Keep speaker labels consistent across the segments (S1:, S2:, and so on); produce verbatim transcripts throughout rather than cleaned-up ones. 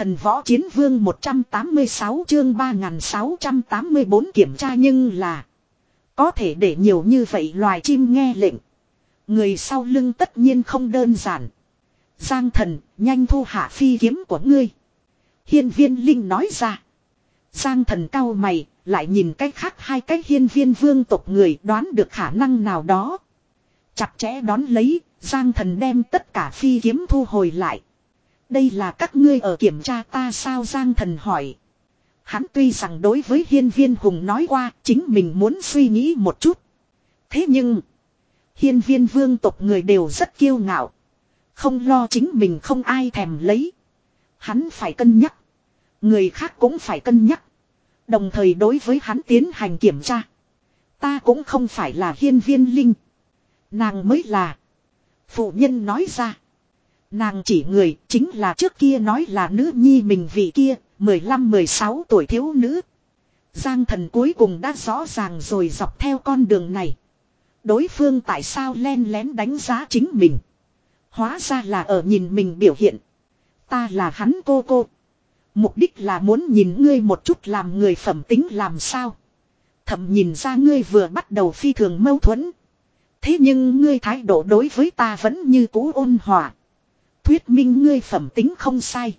S1: Thần võ chiến vương một trăm tám mươi sáu chương ba nghìn sáu trăm tám mươi bốn kiểm tra nhưng là. Có thể để nhiều như vậy loài chim nghe lệnh. Người sau lưng tất nhiên không đơn giản. Giang thần, nhanh thu hạ phi kiếm của ngươi. Hiên viên linh nói ra. Giang thần cau mày, lại nhìn cách khác hai cái hiên viên vương tộc người đoán được khả năng nào đó. Chặt chẽ đón lấy, Giang thần đem tất cả phi kiếm thu hồi lại. Đây là các ngươi ở kiểm tra ta sao Giang thần hỏi. Hắn tuy rằng đối với hiên viên hùng nói qua chính mình muốn suy nghĩ một chút. Thế nhưng, hiên viên vương tộc người đều rất kiêu ngạo. Không lo chính mình không ai thèm lấy. Hắn phải cân nhắc. Người khác cũng phải cân nhắc. Đồng thời đối với hắn tiến hành kiểm tra. Ta cũng không phải là hiên viên linh. Nàng mới là. Phụ nhân nói ra. Nàng chỉ người chính là trước kia nói là nữ nhi mình vị kia, mười lăm mười sáu tuổi thiếu nữ. Giang thần cuối cùng đã rõ ràng rồi dọc theo con đường này. Đối phương tại sao len lén đánh giá chính mình. Hóa ra là ở nhìn mình biểu hiện. Ta là hắn cô cô. Mục đích là muốn nhìn ngươi một chút làm người phẩm tính làm sao. Thậm nhìn ra ngươi vừa bắt đầu phi thường mâu thuẫn. Thế nhưng ngươi thái độ đối với ta vẫn như cũ ôn hòa. Thuyết minh ngươi phẩm tính không sai.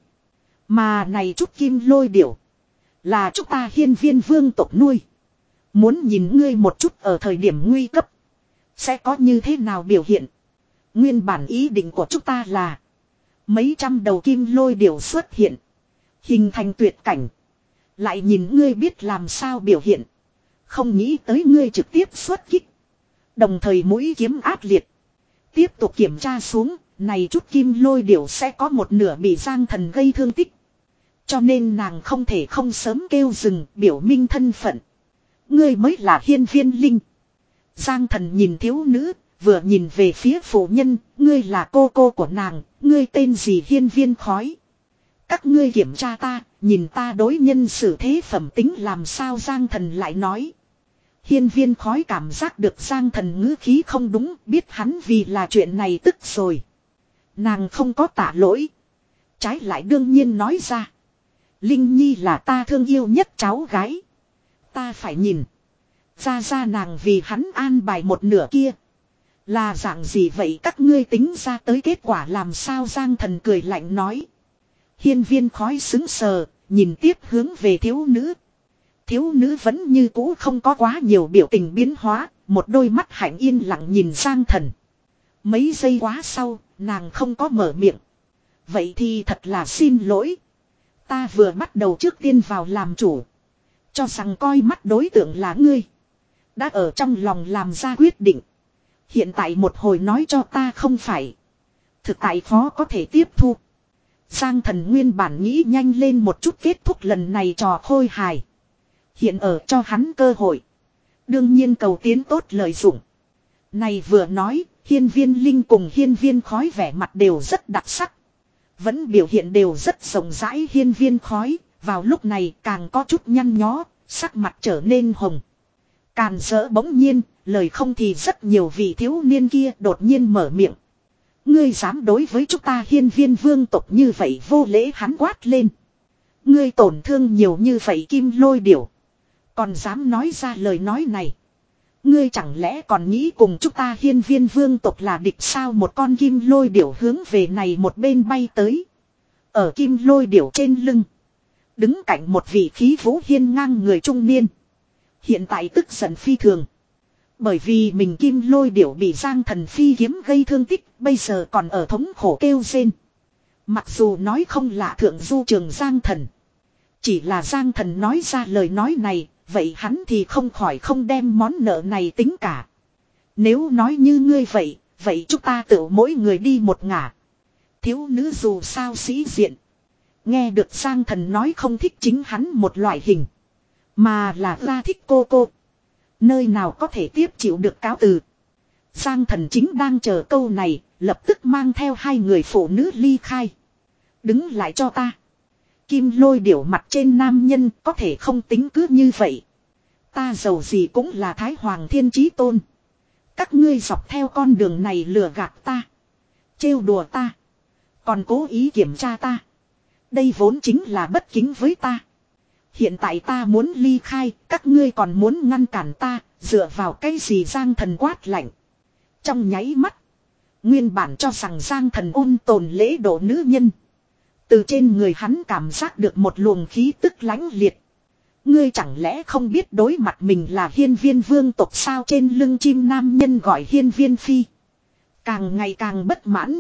S1: Mà này chút kim lôi điểu. Là chúng ta hiên viên vương tộc nuôi. Muốn nhìn ngươi một chút ở thời điểm nguy cấp. Sẽ có như thế nào biểu hiện. Nguyên bản ý định của chúng ta là. Mấy trăm đầu kim lôi điểu xuất hiện. Hình thành tuyệt cảnh. Lại nhìn ngươi biết làm sao biểu hiện. Không nghĩ tới ngươi trực tiếp xuất kích. Đồng thời mũi kiếm ác liệt. Tiếp tục kiểm tra xuống. Này chút kim lôi điểu sẽ có một nửa bị Giang thần gây thương tích. Cho nên nàng không thể không sớm kêu dừng biểu minh thân phận. Ngươi mới là hiên viên linh. Giang thần nhìn thiếu nữ, vừa nhìn về phía phụ nhân, ngươi là cô cô của nàng, ngươi tên gì hiên viên khói. Các ngươi kiểm tra ta, nhìn ta đối nhân xử thế phẩm tính làm sao Giang thần lại nói. Hiên viên khói cảm giác được Giang thần ngữ khí không đúng, biết hắn vì là chuyện này tức rồi. Nàng không có tạ lỗi. Trái lại đương nhiên nói ra. Linh Nhi là ta thương yêu nhất cháu gái. Ta phải nhìn. Ra ra nàng vì hắn an bài một nửa kia. Là dạng gì vậy các ngươi tính ra tới kết quả làm sao Giang thần cười lạnh nói. Hiên viên khói xứng sờ, nhìn tiếp hướng về thiếu nữ. Thiếu nữ vẫn như cũ không có quá nhiều biểu tình biến hóa, một đôi mắt hạnh yên lặng nhìn Giang thần. Mấy giây quá sau, nàng không có mở miệng. Vậy thì thật là xin lỗi. Ta vừa bắt đầu trước tiên vào làm chủ. Cho rằng coi mắt đối tượng là ngươi. Đã ở trong lòng làm ra quyết định. Hiện tại một hồi nói cho ta không phải. Thực tại khó có thể tiếp thu. Giang thần nguyên bản nghĩ nhanh lên một chút kết thúc lần này trò khôi hài. Hiện ở cho hắn cơ hội. Đương nhiên cầu tiến tốt lợi dụng. Này vừa nói, hiên viên linh cùng hiên viên khói vẻ mặt đều rất đặc sắc. Vẫn biểu hiện đều rất rộng rãi hiên viên khói, vào lúc này càng có chút nhăn nhó, sắc mặt trở nên hồng. Càn dỡ bỗng nhiên, lời không thì rất nhiều vị thiếu niên kia đột nhiên mở miệng. Ngươi dám đối với chúng ta hiên viên vương tộc như vậy vô lễ hắn quát lên. Ngươi tổn thương nhiều như vậy kim lôi điểu. Còn dám nói ra lời nói này. Ngươi chẳng lẽ còn nghĩ cùng chúng ta hiên viên vương tộc là địch sao một con kim lôi điểu hướng về này một bên bay tới. Ở kim lôi điểu trên lưng. Đứng cạnh một vị khí vũ hiên ngang người trung niên. Hiện tại tức giận phi thường. Bởi vì mình kim lôi điểu bị Giang thần phi kiếm gây thương tích. Bây giờ còn ở thống khổ kêu rên. Mặc dù nói không lạ thượng du trường Giang thần. Chỉ là Giang thần nói ra lời nói này. Vậy hắn thì không khỏi không đem món nợ này tính cả. Nếu nói như ngươi vậy, vậy chúng ta tự mỗi người đi một ngả. Thiếu nữ dù sao sĩ diện. Nghe được Giang thần nói không thích chính hắn một loại hình. Mà là ra thích cô cô. Nơi nào có thể tiếp chịu được cáo từ. Giang thần chính đang chờ câu này, lập tức mang theo hai người phụ nữ ly khai. Đứng lại cho ta. Kim lôi điểu mặt trên nam nhân có thể không tính cứ như vậy. Ta giàu gì cũng là Thái Hoàng Thiên Chí Tôn. Các ngươi dọc theo con đường này lừa gạt ta. Trêu đùa ta. Còn cố ý kiểm tra ta. Đây vốn chính là bất kính với ta. Hiện tại ta muốn ly khai, các ngươi còn muốn ngăn cản ta, dựa vào cái gì Giang Thần quát lạnh. Trong nháy mắt, nguyên bản cho rằng Giang Thần ôn tồn lễ độ nữ nhân. Từ trên người hắn cảm giác được một luồng khí tức lãnh liệt. Ngươi chẳng lẽ không biết đối mặt mình là hiên viên vương tộc sao trên lưng chim nam nhân gọi hiên viên phi. Càng ngày càng bất mãn.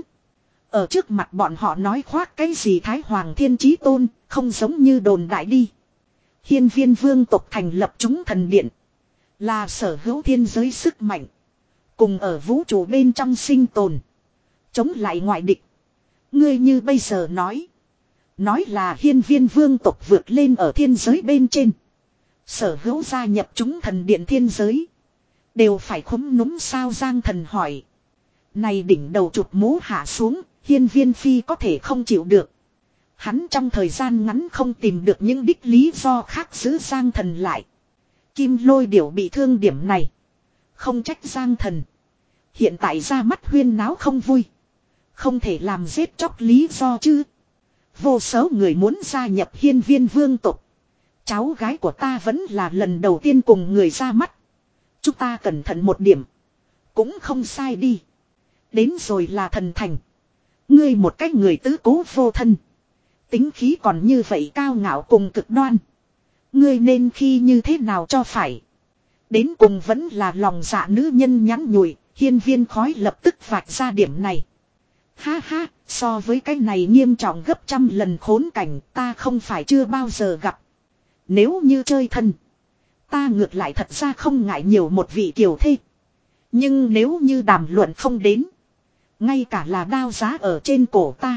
S1: Ở trước mặt bọn họ nói khoác cái gì Thái Hoàng Thiên Chí Tôn, không giống như đồn đại đi. Hiên viên vương tộc thành lập chúng thần điện. Là sở hữu thiên giới sức mạnh. Cùng ở vũ trụ bên trong sinh tồn. Chống lại ngoại địch. Ngươi như bây giờ nói. Nói là hiên viên vương tộc vượt lên ở thiên giới bên trên. Sở hữu gia nhập chúng thần điện thiên giới. Đều phải khúm núm sao Giang Thần hỏi. Này đỉnh đầu chụp mũ hạ xuống. Hiên viên phi có thể không chịu được. Hắn trong thời gian ngắn không tìm được những đích lý do khác giữ Giang Thần lại. Kim Lôi Điểu bị thương điểm này. Không trách Giang Thần. Hiện tại ra mắt huyên náo không vui. Không thể làm giết chóc lý do chứ. Vô số người muốn gia nhập hiên viên vương tộc. Cháu gái của ta vẫn là lần đầu tiên cùng người ra mắt. Chúng ta cẩn thận một điểm. Cũng không sai đi. Đến rồi là thần thành. Ngươi một cách người tứ cố vô thân. Tính khí còn như vậy cao ngạo cùng cực đoan. Ngươi nên khi như thế nào cho phải. Đến cùng vẫn là lòng dạ nữ nhân nhắn nhủi. Hiên viên khói lập tức vạch ra điểm này. Ha ha, so với cái này nghiêm trọng gấp trăm lần khốn cảnh ta không phải chưa bao giờ gặp. Nếu như chơi thân. Ta ngược lại thật ra không ngại nhiều một vị kiều thê. Nhưng nếu như đàm luận không đến. Ngay cả là đao giá ở trên cổ ta.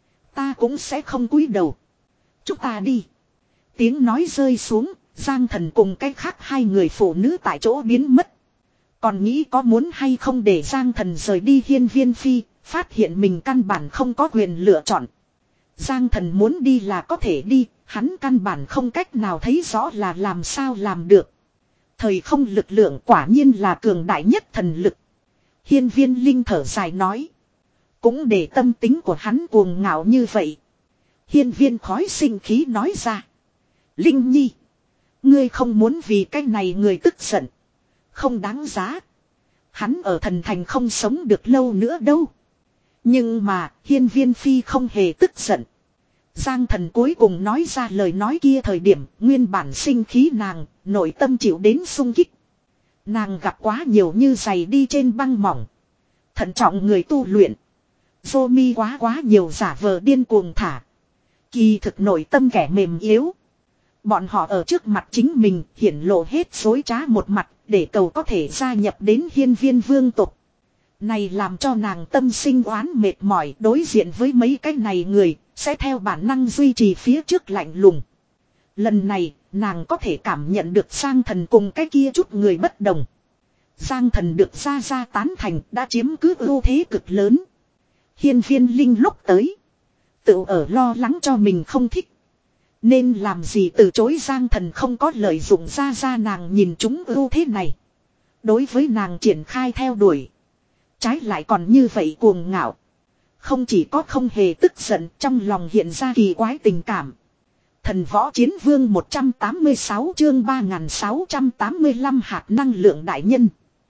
S1: Ta cũng sẽ không cúi đầu. Chúng ta đi. Tiếng nói rơi xuống. Giang Thần cùng cái khác hai người phụ nữ tại chỗ biến mất. Còn nghĩ có muốn hay không để Giang Thần rời đi hiên viên phi. Phát hiện mình căn bản không có quyền lựa chọn. Giang Thần muốn đi là có thể đi. Hắn căn bản không cách nào thấy rõ là làm sao làm được. Thời không lực lượng quả nhiên là cường đại nhất thần lực. Hiên viên Linh thở dài nói. Cũng để tâm tính của hắn cuồng ngạo như vậy. Hiên viên khói sinh khí nói ra. Linh Nhi. Ngươi không muốn vì cái này người tức giận. Không đáng giá. Hắn ở thần thành không sống được lâu nữa đâu. Nhưng mà hiên viên phi không hề tức giận. Giang Thần cuối cùng nói ra lời nói kia thời điểm nguyên bản sinh khí nàng, nội tâm chịu đến sung kích. Nàng gặp quá nhiều như giày đi trên băng mỏng. Thận trọng người tu luyện. Vô mi quá quá nhiều giả vờ điên cuồng thả. Kỳ thực nội tâm kẻ mềm yếu. Bọn họ ở trước mặt chính mình hiển lộ hết dối trá một mặt để cầu có thể gia nhập đến hiên viên vương tộc. Này làm cho nàng tâm sinh oán mệt mỏi đối diện với mấy cái này người, sẽ theo bản năng duy trì phía trước lạnh lùng. Lần này, nàng có thể cảm nhận được Giang Thần cùng cái kia chút người bất đồng. Giang Thần được ra ra tán thành đã chiếm cứ ưu thế cực lớn. Hiên viên Linh lúc tới. Tự ở lo lắng cho mình không thích. Nên làm gì từ chối Giang Thần không có lợi dụng ra ra nàng nhìn chúng ưu thế này. Đối với nàng triển khai theo đuổi. Trái lại còn như vậy cuồng ngạo. Không chỉ có không hề tức giận trong lòng hiện ra kỳ quái tình cảm. Thần võ chiến vương một trăm tám mươi sáu chương ba nghìn sáu trăm tám mươi lăm hạt năng lượng đại nhân.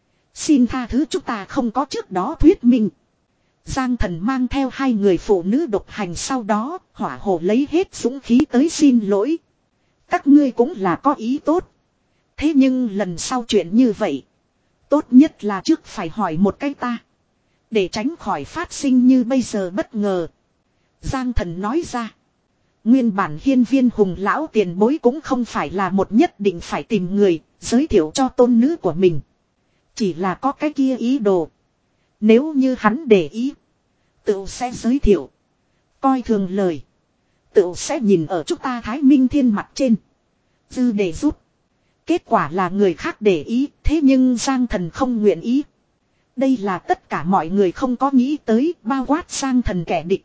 S1: Xin tha thứ chúng ta không có trước đó thuyết minh. Giang Thần mang theo hai người phụ nữ độc hành sau đó hỏa hồ lấy hết dũng khí tới xin lỗi. Các ngươi cũng là có ý tốt. Thế nhưng lần sau chuyện như vậy. Tốt nhất là trước phải hỏi một cái ta. Để tránh khỏi phát sinh như bây giờ bất ngờ. Giang Thần nói ra. Nguyên bản hiên viên hùng lão tiền bối cũng không phải là một nhất định phải tìm người giới thiệu cho tôn nữ của mình. Chỉ là có cái kia ý đồ. Nếu như hắn để ý. Tự sẽ giới thiệu. Coi thường lời. Tự sẽ nhìn ở chúng ta Thái Minh Thiên mặt trên. Dư để rút. Kết quả là người khác để ý. Thế nhưng Giang Thần không nguyện ý. Đây là tất cả mọi người không có nghĩ tới. Bao quát Giang Thần kẻ địch.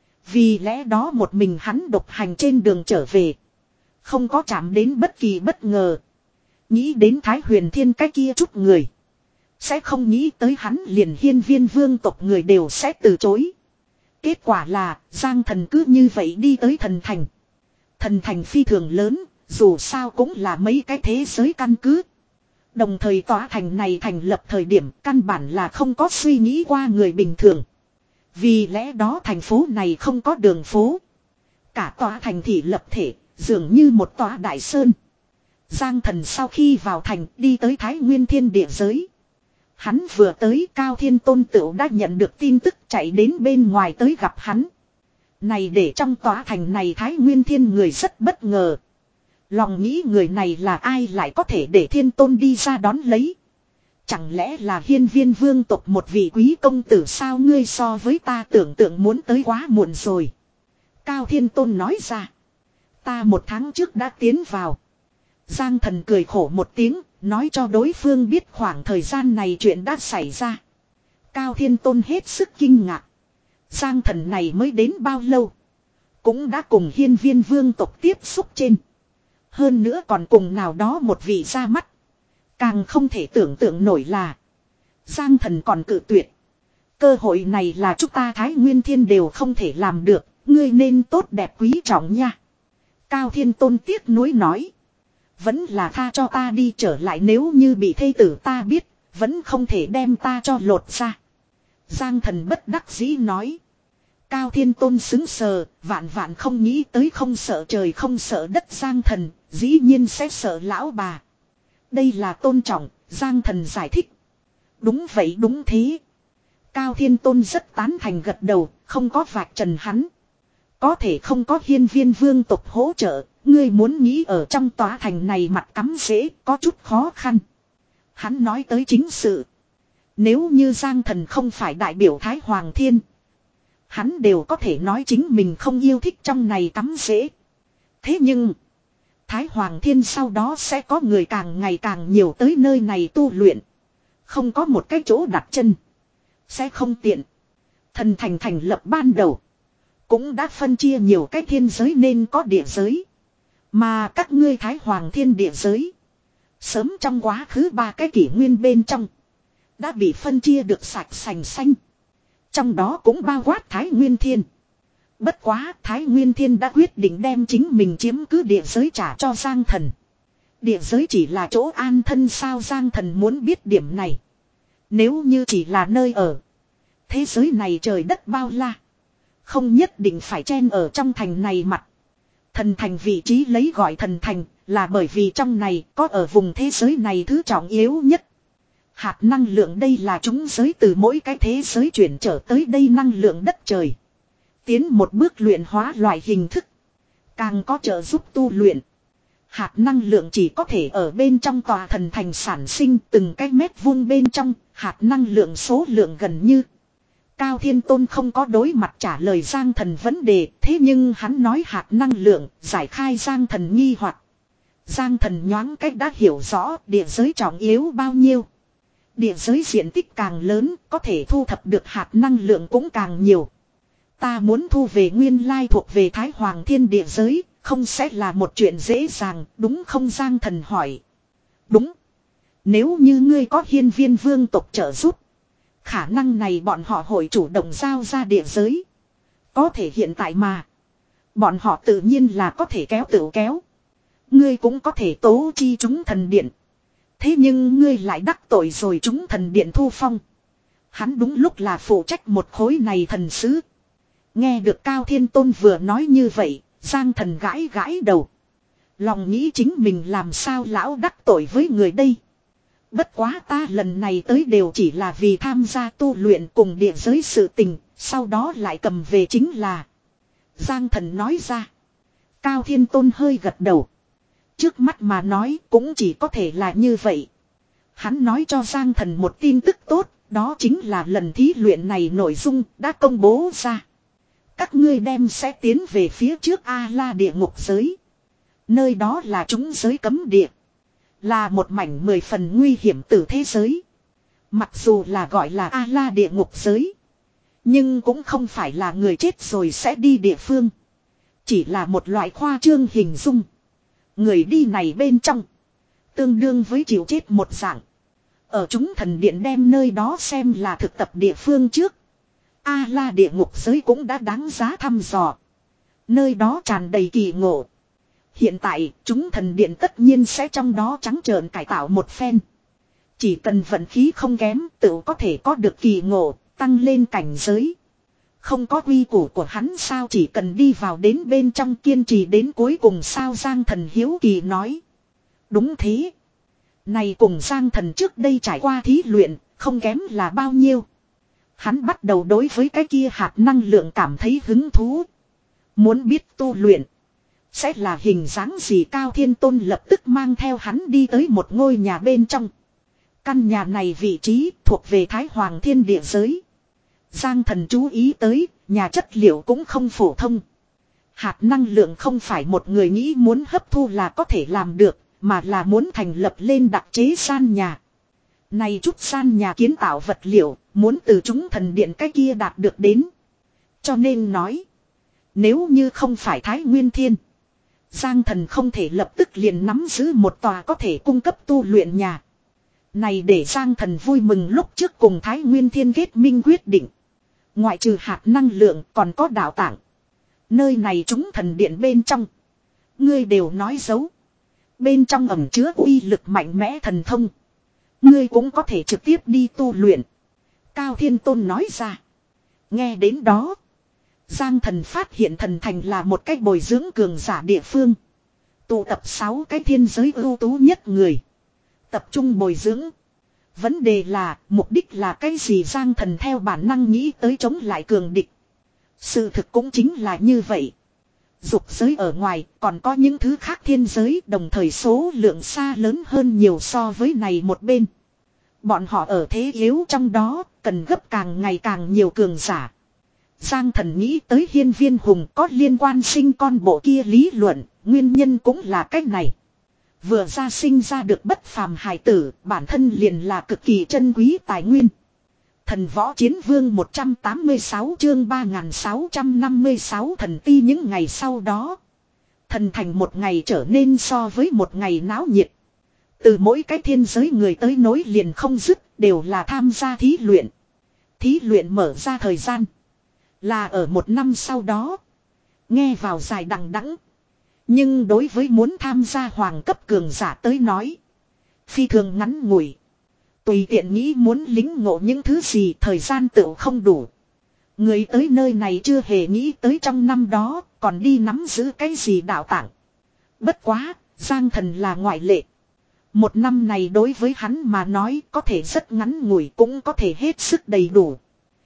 S1: Vì lẽ đó một mình hắn độc hành trên đường trở về. Không có chạm đến bất kỳ bất ngờ. Nghĩ đến Thái Huyền Thiên cái kia chút người. Sẽ không nghĩ tới hắn liền hiên viên vương tộc người đều sẽ từ chối. Kết quả là Giang Thần cứ như vậy đi tới thần thành. Thần thành phi thường lớn, dù sao cũng là mấy cái thế giới căn cứ. Đồng thời tòa thành này thành lập thời điểm căn bản là không có suy nghĩ qua người bình thường. Vì lẽ đó thành phố này không có đường phố. Cả tòa thành thị lập thể, dường như một tòa đại sơn. Giang Thần sau khi vào thành đi tới Thái Nguyên Thiên Địa giới. Hắn vừa tới Cao Thiên Tôn Tửu đã nhận được tin tức chạy đến bên ngoài tới gặp hắn. Này để trong tòa thành này Thái Nguyên Thiên người rất bất ngờ. Lòng nghĩ người này là ai lại có thể để Thiên Tôn đi ra đón lấy. Chẳng lẽ là Hiên Viên vương tộc một vị quý công tử sao, ngươi so với ta tưởng tượng muốn tới quá muộn rồi. Cao Thiên Tôn nói ra. Ta một tháng trước đã tiến vào. Giang Thần cười khổ một tiếng, nói cho đối phương biết khoảng thời gian này chuyện đã xảy ra. Cao Thiên Tôn hết sức kinh ngạc. Giang Thần này mới đến bao lâu? Cũng đã cùng Hiên Viên vương tộc tiếp xúc trên. Hơn nữa còn cùng nào đó một vị ra mắt. Càng không thể tưởng tượng nổi là Giang Thần còn cự tuyệt. Cơ hội này là chúng ta Thái Nguyên Thiên đều không thể làm được. Ngươi nên tốt đẹp quý trọng nha. Cao Thiên Tôn tiếc nuối nói. Vẫn là tha cho ta đi, trở lại nếu như bị thê tử ta biết. Vẫn không thể đem ta cho lột ra. Giang Thần bất đắc dĩ nói. Cao Thiên Tôn xứng sờ, vạn vạn không nghĩ tới không sợ trời không sợ đất Giang Thần, dĩ nhiên sẽ sợ lão bà. Đây là tôn trọng, Giang Thần giải thích. Đúng vậy đúng thế. Cao Thiên Tôn rất tán thành gật đầu, không có vạch trần hắn. Có thể không có Hiên Viên vương tộc hỗ trợ, ngươi muốn nghĩ ở trong tòa thành này mặt cắm rễ có chút khó khăn. Hắn nói tới chính sự. Nếu như Giang Thần không phải đại biểu Thái Hoàng Thiên, hắn đều có thể nói chính mình không yêu thích trong này cắm rễ. Thế nhưng Thái Hoàng Thiên sau đó sẽ có người càng ngày càng nhiều tới nơi này tu luyện. Không có một cái chỗ đặt chân, sẽ không tiện. Thần thành thành lập ban đầu cũng đã phân chia nhiều cái thiên giới nên có địa giới. Mà các ngươi Thái Hoàng Thiên địa giới sớm trong quá khứ ba cái kỷ nguyên bên trong đã bị phân chia được sạch sành xanh. Trong đó cũng bao quát Thái Nguyên Thiên. Bất quá Thái Nguyên Thiên đã quyết định đem chính mình chiếm cứ địa giới trả cho Giang Thần. Địa giới chỉ là chỗ an thân sao, Giang Thần muốn biết điểm này. Nếu như chỉ là nơi ở, thế giới này trời đất bao la, không nhất định phải chen ở trong thành này mặt. Thần thành vị trí lấy gọi thần thành là bởi vì trong này có ở vùng thế giới này thứ trọng yếu nhất. Hạt năng lượng đây là chúng giới từ mỗi cái thế giới chuyển trở tới đây năng lượng đất trời. Tiến một bước luyện hóa loại hình thức. Càng có trợ giúp tu luyện. Hạt năng lượng chỉ có thể ở bên trong tòa thần thành sản sinh từng cái mét vuông bên trong. Hạt năng lượng số lượng gần như. Cao Thiên Tôn không có đối mặt trả lời Giang Thần vấn đề. Thế nhưng hắn nói hạt năng lượng giải khai Giang Thần nghi hoặc. Giang Thần nhoáng cách đã hiểu rõ địa giới trọng yếu bao nhiêu. Địa giới diện tích càng lớn, có thể thu thập được hạt năng lượng cũng càng nhiều. Ta muốn thu về nguyên lai thuộc về Thái Hoàng Thiên địa giới, không sẽ là một chuyện dễ dàng, đúng không? Giang Thần hỏi. Đúng. Nếu như ngươi có Hiên Viên vương tộc trợ giúp, khả năng này bọn họ hội chủ động giao ra địa giới. Có thể hiện tại mà, bọn họ tự nhiên là có thể kéo tự kéo. Ngươi cũng có thể tố chi chúng thần điện. Thế nhưng ngươi lại đắc tội rồi chúng thần điện Thu Phong. Hắn đúng lúc là phụ trách một khối này thần sứ. Nghe được Cao Thiên Tôn vừa nói như vậy, Giang Thần gãi gãi đầu. Lòng nghĩ chính mình làm sao lão đắc tội với người đây. Bất quá ta lần này tới đều chỉ là vì tham gia tu luyện cùng địa giới sự tình, sau đó lại cầm về chính là. Giang Thần nói ra. Cao Thiên Tôn hơi gật đầu. Trước mắt mà nói cũng chỉ có thể là như vậy. Hắn nói cho Giang Thần một tin tức tốt, đó chính là lần thí luyện này nội dung đã công bố ra. Các ngươi đem sẽ tiến về phía trước A-la địa ngục giới. Nơi đó là chúng giới cấm địa. Là một mảnh mười phần nguy hiểm từ thế giới. Mặc dù là gọi là A-la địa ngục giới, nhưng cũng không phải là người chết rồi sẽ đi địa phương. Chỉ là một loại khoa trương hình dung. Người đi này bên trong tương đương với chịu chết một dạng. Ở chúng thần điện đem nơi đó xem là thực tập địa phương trước, A La địa ngục giới cũng đã đáng giá thăm dò. Nơi đó tràn đầy kỳ ngộ. Hiện tại chúng thần điện tất nhiên sẽ trong đó trắng trợn cải tạo một phen. Chỉ cần vận khí không kém tự có thể có được kỳ ngộ, tăng lên cảnh giới. Không có quy củ của hắn sao, chỉ cần đi vào đến bên trong kiên trì đến cuối cùng sao, Giang Thần hiếu kỳ nói. Đúng thế. Này cùng Giang Thần trước đây trải qua thí luyện, không kém là bao nhiêu. Hắn bắt đầu đối với cái kia hạt năng lượng cảm thấy hứng thú. Muốn biết tu luyện sẽ là hình dáng gì. Cao Thiên Tôn lập tức mang theo hắn đi tới một ngôi nhà bên trong. Căn nhà này vị trí thuộc về Thái Hoàng Thiên Địa giới. Giang Thần chú ý tới, nhà chất liệu cũng không phổ thông. Hạt năng lượng không phải một người nghĩ muốn hấp thu là có thể làm được, mà là muốn thành lập lên đặc chế san nhà. Này chút san nhà kiến tạo vật liệu, muốn từ chúng thần điện cái kia đạt được đến. Cho nên nói, nếu như không phải Thái Nguyên Thiên, Giang Thần không thể lập tức liền nắm giữ một tòa có thể cung cấp tu luyện nhà. Này để Giang Thần vui mừng lúc trước cùng Thái Nguyên Thiên kết minh quyết định. Ngoại trừ hạt năng lượng còn có đạo tạng. Nơi này chúng thần điện bên trong. Ngươi đều nói dấu. Bên trong ẩn chứa uy lực mạnh mẽ thần thông. Ngươi cũng có thể trực tiếp đi tu luyện. Cao Thiên Tôn nói ra. Nghe đến đó. Giang Thần phát hiện thần thành là một cách bồi dưỡng cường giả địa phương. Tụ tập sáu cái thiên giới ưu tú nhất người. Tập trung bồi dưỡng. Vấn đề là mục đích là cái gì, Giang Thần theo bản năng nghĩ tới chống lại cường địch. Sự thực cũng chính là như vậy. Dục giới ở ngoài còn có những thứ khác thiên giới, đồng thời số lượng xa lớn hơn nhiều so với này một bên. Bọn họ ở thế yếu trong đó, cần gấp càng ngày càng nhiều cường giả. Giang Thần nghĩ tới Hiên Viên Hùng có liên quan sinh con bộ kia lý luận, nguyên nhân cũng là cách này. Vừa ra sinh ra được bất phàm hài tử, bản thân liền là cực kỳ chân quý tài nguyên. Thần Võ Chiến Vương một trăm tám mươi sáu chương ba nghìn sáu trăm năm mươi sáu thần ti. Những ngày sau đó, thần thành một ngày trở nên so với một ngày náo nhiệt. Từ mỗi cái thiên giới người tới nối liền không dứt, đều là tham gia thí luyện. Thí luyện mở ra thời gian là ở một năm sau đó. Nghe vào dài đằng đẵng, nhưng đối với muốn tham gia hoàng cấp cường giả tới nói, phi thường ngắn ngủi. Tùy tiện nghĩ muốn lính ngộ những thứ gì, thời gian tựu không đủ. Người tới nơi này chưa hề nghĩ tới trong năm đó còn đi nắm giữ cái gì đạo tạng. Bất quá, Giang Thần là ngoại lệ. Một năm này đối với hắn mà nói có thể rất ngắn ngủi, cũng có thể hết sức đầy đủ.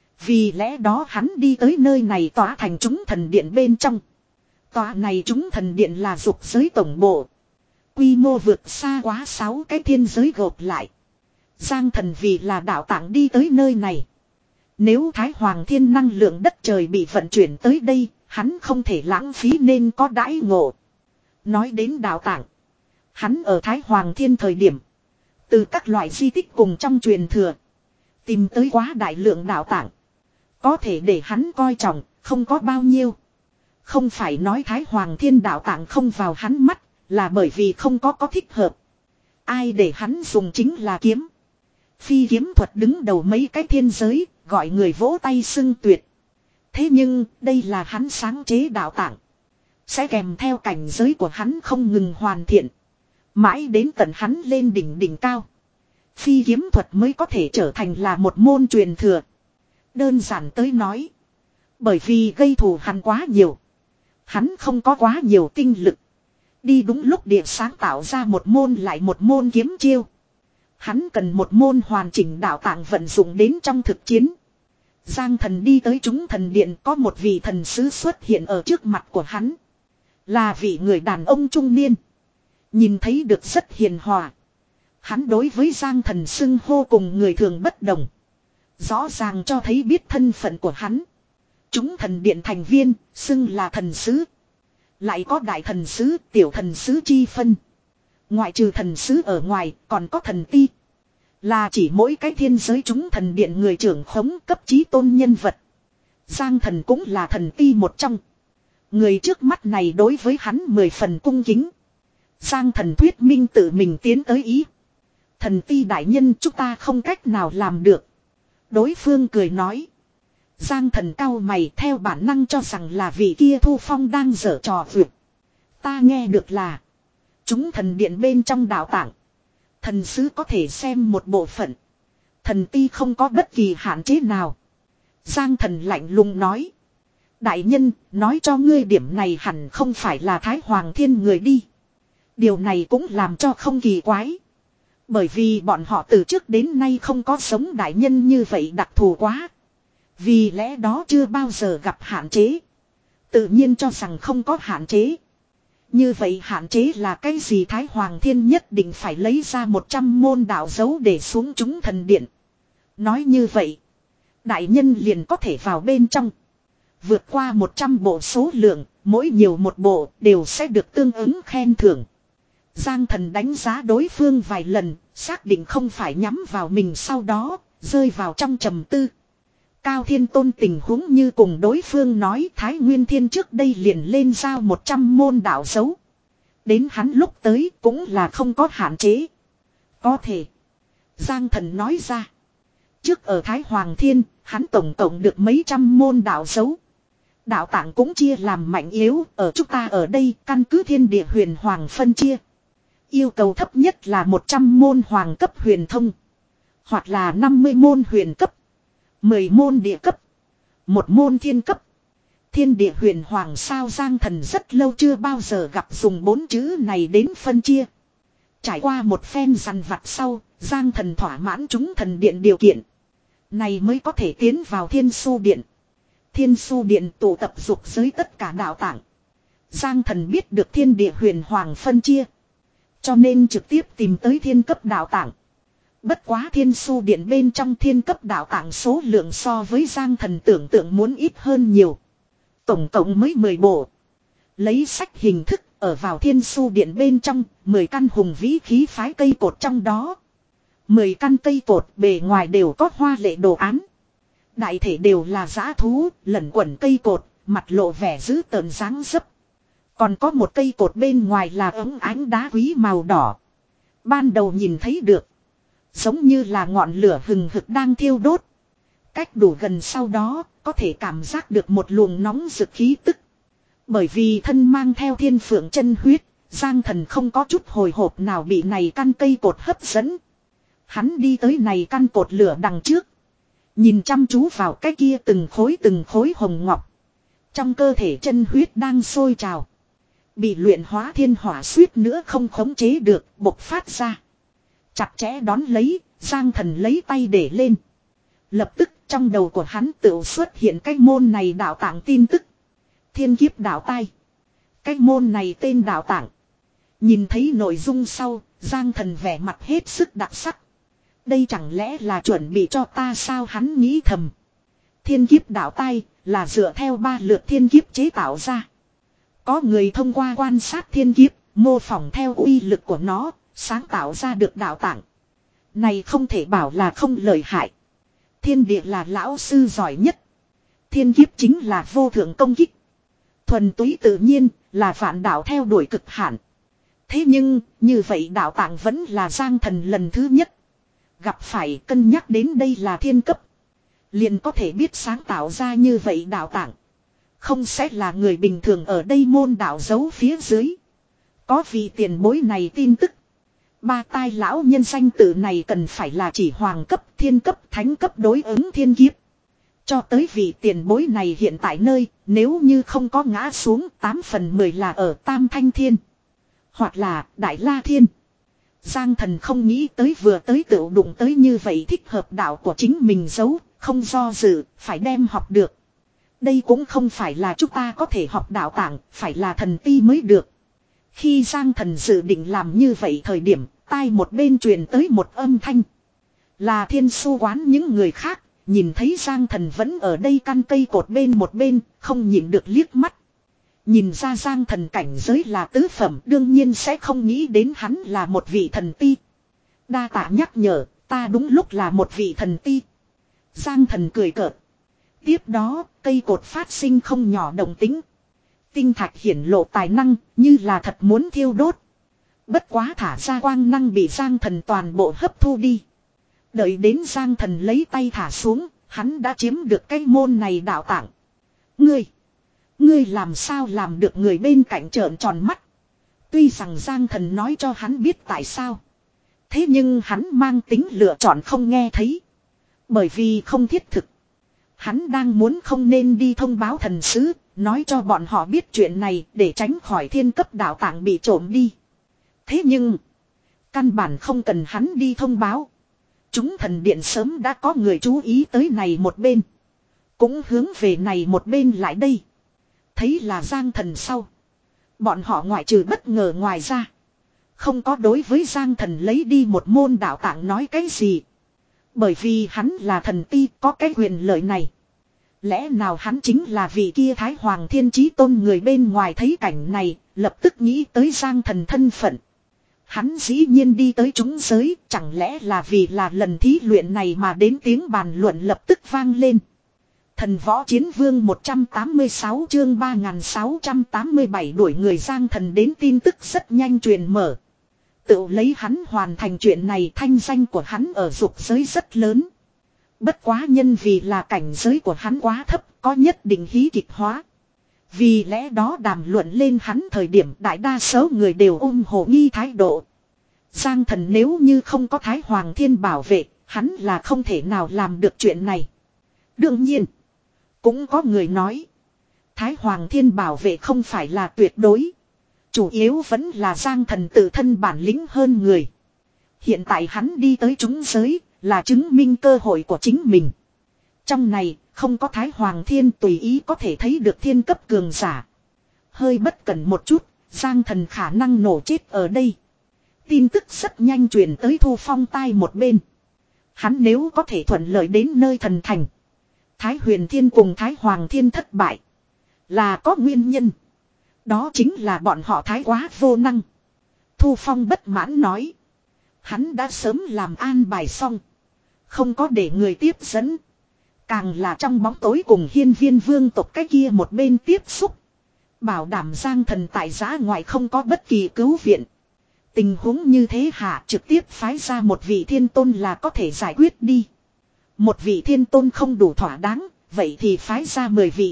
S1: Vì lẽ đó hắn đi tới nơi này tỏa thành chúng thần điện bên trong. Tòa này chúng thần điện là dục giới tổng bộ. Quy mô vượt xa quá sáu cái thiên giới gộp lại. Giang Thần vì là đạo tạng đi tới nơi này. Nếu Thái Hoàng Thiên năng lượng đất trời bị vận chuyển tới đây, hắn không thể lãng phí nên có đãi ngộ. Nói đến đạo tạng, hắn ở Thái Hoàng Thiên thời điểm, từ các loại di tích cùng trong truyền thừa, tìm tới quá đại lượng đạo tạng. Có thể để hắn coi trọng, không có bao nhiêu. Không phải nói Thái Hoàng Thiên đạo tạng không vào hắn mắt, là bởi vì không có có thích hợp. Ai để hắn dùng chính là kiếm. Phi kiếm thuật đứng đầu mấy cái thiên giới, gọi người vỗ tay xưng tuyệt. Thế nhưng, đây là hắn sáng chế đạo tạng. Sẽ kèm theo cảnh giới của hắn không ngừng hoàn thiện. Mãi đến tận hắn lên đỉnh đỉnh cao. Phi kiếm thuật mới có thể trở thành là một môn truyền thừa. Đơn giản tới nói, bởi vì gây thù hắn quá nhiều, hắn không có quá nhiều tinh lực. Đi đúng lúc địa sáng tạo ra một môn lại một môn kiếm chiêu. Hắn cần một môn hoàn chỉnh đạo tạng vận dụng đến trong thực chiến. Giang Thần đi tới chúng thần điện, có một vị thần sứ xuất hiện ở trước mặt của hắn. Là vị người đàn ông trung niên. Nhìn thấy được rất hiền hòa. Hắn đối với Giang Thần xưng hô cùng người thường bất đồng. Rõ ràng cho thấy biết thân phận của hắn. Chúng thần điện thành viên, xưng là thần sứ. Lại có đại thần sứ, tiểu thần sứ chi phân. Ngoại trừ thần sứ ở ngoài, còn có thần ti. Là chỉ mỗi cái thiên giới chúng thần điện người trưởng khống cấp chí tôn nhân vật. Giang Thần cũng là thần ti một trong. Người trước mắt này đối với hắn mười phần cung kính. Giang Thần thuyết minh tự mình tiến tới ý. Thần ti đại nhân, chúng ta không cách nào làm được. Đối phương cười nói. Giang thần cau mày theo bản năng cho rằng là vị kia Thu Phong đang giở trò vượt. Ta nghe được là. Chúng thần điện bên trong đạo tạng. Thần sứ có thể xem một bộ phận. Thần ti không có bất kỳ hạn chế nào. Giang thần lạnh lùng nói. Đại nhân, nói cho ngươi điểm này hẳn không phải là Thái Hoàng Thiên người đi. Điều này cũng làm cho không kỳ quái. Bởi vì bọn họ từ trước đến nay không có sống đại nhân như vậy đặc thù quá. Vì lẽ đó chưa bao giờ gặp hạn chế. Tự nhiên cho rằng không có hạn chế. Như vậy hạn chế là cái gì? Thái Hoàng Thiên nhất định phải lấy ra một trăm môn đạo dấu để xuống chúng thần điện. Nói như vậy, đại nhân liền có thể vào bên trong. Vượt qua một trăm bộ số lượng, mỗi nhiều một bộ đều sẽ được tương ứng khen thưởng. Giang thần đánh giá đối phương vài lần, xác định không phải nhắm vào mình, sau đó rơi vào trong trầm tư. Cao Thiên Tôn tình huống như cùng đối phương nói, Thái Nguyên Thiên trước đây liền lên giao một trăm môn đạo dấu. Đến hắn lúc tới cũng là không có hạn chế. Có thể. Giang thần nói ra. Trước ở Thái Hoàng Thiên, hắn tổng cộng được mấy trăm môn đạo dấu. Đạo tạng cũng chia làm mạnh yếu, ở chúng ta ở đây căn cứ thiên địa huyền hoàng phân chia. Yêu cầu thấp nhất là một trăm môn hoàng cấp huyền thông. Hoặc là năm mươi môn huyền cấp. mười môn địa cấp. Một môn thiên cấp. Thiên địa huyền hoàng sao? Giang thần rất lâu chưa bao giờ gặp dùng bốn chữ này đến phân chia. Trải qua một phen dằn vặt sau, Giang thần thỏa mãn chúng thần điện điều kiện. Này mới có thể tiến vào Thiên Su Điện. Thiên Su Điện tụ tập dục giới tất cả đạo tạng. Giang thần biết được thiên địa huyền hoàng phân chia. Cho nên trực tiếp tìm tới thiên cấp đạo tạng. Bất quá Thiên Su Điện bên trong thiên cấp đạo tạng số lượng so với Giang thần tưởng tượng muốn ít hơn nhiều. Tổng cộng mới mười bộ. Lấy sách hình thức ở vào Thiên Su Điện bên trong, mười căn hùng vĩ khí phái cây cột trong đó. mười căn cây cột bề ngoài đều có hoa lệ đồ án. Đại thể đều là dã thú, lẩn quẩn cây cột, mặt lộ vẻ dữ tợn dáng dấp. Còn có một cây cột bên ngoài là ống ánh đá quý màu đỏ. Ban đầu nhìn thấy được. Giống như là ngọn lửa hừng hực đang thiêu đốt. Cách đủ gần sau đó, có thể cảm giác được một luồng nóng rực khí tức. Bởi vì thân mang theo thiên phượng chân huyết, Giang thần không có chút hồi hộp nào bị này căn cây cột hấp dẫn. Hắn đi tới này căn cột lửa đằng trước. Nhìn chăm chú vào cái kia từng khối từng khối hồng ngọc. Trong cơ thể chân huyết đang sôi trào. Bị luyện hóa thiên hỏa suýt nữa không khống chế được, bộc phát ra. Chặt chẽ đón lấy, Giang thần lấy tay để lên. Lập tức trong đầu của hắn tự xuất hiện cái môn này đạo tạng tin tức. Thiên kiếp đạo tai. Cái môn này tên đạo tạng. Nhìn thấy nội dung sau, Giang thần vẻ mặt hết sức đặc sắc. Đây chẳng lẽ là chuẩn bị cho ta sao? Hắn nghĩ thầm. Thiên kiếp đạo tai là dựa theo ba lượt thiên kiếp chế tạo ra. Có người thông qua quan sát thiên kiếp, mô phỏng theo uy lực của nó, sáng tạo ra được đạo tạng. Này không thể bảo là không lợi hại. Thiên địa là lão sư giỏi nhất. Thiên kiếp chính là vô thượng công kích. Thuần túy tự nhiên là vạn đạo theo đuổi cực hạn. Thế nhưng, như vậy đạo tạng vẫn là Giang thần lần thứ nhất. Gặp phải, cân nhắc đến đây là thiên cấp. Liền có thể biết sáng tạo ra như vậy đạo tạng. Không sẽ là người bình thường ở đây môn đạo giấu phía dưới. Có vị tiền bối này tin tức. Ba tai lão nhân danh tự này cần phải là chỉ hoàng cấp, thiên cấp, thánh cấp đối ứng thiên kiếp. Cho tới vị tiền bối này hiện tại nơi, nếu như không có ngã xuống, tám phần mười là ở Tam Thanh Thiên. Hoặc là Đại La Thiên. Giang thần không nghĩ tới vừa tới tựu đụng tới như vậy thích hợp đạo của chính mình giấu, không do dự, phải đem học được. Đây cũng không phải là chúng ta có thể học đạo tạng, phải là thần ti mới được. Khi Giang thần dự định làm như vậy thời điểm, tai một bên truyền tới một âm thanh. Là Thiên Su quán những người khác, nhìn thấy Giang thần vẫn ở đây căn cây cột bên một bên, không nhìn được liếc mắt. Nhìn ra Giang thần cảnh giới là tứ phẩm, đương nhiên sẽ không nghĩ đến hắn là một vị thần ti. Đa tạ nhắc nhở, ta đúng lúc là một vị thần ti. Giang thần cười cợt. Tiếp đó, cây cột phát sinh không nhỏ động tính. Tinh thạch hiển lộ tài năng, như là thật muốn thiêu đốt. Bất quá thả ra quang năng bị Giang thần toàn bộ hấp thu đi. Đợi đến Giang thần lấy tay thả xuống, Hắn đã chiếm được cái môn này đạo tạng. Ngươi. Ngươi làm sao làm được, người bên cạnh trợn tròn mắt. Tuy rằng Giang Thần nói cho hắn biết tại sao. Thế nhưng hắn mang tính lựa chọn không nghe thấy. Bởi vì không thiết thực. Hắn đang muốn không nên đi thông báo thần sứ, nói cho bọn họ biết chuyện này để tránh khỏi thiên cấp đạo tạng bị trộm đi. Thế nhưng, căn bản không cần hắn đi thông báo. Chúng thần điện sớm đã có người chú ý tới này một bên. Cũng hướng về này một bên lại đây. Thấy là Giang Thần sau. Bọn họ ngoại trừ bất ngờ ngoài ra. Không có đối với Giang Thần lấy đi một môn đạo tạng nói cái gì. Bởi vì hắn là thần ti, có cái quyền lợi này. Lẽ nào hắn chính là vị kia Thái Hoàng Thiên Chí Tôn, người bên ngoài thấy cảnh này, lập tức nghĩ tới Giang Thần thân phận. Hắn dĩ nhiên đi tới chúng giới, chẳng lẽ là vì là lần thí luyện này mà đến tiếng bàn luận lập tức vang lên. Thần Võ Chiến Vương một trăm tám mươi sáu chương ba nghìn sáu trăm tám mươi bảy đuổi người Giang Thần đến tin tức rất nhanh truyền mở. Tự lấy hắn hoàn thành chuyện này, thanh danh của hắn ở dục giới rất lớn. Bất quá nhân vì là cảnh giới của hắn quá thấp, có nhất định hí kịch hóa. Vì lẽ đó đàm luận lên hắn thời điểm đại đa số người đều ôm hồ nghi thái độ. Giang Thần nếu như không có Thái Hoàng Thiên bảo vệ, hắn là không thể nào làm được chuyện này. Đương nhiên, cũng có người nói, Thái Hoàng Thiên bảo vệ không phải là tuyệt đối. Chủ yếu vẫn là Giang Thần tự thân bản lĩnh hơn người. Hiện tại hắn đi tới chúng giới, là chứng minh cơ hội của chính mình. Trong này, không có Thái Hoàng Thiên tùy ý có thể thấy được thiên cấp cường giả. Hơi bất cẩn một chút, Giang Thần khả năng nổ chết ở đây. Tin tức rất nhanh truyền tới Thu Phong tai một bên. Hắn nếu có thể thuận lợi đến nơi thần thành. Thái Huyền Thiên cùng Thái Hoàng Thiên thất bại. Là có nguyên nhân. Đó chính là bọn họ thái quá vô năng. Thu Phong bất mãn nói. Hắn đã sớm làm an bài xong. Không có để người tiếp dẫn. Càng là trong bóng tối cùng Hiên Viên vương tộc cái kia một bên tiếp xúc. Bảo đảm Giang Thần tại giã ngoại không có bất kỳ cứu viện. Tình huống như thế hạ trực tiếp phái ra một vị thiên tôn là có thể giải quyết đi. Một vị thiên tôn không đủ thỏa đáng, vậy thì phái ra mười vị.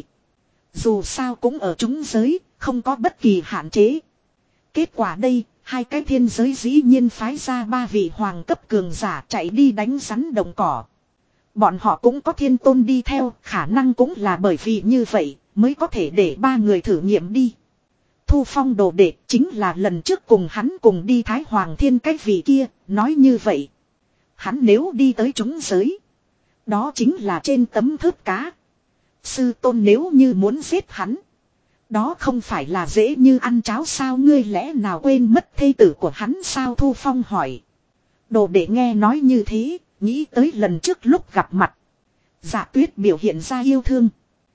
S1: Dù sao cũng ở chúng giới, không có bất kỳ hạn chế. Kết quả đây, hai cái thiên giới dĩ nhiên phái ra ba vị hoàng cấp cường giả chạy đi đánh rắn đồng cỏ. Bọn họ cũng có thiên tôn đi theo, khả năng cũng là bởi vì như vậy, mới có thể để ba người thử nghiệm đi. Thu Phong đồ đệ chính là lần trước cùng hắn cùng đi Thái Hoàng Thiên cái vị kia, nói như vậy. Hắn nếu đi tới chúng giới, đó chính là trên tấm thớt cá. Sư tôn nếu như muốn giết hắn, đó không phải là dễ như ăn cháo sao, ngươi lẽ nào quên mất thê tử của hắn sao? Thu Phong hỏi. Đồ đệ nghe nói như thế, nghĩ tới lần trước lúc gặp mặt. Dạ Tuyết biểu hiện ra yêu thương.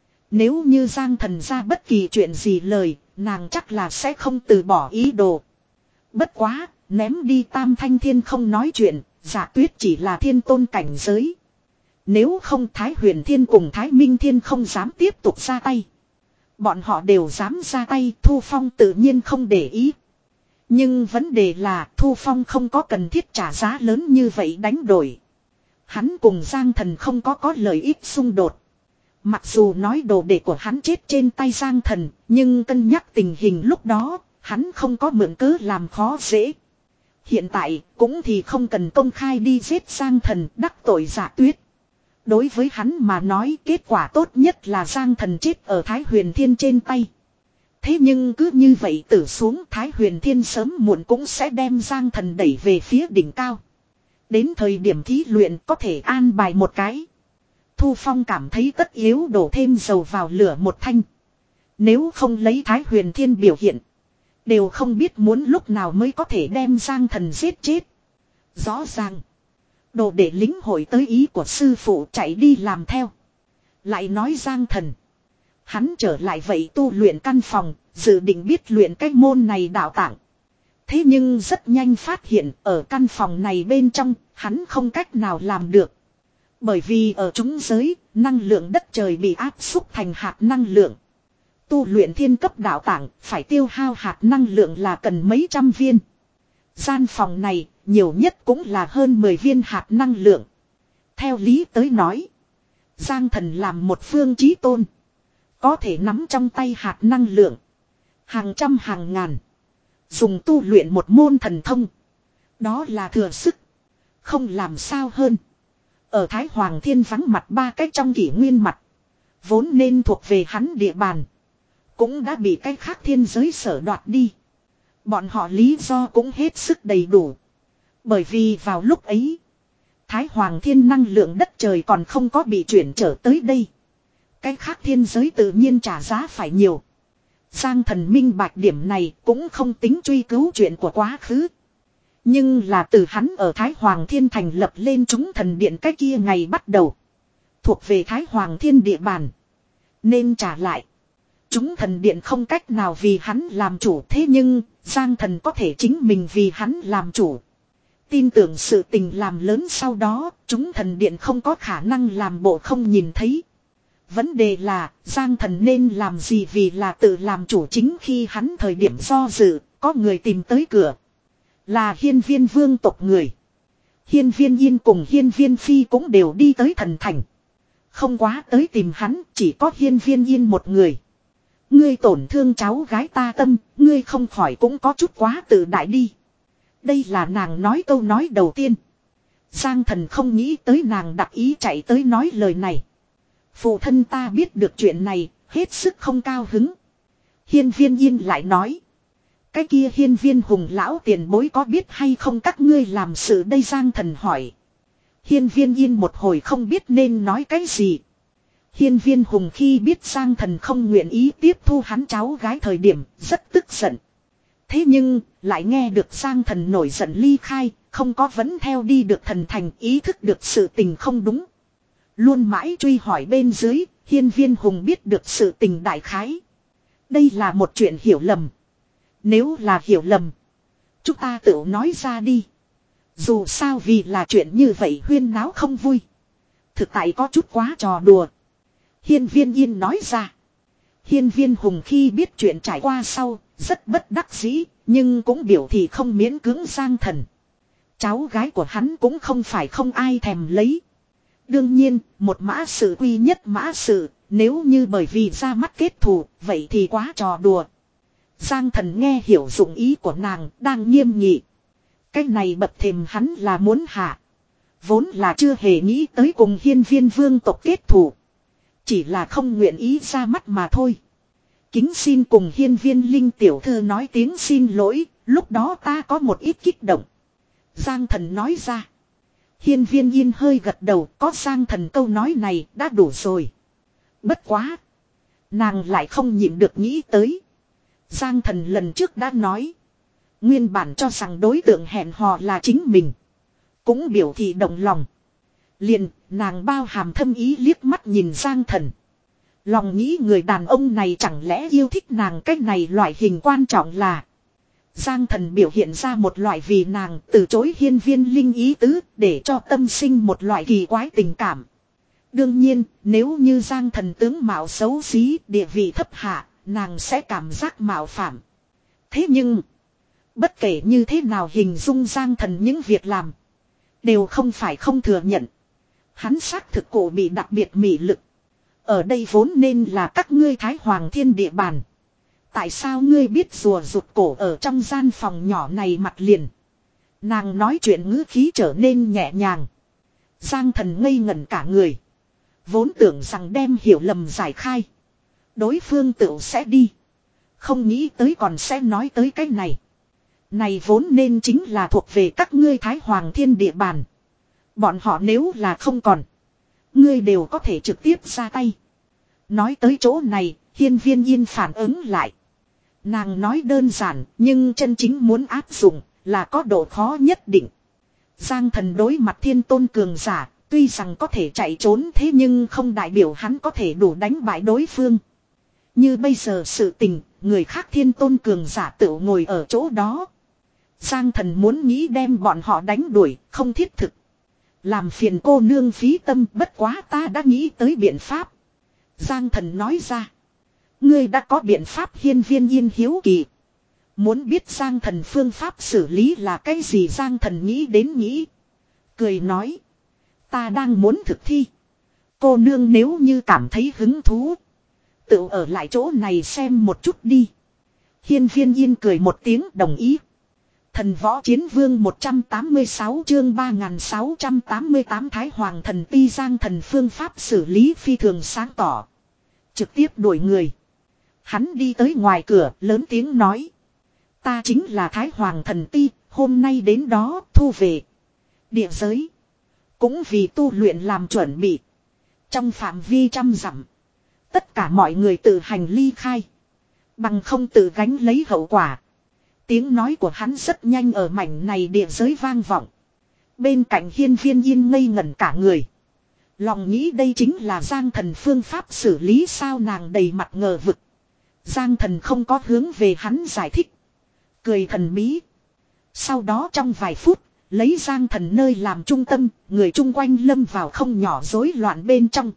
S1: Nếu như Giang Thần ra bất kỳ chuyện gì lời, nàng chắc là sẽ không từ bỏ ý đồ. Bất quá, ném đi Tam Thanh Thiên không nói chuyện, Dạ Tuyết chỉ là thiên tôn cảnh giới. Nếu không Thái Huyền Thiên cùng Thái Minh Thiên không dám tiếp tục ra tay. Bọn họ đều dám ra tay, Thu Phong tự nhiên không để ý. Nhưng vấn đề là Thu Phong không có cần thiết trả giá lớn như vậy đánh đổi. Hắn cùng Giang Thần không có có lợi ích xung đột. Mặc dù nói đồ đệ của hắn chết trên tay Giang Thần, nhưng cân nhắc tình hình lúc đó, hắn không có mượn cớ làm khó dễ. Hiện tại, cũng thì không cần công khai đi giết Giang Thần, đắc tội Dạ Tuyết. Đối với hắn mà nói, kết quả tốt nhất là Giang Thần chết ở Thái Huyền Thiên trên tay. Thế nhưng cứ như vậy tử xuống, Thái Huyền Thiên sớm muộn cũng sẽ đem Giang Thần đẩy về phía đỉnh cao. Đến thời điểm thí luyện có thể an bài một cái. Thu Phong cảm thấy tất yếu đổ thêm dầu vào lửa một thanh. Nếu không lấy Thái Huyền Thiên biểu hiện, đều không biết muốn lúc nào mới có thể đem Giang Thần giết chết. Rõ ràng, đồ để lính hội tới ý của sư phụ chạy đi làm theo. Lại nói Giang Thần, hắn trở lại vậy tu luyện căn phòng, dự định biết luyện cái môn này đạo tạng. Thế nhưng rất nhanh phát hiện ở căn phòng này bên trong, hắn không cách nào làm được. Bởi vì ở chúng giới, năng lượng đất trời bị áp xúc thành hạt năng lượng. Tu luyện thiên cấp đạo tạng, phải tiêu hao hạt năng lượng là cần mấy trăm viên. Gian phòng này, nhiều nhất cũng là hơn mười viên hạt năng lượng. Theo lý tới nói, Giang thần làm một phương chí tôn. Có thể nắm trong tay hạt năng lượng. Hàng trăm hàng ngàn. Dùng tu luyện một môn thần thông. Đó là thừa sức. Không làm sao hơn. Ở Thái Hoàng Thiên vắng mặt ba cái trong kỷ nguyên mặt. Vốn nên thuộc về hắn địa bàn. Cũng đã bị cái khác thiên giới sở đoạt đi. Bọn họ lý do cũng hết sức đầy đủ. Bởi vì vào lúc ấy. Thái Hoàng Thiên năng lượng đất trời còn không có bị chuyển trở tới đây. Cái khác thiên giới tự nhiên trả giá phải nhiều. Giang thần minh bạch điểm này cũng không tính truy cứu chuyện của quá khứ. Nhưng là từ hắn ở Thái Hoàng Thiên thành lập lên chúng thần điện cái kia ngày bắt đầu. Thuộc về Thái Hoàng Thiên địa bàn. Nên trả lại. Chúng thần điện không cách nào vì hắn làm chủ, thế nhưng Giang thần có thể chính mình vì hắn làm chủ. Tin tưởng sự tình làm lớn sau đó, chúng thần điện không có khả năng làm bộ không nhìn thấy. Vấn đề là, Giang thần nên làm gì vì là tự làm chủ, chính khi hắn thời điểm do dự, có người tìm tới cửa. Là hiên viên vương tộc người. Hiên viên yên cùng hiên viên phi cũng đều đi tới thần thành. Không quá tới tìm hắn, chỉ có hiên viên yên một người. Ngươi tổn thương cháu gái ta tâm, ngươi không khỏi cũng có chút quá tự đại đi. Đây là nàng nói câu nói đầu tiên. Giang thần không nghĩ tới nàng đặc ý chạy tới nói lời này. Phụ thân ta biết được chuyện này, hết sức không cao hứng. Hiên viên yên lại nói. Cái kia hiên viên hùng lão tiền bối có biết hay không các ngươi làm sự đây, Giang thần hỏi. Hiên viên yên một hồi không biết nên nói cái gì. Hiên viên hùng khi biết Giang thần không nguyện ý tiếp thu hắn cháu gái thời điểm rất tức giận. Thế nhưng lại nghe được Giang thần nổi giận ly khai, không có vẫn theo đi được thần thành, ý thức được sự tình không đúng. Luôn mãi truy hỏi bên dưới, hiên viên hùng biết được sự tình đại khái. Đây là một chuyện hiểu lầm. Nếu là hiểu lầm, chúng ta tự nói ra đi. Dù sao vì là chuyện như vậy huyên náo không vui. Thực tại có chút quá trò đùa. Hiên viên yên nói ra. Hiên viên hùng khi biết chuyện trải qua sau, rất bất đắc dĩ, nhưng cũng biểu thị không miễn cưỡng Giang thần. Cháu gái của hắn cũng không phải không ai thèm lấy. Đương nhiên, một mã sự quy nhất mã sự, nếu như bởi vì ra mắt kết thù, vậy thì quá trò đùa. Giang thần nghe hiểu dụng ý của nàng, đang nghiêm nghị. Cái này bập thềm hắn là muốn hạ. Vốn là chưa hề nghĩ tới cùng hiên viên vương tộc kết thù. Chỉ là không nguyện ý ra mắt mà thôi. Kính xin cùng hiên viên linh tiểu thư nói tiếng xin lỗi, lúc đó ta có một ít kích động. Giang thần nói ra. Hiên viên yên hơi gật đầu, có Giang thần câu nói này đã đủ rồi. Bất quá. Nàng lại không nhịn được nghĩ tới. Giang thần lần trước đã nói. Nguyên bản cho rằng đối tượng hẹn hò là chính mình. Cũng biểu thị động lòng. Liền, nàng bao hàm thâm ý liếc mắt nhìn Giang thần. Lòng nghĩ người đàn ông này chẳng lẽ yêu thích nàng, cái này loại hình quan trọng là. Giang thần biểu hiện ra một loại vì nàng từ chối hiên viên linh ý tứ, để cho tâm sinh một loại kỳ quái tình cảm. Đương nhiên, nếu như Giang thần tướng mạo xấu xí, địa vị thấp hạ, nàng sẽ cảm giác mạo phạm. Thế nhưng, bất kể như thế nào hình dung Giang thần những việc làm, đều không phải không thừa nhận. Hắn xác thực cổ bị đặc biệt mị lực. Ở đây vốn nên là các ngươi Thái Hoàng Thiên địa bàn. Tại sao ngươi biết rùa rụt cổ ở trong gian phòng nhỏ này mặt liền. Nàng nói chuyện ngữ khí trở nên nhẹ nhàng. Giang thần ngây ngẩn cả người. Vốn tưởng rằng đem hiểu lầm giải khai. Đối phương tự sẽ đi. Không nghĩ tới còn sẽ nói tới cái này. Này vốn nên chính là thuộc về các ngươi Thái Hoàng Thiên địa bàn. Bọn họ nếu là không còn. Ngươi đều có thể trực tiếp ra tay. Nói tới chỗ này, hiên viên yên phản ứng lại. Nàng nói đơn giản, nhưng chân chính muốn áp dụng, là có độ khó nhất định. Giang thần đối mặt thiên tôn cường giả, tuy rằng có thể chạy trốn thế nhưng không đại biểu hắn có thể đủ đánh bại đối phương. Như bây giờ sự tình, người khác thiên tôn cường giả tự ngồi ở chỗ đó. Giang thần muốn nghĩ đem bọn họ đánh đuổi, không thiết thực. Làm phiền cô nương phí tâm, bất quá ta đã nghĩ tới biện pháp. Giang thần nói ra. Ngươi đã có biện pháp, hiên viên yên hiếu kỳ. Muốn biết Giang thần phương pháp xử lý là cái gì, Giang thần nghĩ đến nghĩ. Cười nói. Ta đang muốn thực thi. Cô nương nếu như cảm thấy hứng thú, tự ở lại chỗ này xem một chút đi. Hiên Viên Yên cười một tiếng đồng ý. Thần võ chiến vương một trăm tám mươi sáu chương ba nghìn sáu trăm tám mươi tám Thái Hoàng thần ti Giang Thần phương pháp xử lý phi thường sáng tỏ. Trực tiếp đuổi người. Hắn đi tới ngoài cửa lớn tiếng nói. Ta chính là Thái Hoàng thần ti, hôm nay đến đó thu về. Địa giới. Cũng vì tu luyện làm chuẩn bị. Trong phạm vi trăm dặm. Tất cả mọi người tự hành ly khai. Bằng không tự gánh lấy hậu quả. Tiếng nói của hắn rất nhanh ở mảnh này địa giới vang vọng. Bên cạnh Hiên Viên Yên ngây ngẩn cả người. Lòng nghĩ đây chính là Giang Thần phương pháp xử lý sao, nàng đầy mặt ngờ vực. Giang Thần không có hướng về hắn giải thích. Cười thần bí. Sau đó trong vài phút, lấy Giang Thần nơi làm trung tâm, người chung quanh lâm vào không nhỏ rối loạn bên trong.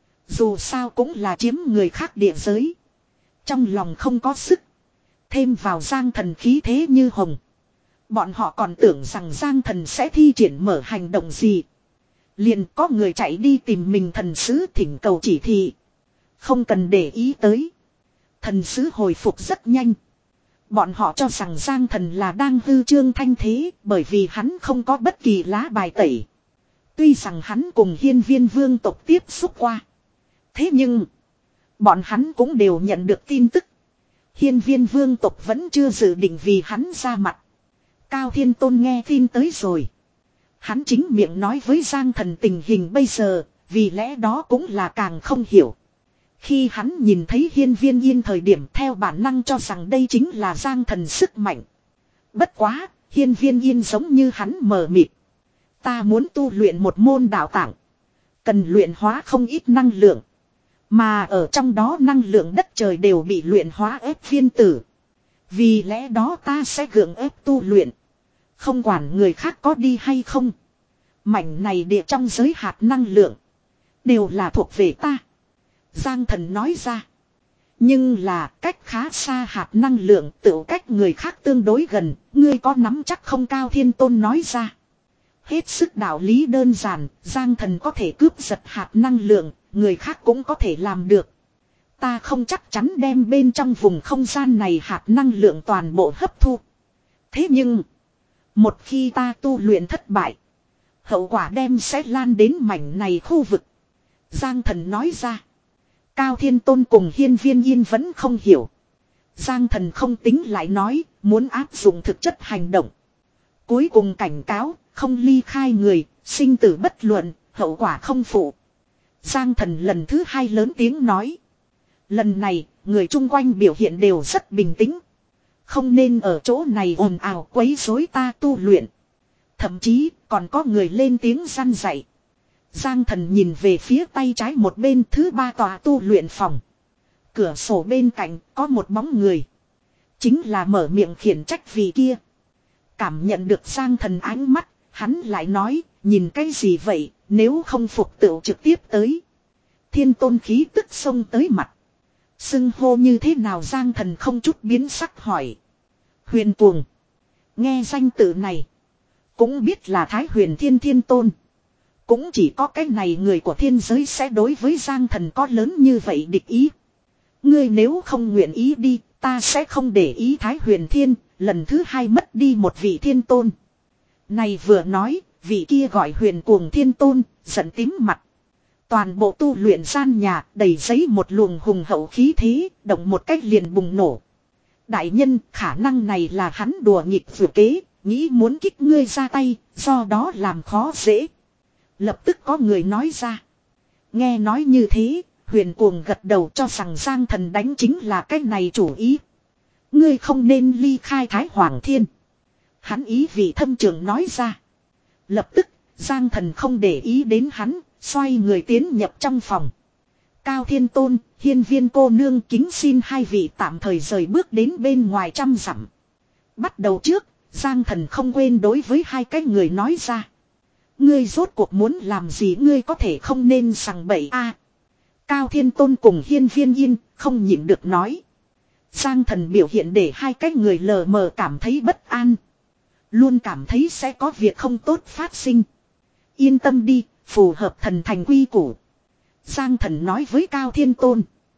S1: Dù sao cũng là chiếm người khác địa giới. Trong lòng không có sức. Thêm vào Giang Thần khí thế như hồng. Bọn họ còn tưởng rằng Giang Thần sẽ thi triển mở hành động gì. Liền có người chạy đi tìm mình thần sứ thỉnh cầu chỉ thị. Không cần để ý tới. Thần sứ hồi phục rất nhanh. Bọn họ cho rằng Giang Thần là đang hư trương thanh thế, bởi vì hắn không có bất kỳ lá bài tẩy. Tuy rằng hắn cùng Hiên Viên vương tộc tiếp xúc qua. Thế nhưng, bọn hắn cũng đều nhận được tin tức. Hiên Viên vương tộc vẫn chưa dự định vì hắn ra mặt. Cao Thiên Tôn nghe tin tới rồi. Hắn chính miệng nói với Giang Thần tình hình bây giờ, vì lẽ đó cũng là càng không hiểu. Khi hắn nhìn thấy Hiên Viên Yên thời điểm theo bản năng cho rằng đây chính là Giang Thần sức mạnh. Bất quá, Hiên Viên Yên giống như hắn mờ mịt. Ta muốn tu luyện một môn đạo tạng. Cần luyện hóa không ít năng lượng. Mà ở trong đó năng lượng đất trời đều bị luyện hóa ép viên tử. Vì lẽ đó ta sẽ gượng ép tu luyện. Không quản người khác có đi hay không. Mảnh này địa trong giới hạt năng lượng. Đều là thuộc về ta. Giang Thần nói ra. Nhưng là cách khá xa hạt năng lượng tự cách người khác tương đối gần. Ngươi có nắm chắc không? Cao Thiên Tôn nói ra. Hết sức đạo lý đơn giản. Giang Thần có thể cướp giật hạt năng lượng. Người khác cũng có thể làm được. Ta không chắc chắn đem bên trong vùng không gian này hạt năng lượng toàn bộ hấp thu. Thế nhưng, một khi ta tu luyện thất bại, hậu quả đem sẽ lan đến mảnh này khu vực. Giang Thần nói ra. Cao Thiên Tôn cùng Hiên Viên Yên vẫn không hiểu. Giang Thần không tính lại nói, muốn áp dụng thực chất hành động. Cuối cùng cảnh cáo, không ly khai người, sinh tử bất luận, hậu quả không phụ. Giang Thần lần thứ hai lớn tiếng nói. Lần này, người chung quanh biểu hiện đều rất bình tĩnh. Không nên ở chỗ này ồn ào quấy rối ta tu luyện. Thậm chí, còn có người lên tiếng răn dạy. Giang Thần nhìn về phía tay trái một bên thứ ba tòa tu luyện phòng. Cửa sổ bên cạnh có một bóng người. Chính là mở miệng khiển trách vì kia. Cảm nhận được Giang Thần ánh mắt, hắn lại nói, nhìn cái gì vậy, nếu không phục tựu trực tiếp tới. Thiên Tôn khí tức xông tới mặt. Xưng hô như thế nào? Giang Thần không chút biến sắc hỏi. Huyền Cuồng. Nghe danh tự này, cũng biết là Thái Huyền Thiên Thiên Tôn. Cũng chỉ có cái này người của thiên giới sẽ đối với Giang Thần có lớn như vậy địch ý. Ngươi nếu không nguyện ý đi, ta sẽ không để ý. Thái Huyền Thiên lần thứ hai mất đi một vị thiên tôn. Này vừa nói, vị kia gọi Huyền Cuồng Thiên Tôn giận tím mặt. Toàn bộ tu luyện gian nhà đầy giấy một luồng hùng hậu khí thế, động một cách liền bùng nổ. Đại nhân, khả năng này là hắn đùa nghịch vừa kế, nghĩ muốn kích ngươi ra tay, do đó làm khó dễ. Lập tức có người nói ra. Nghe nói như thế, Huyền Cuồng gật đầu cho rằng Giang Thần đánh chính là cái này chủ ý. Ngươi không nên ly khai Thái Hoàng Thiên. Hắn ý vị thâm trường nói ra. Lập tức, Giang Thần không để ý đến hắn, xoay người tiến nhập trong phòng. Cao Thiên Tôn, Hiên Viên cô nương kính xin hai vị tạm thời rời bước đến bên ngoài trăm dặm. Bắt đầu trước, Giang Thần không quên đối với hai cái người nói ra. Ngươi rốt cuộc muốn làm gì? Ngươi có thể không nên sằng bậy a. À, Cao Thiên Tôn cùng Hiên Viên Yên không nhịn được nói. Giang Thần biểu hiện để hai cái người lờ mờ cảm thấy bất an. Luôn cảm thấy sẽ có việc không tốt phát sinh. Yên tâm đi, phù hợp thần thành quy củ. Giang Thần nói với Cao Thiên Tôn.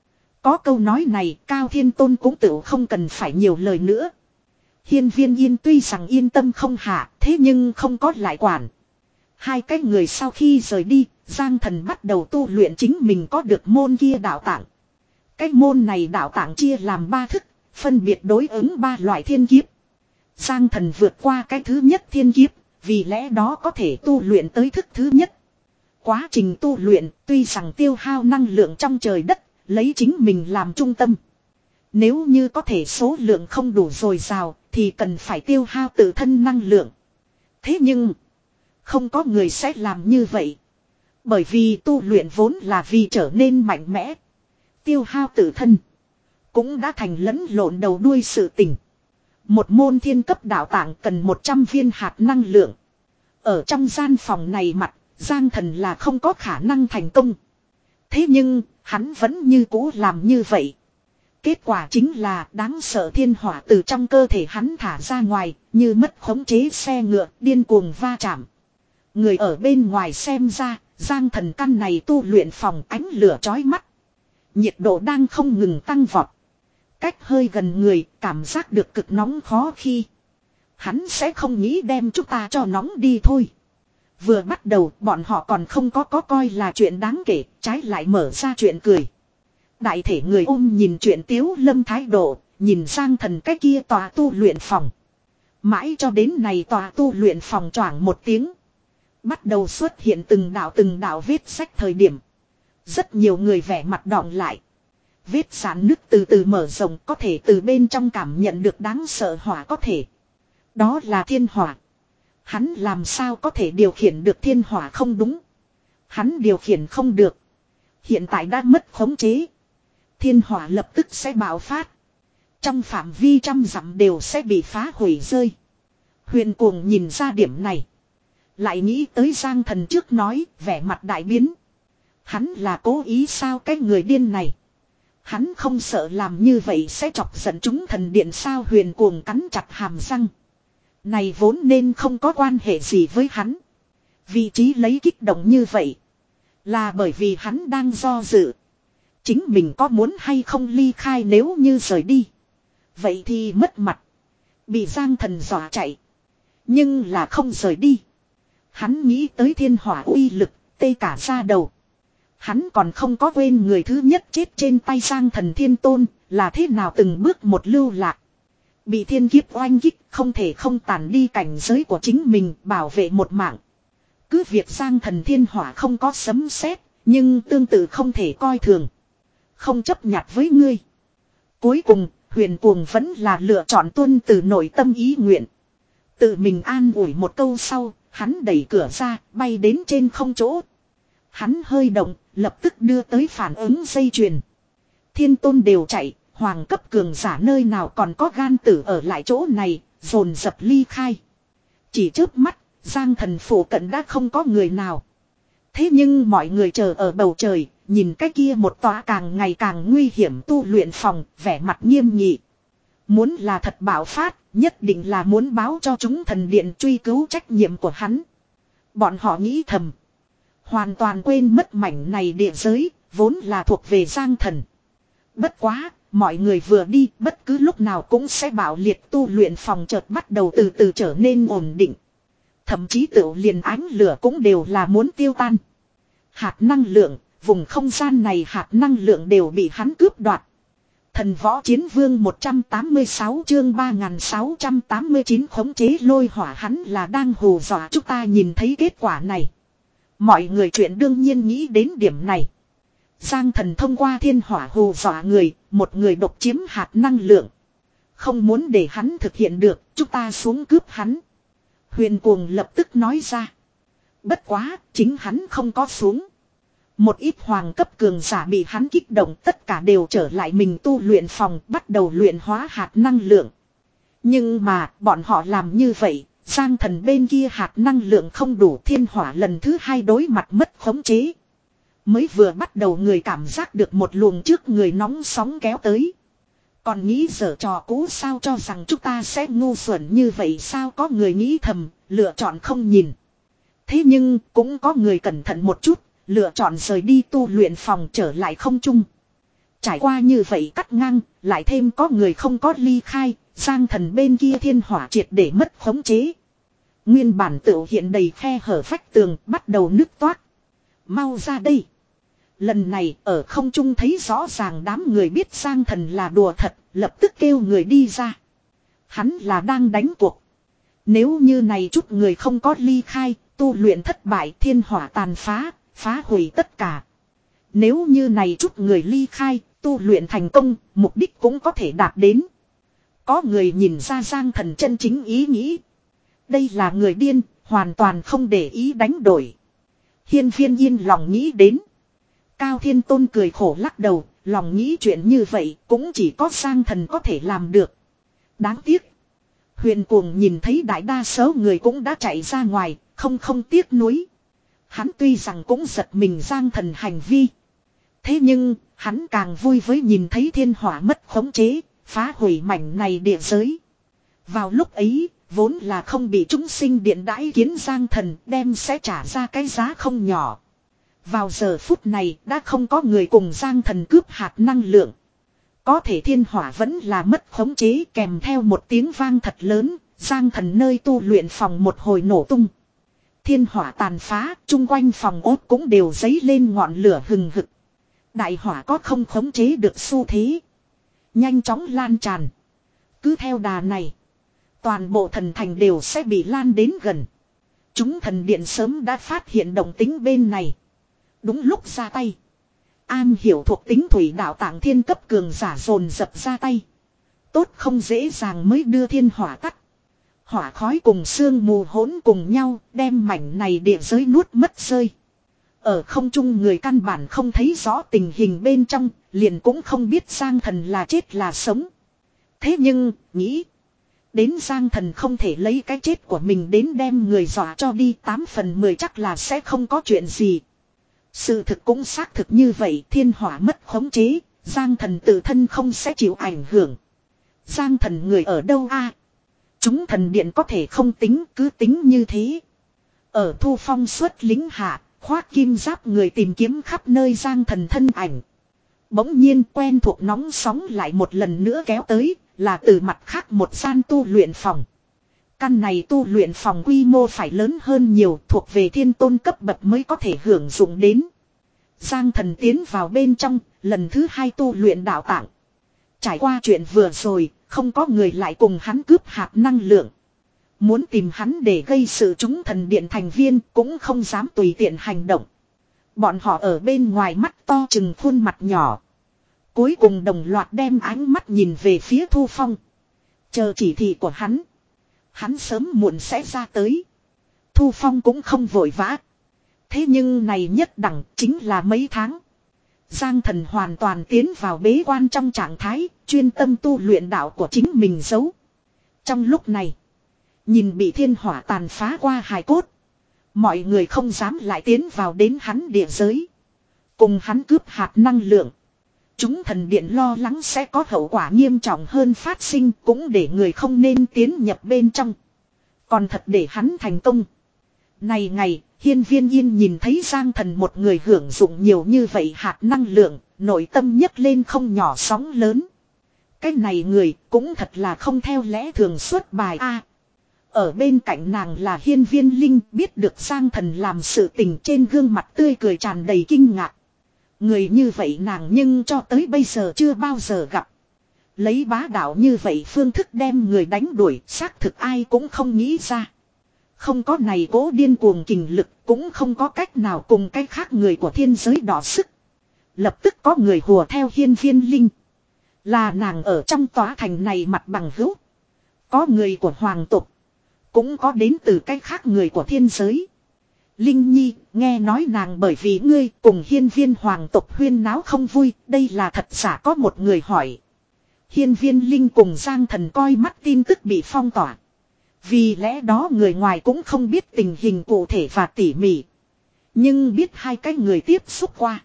S1: Có câu nói này Cao Thiên Tôn cũng tự không cần phải nhiều lời nữa. Hiên Viên Yên tuy rằng yên tâm không hạ, thế nhưng không có lại quản. Hai cái người sau khi rời đi, Giang Thần bắt đầu tu luyện chính mình có được môn kia đạo tạng. Cái môn này đạo tạng chia làm ba thức, phân biệt đối ứng ba loại thiên kiếp. Giang Thần vượt qua cái thứ nhất thiên kiếp, vì lẽ đó có thể tu luyện tới thức thứ nhất. Quá trình tu luyện tuy rằng tiêu hao năng lượng trong trời đất, lấy chính mình làm trung tâm. Nếu như có thể số lượng không đủ dồi dào thì cần phải tiêu hao tự thân năng lượng. Thế nhưng không có người sẽ làm như vậy. Bởi vì tu luyện vốn là vì trở nên mạnh mẽ. Tiêu hao tự thân cũng đã thành lẫn lộn đầu đuôi sự tình. Một môn thiên cấp đạo tạng cần một trăm viên hạt năng lượng. Ở trong gian phòng này mặt, Giang Thần là không có khả năng thành công. Thế nhưng, hắn vẫn như cũ làm như vậy. Kết quả chính là đáng sợ thiên hỏa từ trong cơ thể hắn thả ra ngoài, như mất khống chế xe ngựa, điên cuồng va chạm. Người ở bên ngoài xem ra, Giang Thần căn này tu luyện phòng ánh lửa chói mắt. Nhiệt độ đang không ngừng tăng vọt. Cách hơi gần người, cảm giác được cực nóng khó khi. Hắn sẽ không nghĩ đem chúng ta cho nóng đi thôi. Vừa bắt đầu, bọn họ còn không có có coi là chuyện đáng kể, trái lại mở ra chuyện cười. Đại thể người ôm nhìn chuyện Tiếu Lâm thái độ, nhìn Giang Thần cái kia tòa tu luyện phòng. Mãi cho đến này tòa tu luyện phòng choảng một tiếng. Bắt đầu xuất hiện từng đạo từng đạo vết sách thời điểm. Rất nhiều người vẻ mặt đọng lại. Vết giãn nứt từ từ mở rộng, có thể từ bên trong cảm nhận được đáng sợ hỏa có thể. Đó là thiên hỏa. Hắn làm sao có thể điều khiển được thiên hỏa không đúng. Hắn điều khiển không được. Hiện tại đã mất khống chế. Thiên hỏa lập tức sẽ bạo phát. Trong phạm vi trăm dặm đều sẽ bị phá hủy rơi. Huyền Cuồng nhìn ra điểm này. Lại nghĩ tới Giang Thần trước nói, vẻ mặt đại biến. Hắn là cố ý sao cái người điên này. Hắn không sợ làm như vậy sẽ chọc giận chúng thần điện sao. Huyền Cuồng cắn chặt hàm răng. Này vốn nên không có quan hệ gì với hắn. Vị trí lấy kích động như vậy. Là bởi vì hắn đang do dự. Chính mình có muốn hay không ly khai nếu như rời đi. Vậy thì mất mặt. Bị Giang Thần dọa chạy. Nhưng là không rời đi. Hắn nghĩ tới thiên hỏa uy lực, tê cả da đầu. Hắn còn không có quên người thứ nhất chết trên tay Giang Thần Thiên Tôn, là thế nào từng bước một lưu lạc. Bị thiên kiếp oanh kích, không thể không tàn đi cảnh giới của chính mình, bảo vệ một mạng. Cứ việc Giang Thần Thiên Hỏa không có sấm sét, nhưng tương tự không thể coi thường. Không chấp nhặt với ngươi. Cuối cùng, Huyền Cuồng vẫn là lựa chọn tuân từ nội tâm ý nguyện. Tự mình an ủi một câu sau, hắn đẩy cửa ra, bay đến trên không chỗ. Hắn hơi động, lập tức đưa tới phản ứng dây chuyền. Thiên Tôn đều chạy, hoàng cấp cường giả nơi nào còn có gan tử ở lại chỗ này, dồn dập ly khai. Chỉ trước mắt, Giang Thần phủ cận đã không có người nào. Thế nhưng mọi người chờ ở bầu trời, nhìn cái kia một tòa càng ngày càng nguy hiểm tu luyện phòng, vẻ mặt nghiêm nghị. Muốn là thật bạo phát, nhất định là muốn báo cho chúng thần điện truy cứu trách nhiệm của hắn. Bọn họ nghĩ thầm. Hoàn toàn quên mất mảnh này địa giới, vốn là thuộc về Giang Thần. Bất quá, mọi người vừa đi, bất cứ lúc nào cũng sẽ bạo liệt tu luyện phòng chợt bắt đầu từ từ trở nên ổn định. Thậm chí tự liền ánh lửa cũng đều là muốn tiêu tan. Hạt năng lượng, vùng không gian này hạt năng lượng đều bị hắn cướp đoạt. Thần Võ Chiến Vương một trăm tám mươi sáu chương ba nghìn sáu trăm tám mươi chín khống chế lôi hỏa hắn là đang hù dọa chúng ta nhìn thấy kết quả này. Mọi người chuyện đương nhiên nghĩ đến điểm này. Giang Thần thông qua thiên hỏa hù dọa người, một người độc chiếm hạt năng lượng. Không muốn để hắn thực hiện được, chúng ta xuống cướp hắn. Huyền Cuồng lập tức nói ra. Bất quá, chính hắn không có xuống. Một ít hoàng cấp cường giả bị hắn kích động tất cả đều trở lại mình tu luyện phòng bắt đầu luyện hóa hạt năng lượng. Nhưng mà bọn họ làm như vậy, Giang Thần bên kia hạt năng lượng không đủ thiên hỏa lần thứ hai đối mặt mất khống chế. Mới vừa bắt đầu người cảm giác được một luồng trước người nóng sóng kéo tới. Còn nghĩ giở trò cũ sao cho rằng chúng ta sẽ ngu xuẩn như vậy sao có người nghĩ thầm, lựa chọn không nhìn. Thế nhưng cũng có người cẩn thận một chút. lựa chọn rời đi tu luyện phòng trở lại không trung. Trải qua như vậy cắt ngang, lại thêm có người không có ly khai, Giang Thần bên kia thiên hỏa triệt để mất khống chế. Nguyên bản tựu hiện đầy khe hở vách tường bắt đầu nứt toát. Mau ra đây. Lần này ở không trung thấy rõ ràng đám người biết Giang Thần là đùa thật, lập tức kêu người đi ra. Hắn là đang đánh cuộc. Nếu như này chút người không có ly khai, tu luyện thất bại, thiên hỏa tàn phá, phá hủy tất cả. Nếu như này chút người ly khai, tu luyện thành công, mục đích cũng có thể đạt đến. Có người nhìn ra Giang Thần chân chính ý nghĩ. Đây là người điên, hoàn toàn không để ý đánh đổi. Hiên Viên yên lòng nghĩ đến. Cao Thiên Tôn cười khổ lắc đầu, lòng nghĩ chuyện như vậy cũng chỉ có Giang Thần có thể làm được. Đáng tiếc. Huyền Cuồng nhìn thấy đại đa số người cũng đã chạy ra ngoài, không không tiếc nuối. Hắn tuy rằng cũng giật mình Giang Thần hành vi. Thế nhưng, hắn càng vui với nhìn thấy thiên hỏa mất khống chế, phá hủy mảnh này địa giới. Vào lúc ấy, vốn là không bị chúng sinh điện đãi kiến Giang Thần đem sẽ trả ra cái giá không nhỏ. Vào giờ phút này đã không có người cùng Giang Thần cướp hạt năng lượng. Có thể thiên hỏa vẫn là mất khống chế kèm theo một tiếng vang thật lớn, Giang Thần nơi tu luyện phòng một hồi nổ tung. Thiên hỏa tàn phá, chung quanh phòng ốt cũng đều dấy lên ngọn lửa hừng hực. Đại hỏa có không khống chế được xu thế. Nhanh chóng lan tràn. Cứ theo đà này, toàn bộ thần thành đều sẽ bị lan đến gần. Chúng thần điện sớm đã phát hiện động tính bên này. Đúng lúc ra tay. An hiểu thuộc tính thủy đạo tạng thiên cấp cường giả dồn dập ra tay. Tốt không dễ dàng mới đưa thiên hỏa tắt. Hỏa khói cùng sương mù hỗn cùng nhau đem mảnh này địa giới nuốt mất rơi. Ở không trung người căn bản không thấy rõ tình hình bên trong, liền cũng không biết Giang Thần là chết là sống. Thế nhưng, nghĩ. Đến Giang Thần không thể lấy cái chết của mình đến đem người dọa cho đi tám phần mười chắc là sẽ không có chuyện gì. Sự thực cũng xác thực như vậy, thiên hỏa mất khống chế, Giang Thần tự thân không sẽ chịu ảnh hưởng. Giang Thần người ở đâu a? Chúng thần điện có thể không tính, cứ tính như thế. Ở Thu Phong xuất lính hạ, khoác kim giáp người tìm kiếm khắp nơi Giang Thần thân ảnh. Bỗng nhiên quen thuộc nóng sóng lại một lần nữa kéo tới, là từ mặt khác một gian tu luyện phòng. Căn này tu luyện phòng quy mô phải lớn hơn nhiều, thuộc về thiên tôn cấp bậc mới có thể hưởng dụng đến. Giang Thần tiến vào bên trong, lần thứ hai tu luyện đạo tạng. Trải qua chuyện vừa rồi, không có người lại cùng hắn cướp hạt năng lượng. Muốn tìm hắn để gây sự chúng thần điện thành viên cũng không dám tùy tiện hành động. Bọn họ ở bên ngoài mắt to chừng khuôn mặt nhỏ. Cuối cùng đồng loạt đem ánh mắt nhìn về phía Thu Phong. Chờ chỉ thị của hắn. Hắn sớm muộn sẽ ra tới. Thu Phong cũng không vội vã. Thế nhưng này nhất đẳng chính là mấy tháng. Giang Thần hoàn toàn tiến vào bế quan trong trạng thái, chuyên tâm tu luyện đạo của chính mình giấu. Trong lúc này, nhìn bị thiên hỏa tàn phá qua hài cốt. Mọi người không dám lại tiến vào đến hắn địa giới. Cùng hắn cướp hạt năng lượng. Chúng thần điện lo lắng sẽ có hậu quả nghiêm trọng hơn phát sinh cũng để người không nên tiến nhập bên trong. Còn thật để hắn thành công. Này ngày, Hiên Viên Yên nhìn thấy Giang Thần một người hưởng dụng nhiều như vậy hạt năng lượng, nội tâm nhấc lên không nhỏ sóng lớn. Cái này người cũng thật là không theo lẽ thường xuất bài a. Ở bên cạnh nàng là Hiên Viên Linh biết được Giang Thần làm sự tình trên gương mặt tươi cười tràn đầy kinh ngạc. Người như vậy nàng nhưng cho tới bây giờ chưa bao giờ gặp. Lấy bá đạo như vậy phương thức đem người đánh đuổi xác thực ai cũng không nghĩ ra. Không có này cố điên cuồng kình lực cũng không có cách nào cùng cái khác người của thiên giới đỏ sức. Lập tức có người hùa theo Hiên Viên Linh. Là nàng ở trong tòa thành này mặt bằng hữu. Có người của hoàng tộc. Cũng có đến từ cái khác người của thiên giới. Linh Nhi, nghe nói nàng bởi vì ngươi cùng Hiên Viên hoàng tộc huyên náo không vui, đây là thật giả có một người hỏi. Hiên Viên Linh cùng Giang Thần coi mắt tin tức bị phong tỏa. Vì lẽ đó người ngoài cũng không biết tình hình cụ thể và tỉ mỉ. Nhưng biết hai cái người tiếp xúc qua.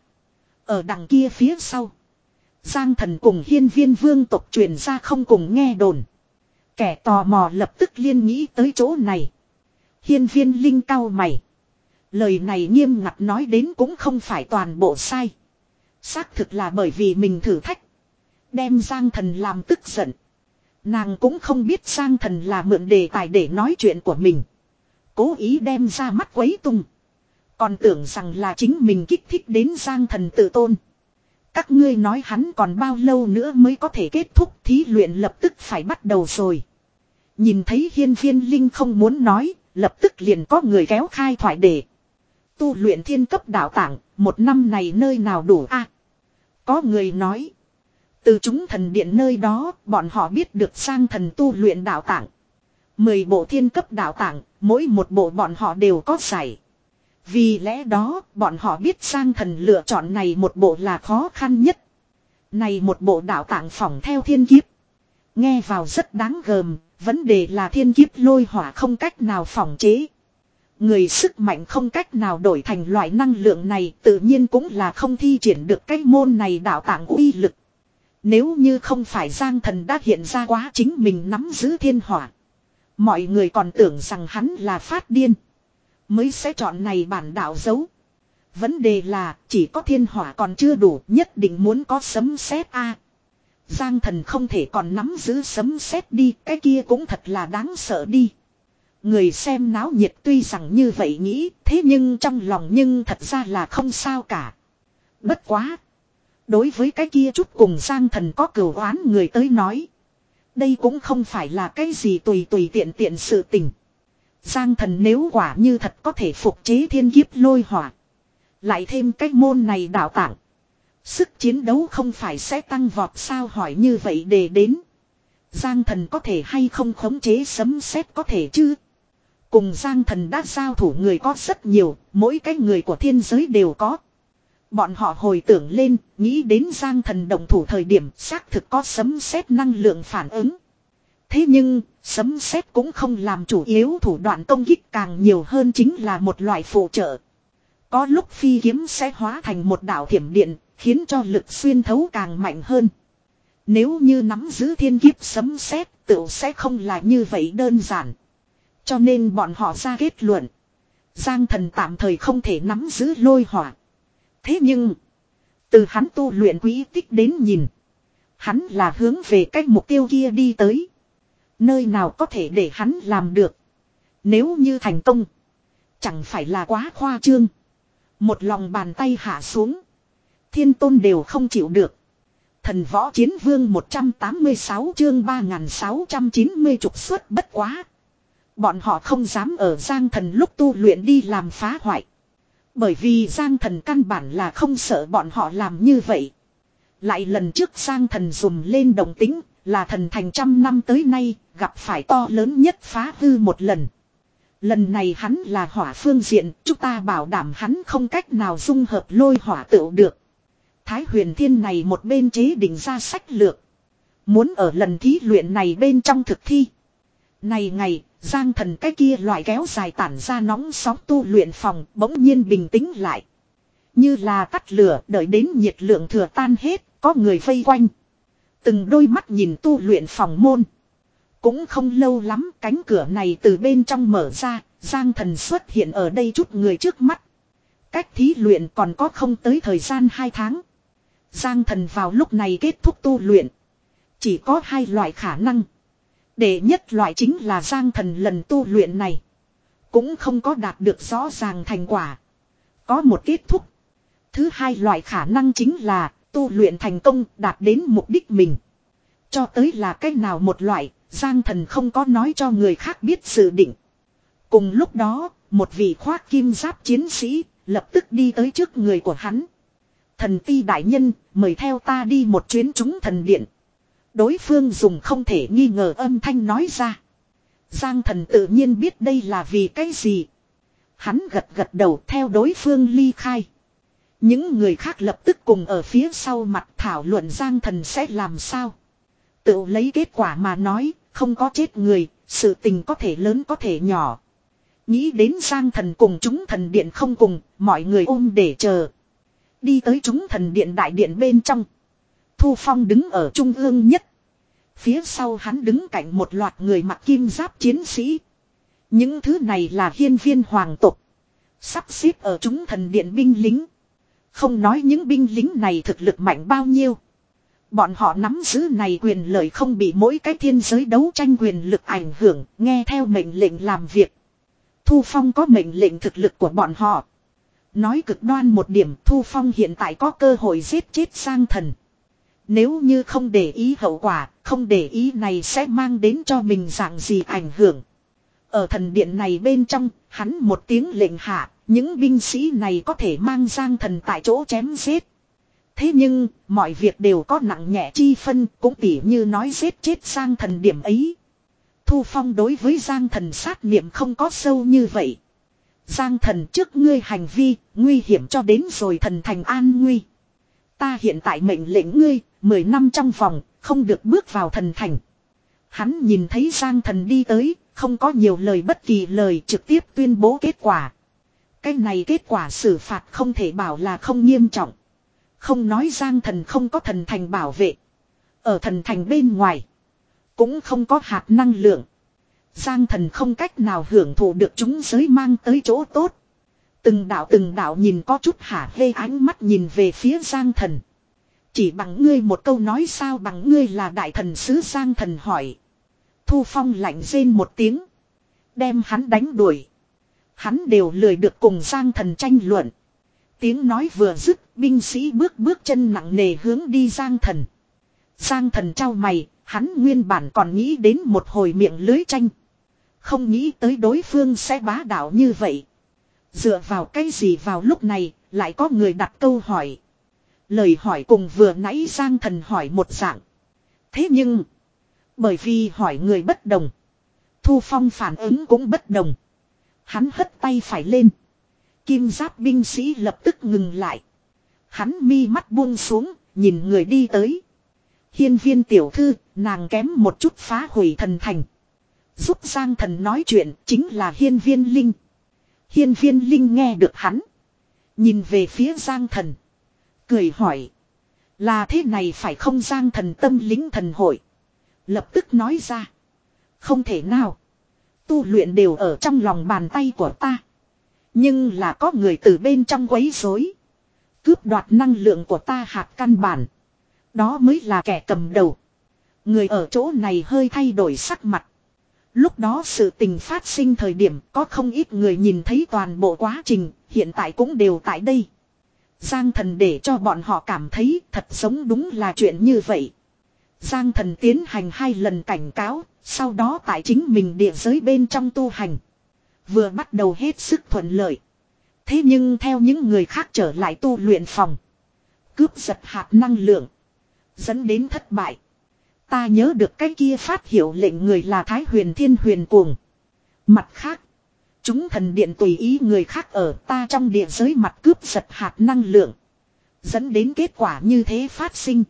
S1: Ở đằng kia phía sau. Giang Thần cùng Hiên Viên vương tộc truyền ra không cùng nghe đồn. Kẻ tò mò lập tức liên nghĩ tới chỗ này. Hiên Viên Linh cau mày. Lời này nghiêm ngặt nói đến cũng không phải toàn bộ sai. Xác thực là bởi vì mình thử thách. Đem Giang Thần làm tức giận. Nàng cũng không biết Giang Thần là mượn đề tài để nói chuyện của mình. Cố ý đem ra mắt quấy tung. Còn tưởng rằng là chính mình kích thích đến Giang Thần tự tôn. Các ngươi nói hắn còn bao lâu nữa mới có thể kết thúc, thí luyện lập tức phải bắt đầu rồi. Nhìn thấy Hiên Viên Linh không muốn nói, lập tức liền có người kéo khai thoại để. Tu luyện thiên cấp đạo tạng, một năm này nơi nào đủ a? Có người nói. Từ chúng thần điện nơi đó, bọn họ biết được Giang Thần tu luyện đạo tạng. Mười bộ thiên cấp đạo tạng, mỗi một bộ bọn họ đều có giải. Vì lẽ đó, bọn họ biết Giang Thần lựa chọn này một bộ là khó khăn nhất. Này một bộ đạo tạng phỏng theo thiên kiếp. Nghe vào rất đáng gờm, vấn đề là thiên kiếp lôi hỏa không cách nào phỏng chế. Người sức mạnh không cách nào đổi thành loại năng lượng này, tự nhiên cũng là không thi triển được cái môn này đạo tạng uy lực. Nếu như không phải Giang Thần đã hiện ra quá chính mình nắm giữ thiên hỏa. Mọi người còn tưởng rằng hắn là phát điên. Mới sẽ chọn này bản đạo dấu. Vấn đề là chỉ có thiên hỏa còn chưa đủ, nhất định muốn có sấm sét a. Giang Thần không thể còn nắm giữ sấm sét đi, cái kia cũng thật là đáng sợ đi. Người xem náo nhiệt tuy rằng như vậy nghĩ, thế nhưng trong lòng nhưng thật ra là không sao cả. Bất quá. Đối với cái kia chút cùng Giang Thần có cừu oán người tới nói. Đây cũng không phải là cái gì tùy tùy tiện tiện sự tình. Giang Thần nếu quả như thật có thể phục chế thiên kiếp lôi hỏa. Lại thêm cái môn này đạo tạng. Sức chiến đấu không phải sẽ tăng vọt sao, hỏi như vậy để đến. Giang Thần có thể hay không khống chế sấm sét có thể chứ? Cùng Giang Thần đã giao thủ người có rất nhiều, mỗi cái người của thiên giới đều có. Bọn họ hồi tưởng lên, nghĩ đến Giang Thần động thủ thời điểm xác thực có sấm sét năng lượng phản ứng. Thế nhưng, sấm sét cũng không làm chủ yếu thủ đoạn công kích, càng nhiều hơn chính là một loại phụ trợ. Có lúc phi kiếm sẽ hóa thành một đạo thiểm điện, khiến cho lực xuyên thấu càng mạnh hơn. Nếu như nắm giữ thiên kiếp sấm sét, tựu sẽ không là như vậy đơn giản. Cho nên bọn họ ra kết luận. Giang Thần tạm thời không thể nắm giữ lôi hỏa. Thế nhưng, từ hắn tu luyện quý tích đến nhìn, hắn là hướng về cách mục tiêu kia đi tới. Nơi nào có thể để hắn làm được. Nếu như thành công, chẳng phải là quá khoa trương. Một lòng bàn tay hạ xuống, thiên tôn đều không chịu được. Thần võ chiến vương một trăm tám mươi sáu chương ba nghìn sáu trăm chín mươi trục xuất bất quá. Bọn họ không dám ở Giang Thần lúc tu luyện đi làm phá hoại. Bởi vì Giang Thần căn bản là không sợ bọn họ làm như vậy. Lại lần trước Giang Thần dùng lên đồng tính, là thần thành trăm năm tới nay, gặp phải to lớn nhất phá hư một lần. Lần này hắn là hỏa phương diện, chúng ta bảo đảm hắn không cách nào dung hợp lôi hỏa tựu được. Thái Huyền Thiên này một bên chế định ra sách lược. Muốn ở lần thí luyện này bên trong thực thi. Này ngày, Giang Thần cái kia loại kéo dài tản ra nóng sóng tu luyện phòng bỗng nhiên bình tĩnh lại. Như là tắt lửa, đợi đến nhiệt lượng thừa tan hết, có người vây quanh. Từng đôi mắt nhìn tu luyện phòng môn. Cũng không lâu lắm, cánh cửa này từ bên trong mở ra, Giang Thần xuất hiện ở đây chút người trước mắt. Cách thí luyện còn có không tới thời gian hai tháng. Giang Thần vào lúc này kết thúc tu luyện. Chỉ có hai loại khả năng. Đệ nhất loại chính là Giang Thần lần tu luyện này cũng không có đạt được rõ ràng thành quả, có một kết thúc. Thứ hai loại khả năng chính là tu luyện thành công, đạt đến mục đích mình. Cho tới là cách nào một loại, Giang Thần không có nói cho người khác biết dự định. Cùng lúc đó, một vị khoác kim giáp chiến sĩ lập tức đi tới trước người của hắn. Thần ti đại nhân, mời theo ta đi một chuyến chúng thần điện. Đối phương dùng không thể nghi ngờ âm thanh nói ra. Giang Thần tự nhiên biết đây là vì cái gì. Hắn gật gật đầu theo đối phương ly khai. Những người khác lập tức cùng ở phía sau mặt thảo luận Giang Thần sẽ làm sao. Tự lấy kết quả mà nói, không có chết người, sự tình có thể lớn có thể nhỏ. Nghĩ đến Giang Thần cùng chúng thần điện không cùng, mọi người ôm để chờ. Đi tới chúng thần điện đại điện bên trong. Thu Phong đứng ở trung ương nhất. Phía sau hắn đứng cạnh một loạt người mặc kim giáp chiến sĩ. Những thứ này là hiên viên hoàng tộc. Sắp xếp ở chúng thần điện binh lính. Không nói những binh lính này thực lực mạnh bao nhiêu. Bọn họ nắm giữ này quyền lợi không bị mỗi cái thiên giới đấu tranh quyền lực ảnh hưởng, nghe theo mệnh lệnh làm việc. Thu Phong có mệnh lệnh thực lực của bọn họ. Nói cực đoan một điểm, Thu Phong hiện tại có cơ hội giết chết Giang Thần. Nếu như không để ý hậu quả, không để ý này sẽ mang đến cho mình dạng gì ảnh hưởng. Ở thần điện này bên trong, hắn một tiếng lệnh hạ, những binh sĩ này có thể mang Giang Thần tại chỗ chém giết. Thế nhưng, mọi việc đều có nặng nhẹ chi phân, cũng tỉ như nói giết chết Giang Thần điểm ấy. Thu Phong đối với Giang Thần sát niệm không có sâu như vậy. Giang Thần, trước ngươi hành vi, nguy hiểm cho đến rồi thần thành an nguy. Ta hiện tại mệnh lệnh ngươi, mười năm trong vòng, không được bước vào thần thành. Hắn nhìn thấy Giang Thần đi tới, không có nhiều lời bất kỳ lời, trực tiếp tuyên bố kết quả. Cái này kết quả xử phạt không thể bảo là không nghiêm trọng. Không nói Giang Thần không có thần thành bảo vệ. Ở thần thành bên ngoài, cũng không có hạt năng lượng. Giang Thần không cách nào hưởng thụ được chúng giới mang tới chỗ tốt. Từng đạo từng đạo nhìn có chút hả hê ánh mắt nhìn về phía Giang Thần. Chỉ bằng ngươi một câu nói sao bằng ngươi là đại thần sứ Giang Thần hỏi. Thu Phong lạnh rên một tiếng. Đem hắn đánh đuổi. Hắn đều lười được cùng Giang Thần tranh luận. Tiếng nói vừa dứt, binh sĩ bước bước chân nặng nề hướng đi Giang Thần. Giang Thần trao mày, hắn nguyên bản còn nghĩ đến một hồi miệng lưới tranh. Không nghĩ tới đối phương sẽ bá đạo như vậy. Dựa vào cái gì vào lúc này, lại có người đặt câu hỏi. Lời hỏi cùng vừa nãy Giang Thần hỏi một dạng. Thế nhưng, bởi vì hỏi người bất đồng, Thu Phong phản ứng cũng bất đồng. Hắn hất tay phải lên. Kim giáp binh sĩ lập tức ngừng lại. Hắn mi mắt buông xuống, nhìn người đi tới. Hiên Viên tiểu thư, nàng kém một chút phá hủy thần thành. Giúp Giang Thần nói chuyện chính là Hiên Viên Linh. Hiên Viên Linh nghe được hắn. Nhìn về phía Giang Thần. Cười hỏi. Là thế này phải không? Giang Thần tâm lính thần hội. Lập tức nói ra. Không thể nào. Tu luyện đều ở trong lòng bàn tay của ta. Nhưng là có người từ bên trong quấy rối, cướp đoạt năng lượng của ta hạt căn bản. Đó mới là kẻ cầm đầu. Người ở chỗ này hơi thay đổi sắc mặt. Lúc đó sự tình phát sinh thời điểm có không ít người nhìn thấy toàn bộ quá trình, hiện tại cũng đều tại đây. Giang Thần để cho bọn họ cảm thấy thật giống đúng là chuyện như vậy. Giang Thần tiến hành hai lần cảnh cáo, sau đó tại chính mình địa giới bên trong tu hành. Vừa bắt đầu hết sức thuận lợi. Thế nhưng theo những người khác trở lại tu luyện phòng, cướp giật hạt năng lượng, dẫn đến thất bại. Ta nhớ được cái kia phát hiệu lệnh người là Thái Huyền Thiên Huyền Cuồng. Mặt khác, chúng thần điện tùy ý người khác ở ta trong địa giới mặt cướp giật hạt năng lượng, dẫn đến kết quả như thế phát sinh.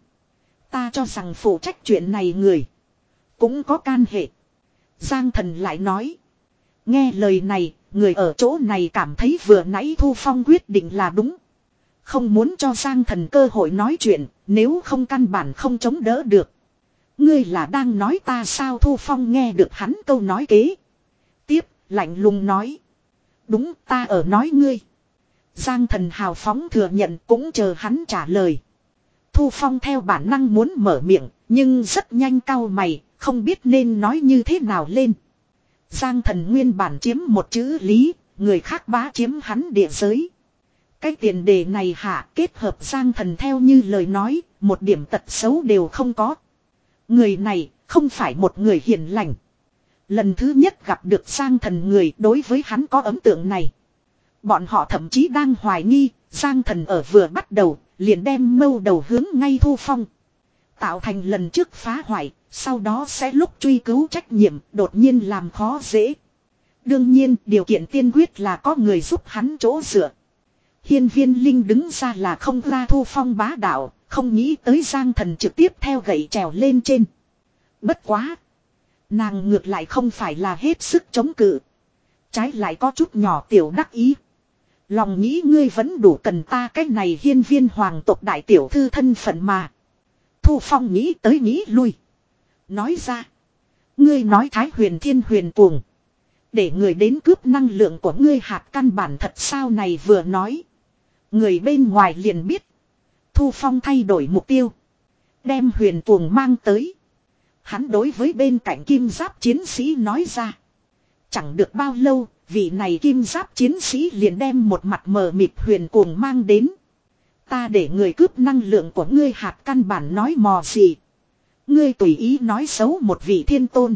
S1: Ta cho rằng phụ trách chuyện này người cũng có can hệ. Giang Thần lại nói. Nghe lời này, người ở chỗ này cảm thấy vừa nãy Thu Phong quyết định là đúng. Không muốn cho Giang Thần cơ hội nói chuyện, nếu không căn bản không chống đỡ được. Ngươi là đang nói ta sao? Thu Phong nghe được hắn câu nói kế tiếp, lạnh lùng nói. Đúng, ta ở nói ngươi. Giang Thần hào phóng thừa nhận, cũng chờ hắn trả lời. Thu Phong theo bản năng muốn mở miệng, nhưng rất nhanh cau mày, không biết nên nói như thế nào lên. Giang Thần nguyên bản chiếm một chữ lý, người khác bá chiếm hắn địa giới. Cái tiền đề này hạ kết hợp Giang Thần theo như lời nói, một điểm tật xấu đều không có. Người này không phải một người hiền lành. Lần thứ nhất gặp được Giang Thần người đối với hắn có ấn tượng này. Bọn họ thậm chí đang hoài nghi, Giang Thần ở vừa bắt đầu, liền đem mâu đầu hướng ngay Thu Phong. Tạo thành lần trước phá hoại, sau đó sẽ lúc truy cứu trách nhiệm, đột nhiên làm khó dễ. Đương nhiên, điều kiện tiên quyết là có người giúp hắn chỗ dựa. Hiên Viên Linh đứng ra là không ra Thu Phong bá đạo, không nghĩ tới Giang Thần trực tiếp theo gậy trèo lên trên. Bất quá. Nàng ngược lại không phải là hết sức chống cự. Trái lại có chút nhỏ tiểu đắc ý. Lòng nghĩ ngươi vẫn đủ cần ta cái này hiên viên hoàng tộc đại tiểu thư thân phận mà. Thu Phong nghĩ tới nghĩ lui. Nói ra. Ngươi nói Thái Huyền Thiên Huyền Cuồng. Để người đến cướp năng lượng của ngươi hạt căn bản thật sao này vừa nói. Người bên ngoài liền biết. Thu Phong thay đổi mục tiêu. Đem huyền cuồng mang tới. Hắn đối với bên cạnh kim giáp chiến sĩ nói ra. Chẳng được bao lâu, vị này kim giáp chiến sĩ liền đem một mặt mờ mịt huyền cuồng mang đến. Ta để người cướp năng lượng của ngươi hạt căn bản nói mò gì. Ngươi tùy ý nói xấu một vị thiên tôn.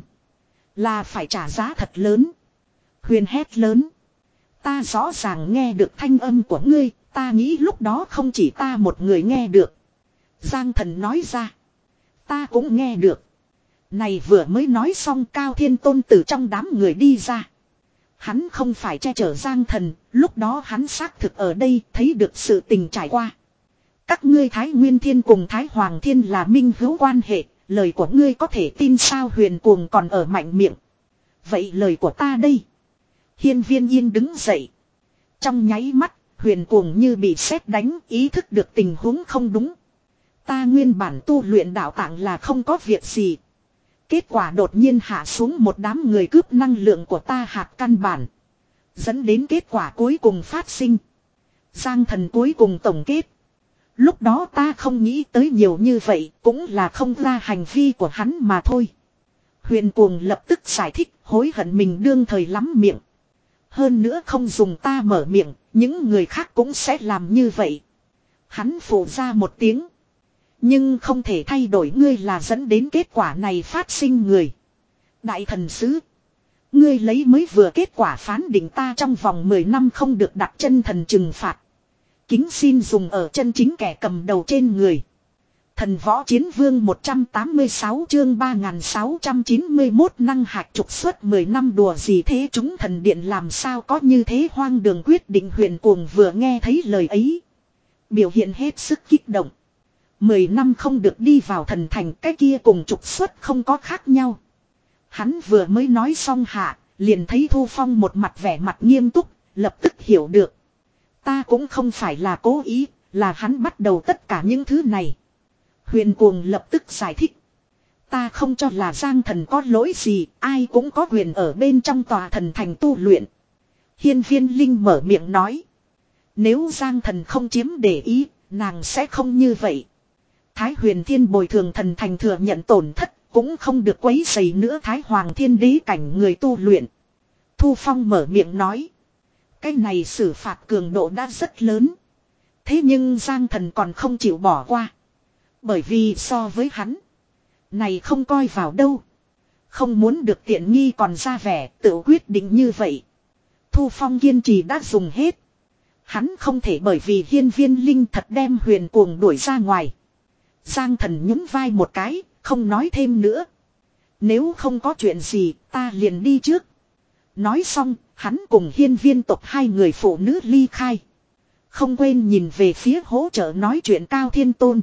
S1: Là phải trả giá thật lớn. Huyền hét lớn. Ta rõ ràng nghe được thanh âm của ngươi, ta nghĩ lúc đó không chỉ ta một người nghe được. Giang Thần nói ra. Ta cũng nghe được. Này vừa mới nói xong Cao Thiên Tôn từ trong đám người đi ra. Hắn không phải che chở Giang Thần, lúc đó hắn xác thực ở đây thấy được sự tình trải qua. Các ngươi Thái Nguyên Thiên cùng Thái Hoàng Thiên là minh hữu quan hệ, lời của ngươi có thể tin sao huyền cuồng còn ở mạnh miệng. Vậy lời của ta đây. Hiên Viên Yên đứng dậy. Trong nháy mắt, huyền cuồng như bị sét đánh, ý thức được tình huống không đúng. Ta nguyên bản tu luyện đạo tạng là không có việc gì. Kết quả đột nhiên hạ xuống một đám người cướp năng lượng của ta hạt căn bản. Dẫn đến kết quả cuối cùng phát sinh. Giang Thần cuối cùng tổng kết. Lúc đó ta không nghĩ tới nhiều như vậy, cũng là không ra hành vi của hắn mà thôi. Huyền cuồng lập tức giải thích, hối hận mình đương thời lắm miệng. Hơn nữa không dùng ta mở miệng, những người khác cũng sẽ làm như vậy. Hắn phụ ra một tiếng. Nhưng không thể thay đổi ngươi là dẫn đến kết quả này phát sinh người. Đại thần sứ. Ngươi lấy mới vừa kết quả phán định ta trong vòng mười năm không được đặt chân thần trừng phạt. Kính xin dùng ở chân chính kẻ cầm đầu trên người. Thần võ chiến vương một trăm tám mươi sáu chương ba nghìn sáu trăm chín mươi mốt năng hạch trục xuất mười năm đùa gì thế chúng thần điện làm sao có như thế hoang đường quyết định huyền cuồng vừa nghe thấy lời ấy. Biểu hiện hết sức kích động. Mười năm không được đi vào thần thành cái kia cùng trục xuất không có khác nhau. Hắn vừa mới nói xong hạ, liền thấy Thu Phong một mặt vẻ mặt nghiêm túc, lập tức hiểu được. Ta cũng không phải là cố ý, là hắn bắt đầu tất cả những thứ này. Huyền cuồng lập tức giải thích. Ta không cho là Giang Thần có lỗi gì, ai cũng có quyền ở bên trong tòa thần thành tu luyện. Hiên Viên Linh mở miệng nói. Nếu Giang Thần không chiếm để ý, nàng sẽ không như vậy. Thái Huyền Thiên bồi thường thần thành thừa nhận tổn thất, cũng không được quấy rầy nữa Thái Hoàng Thiên đế cảnh người tu luyện. Thu Phong mở miệng nói. Cái này xử phạt cường độ đã rất lớn. Thế nhưng Giang Thần còn không chịu bỏ qua. Bởi vì so với hắn. Này không coi vào đâu. Không muốn được tiện nghi còn ra vẻ tự quyết định như vậy. Thu Phong kiên trì đã dùng hết. Hắn không thể bởi vì Hiên Viên Linh thật đem huyền cuồng đuổi ra ngoài. Giang Thần nhún vai một cái, không nói thêm nữa. Nếu không có chuyện gì, ta liền đi trước. Nói xong, hắn cùng Hiên Viên tộc hai người phụ nữ ly khai. Không quên nhìn về phía hỗ trợ nói chuyện Cao Thiên Tôn.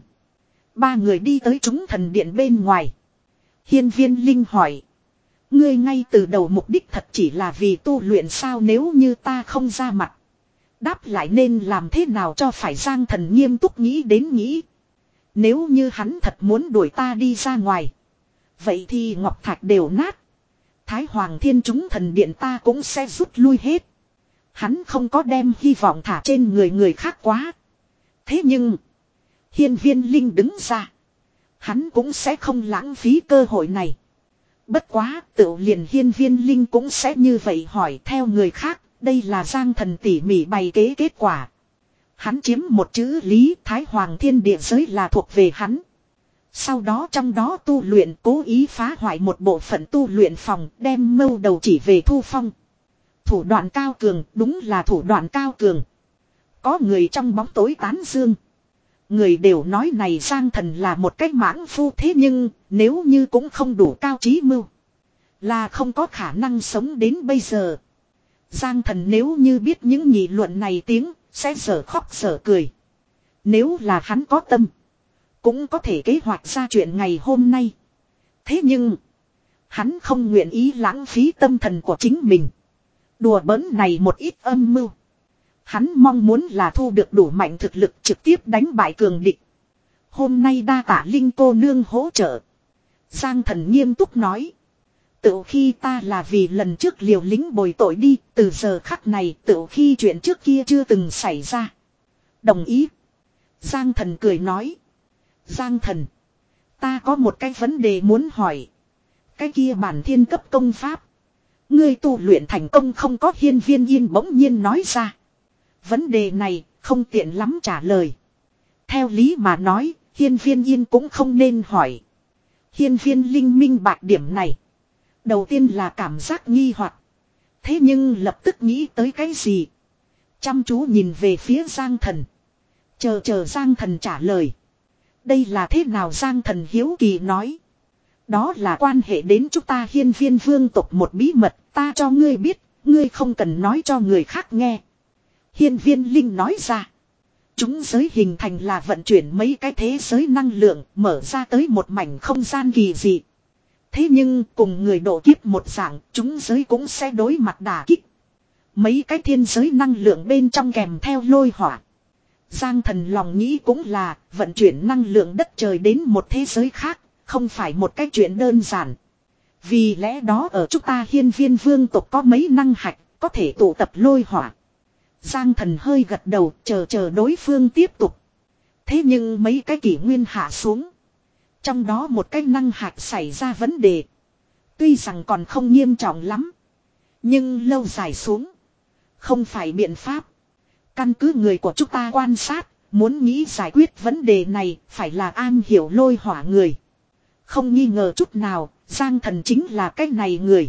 S1: Ba người đi tới chúng thần điện bên ngoài. Hiên Viên Linh hỏi. Ngươi ngay từ đầu mục đích thật chỉ là vì tu luyện sao nếu như ta không ra mặt. Đáp lại nên làm thế nào cho phải Giang Thần nghiêm túc nghĩ đến nghĩ. Nếu như hắn thật muốn đuổi ta đi ra ngoài. Vậy thì ngọc thạch đều nát. Thái Hoàng Thiên chúng thần điện ta cũng sẽ rút lui hết. Hắn không có đem hy vọng thả trên người người khác quá. Thế nhưng. Hiên Viên Linh đứng ra. Hắn cũng sẽ không lãng phí cơ hội này. Bất quá tự liền Hiên Viên Linh cũng sẽ như vậy hỏi theo người khác. Đây là Giang Thần tỉ mỉ bày kế kết quả. Hắn chiếm một chữ lý Thái Hoàng Thiên địa giới là thuộc về hắn. Sau đó trong đó tu luyện cố ý phá hoại một bộ phận tu luyện phòng đem mâu đầu chỉ về Thu Phong. Thủ đoạn cao cường đúng là thủ đoạn cao cường. Có người trong bóng tối tán dương. Người đều nói này Giang Thần là một cách mãng phu thế nhưng nếu như cũng không đủ cao trí mưu. Là không có khả năng sống đến bây giờ. Giang Thần nếu như biết những nghị luận này tiếng sẽ dở khóc dở cười. Nếu là hắn có tâm. Cũng có thể kế hoạch ra chuyện ngày hôm nay. Thế nhưng. Hắn không nguyện ý lãng phí tâm thần của chính mình. Đùa bỡn này một ít âm mưu. Hắn mong muốn là thu được đủ mạnh thực lực trực tiếp đánh bại cường địch. Hôm nay đa tạ Linh cô nương hỗ trợ. Giang Thần nghiêm túc nói. Tự khi ta là vì lần trước liều lĩnh bồi tội đi, từ giờ khắc này tự khi chuyện trước kia chưa từng xảy ra. Đồng ý. Giang Thần cười nói. Giang Thần, ta có một cái vấn đề muốn hỏi. Cái kia bản thiên cấp công pháp, ngươi tu luyện thành công không có? Hiên Viên Yên bỗng nhiên nói ra. Vấn đề này không tiện lắm trả lời. Theo lý mà nói, Hiên Viên Yên cũng không nên hỏi. Hiên Viên Linh minh bạch điểm này. Đầu tiên là cảm giác nghi hoặc. Thế nhưng lập tức nghĩ tới cái gì? Chăm chú nhìn về phía Giang Thần. Chờ chờ Giang Thần trả lời. Đây là thế nào? Giang Thần hiếu kỳ nói. Đó là quan hệ đến chúng ta Hiên Viên vương tộc một bí mật, ta cho ngươi biết, ngươi không cần nói cho người khác nghe. Hiên Viên Linh nói ra. Chúng giới hình thành là vận chuyển mấy cái thế giới năng lượng, mở ra tới một mảnh không gian kỳ dị. Thế nhưng cùng người độ kiếp một dạng, chúng giới cũng sẽ đối mặt đả kích. Mấy cái thiên giới năng lượng bên trong kèm theo lôi hỏa. Giang Thần lòng nghĩ cũng là vận chuyển năng lượng đất trời đến một thế giới khác, không phải một cái chuyện đơn giản. Vì lẽ đó ở chúng ta Hiên Viên vương tộc có mấy năng hạch có thể tụ tập lôi hỏa. Giang Thần hơi gật đầu, chờ chờ đối phương tiếp tục. Thế nhưng mấy cái kỷ nguyên hạ xuống, trong đó một cái năng hạch xảy ra vấn đề. Tuy rằng còn không nghiêm trọng lắm, nhưng lâu dài xuống không phải biện pháp. Căn cứ người của chúng ta quan sát, muốn nghĩ giải quyết vấn đề này phải là am hiểu lôi hỏa người. Không nghi ngờ chút nào, Giang Thần chính là cái này người.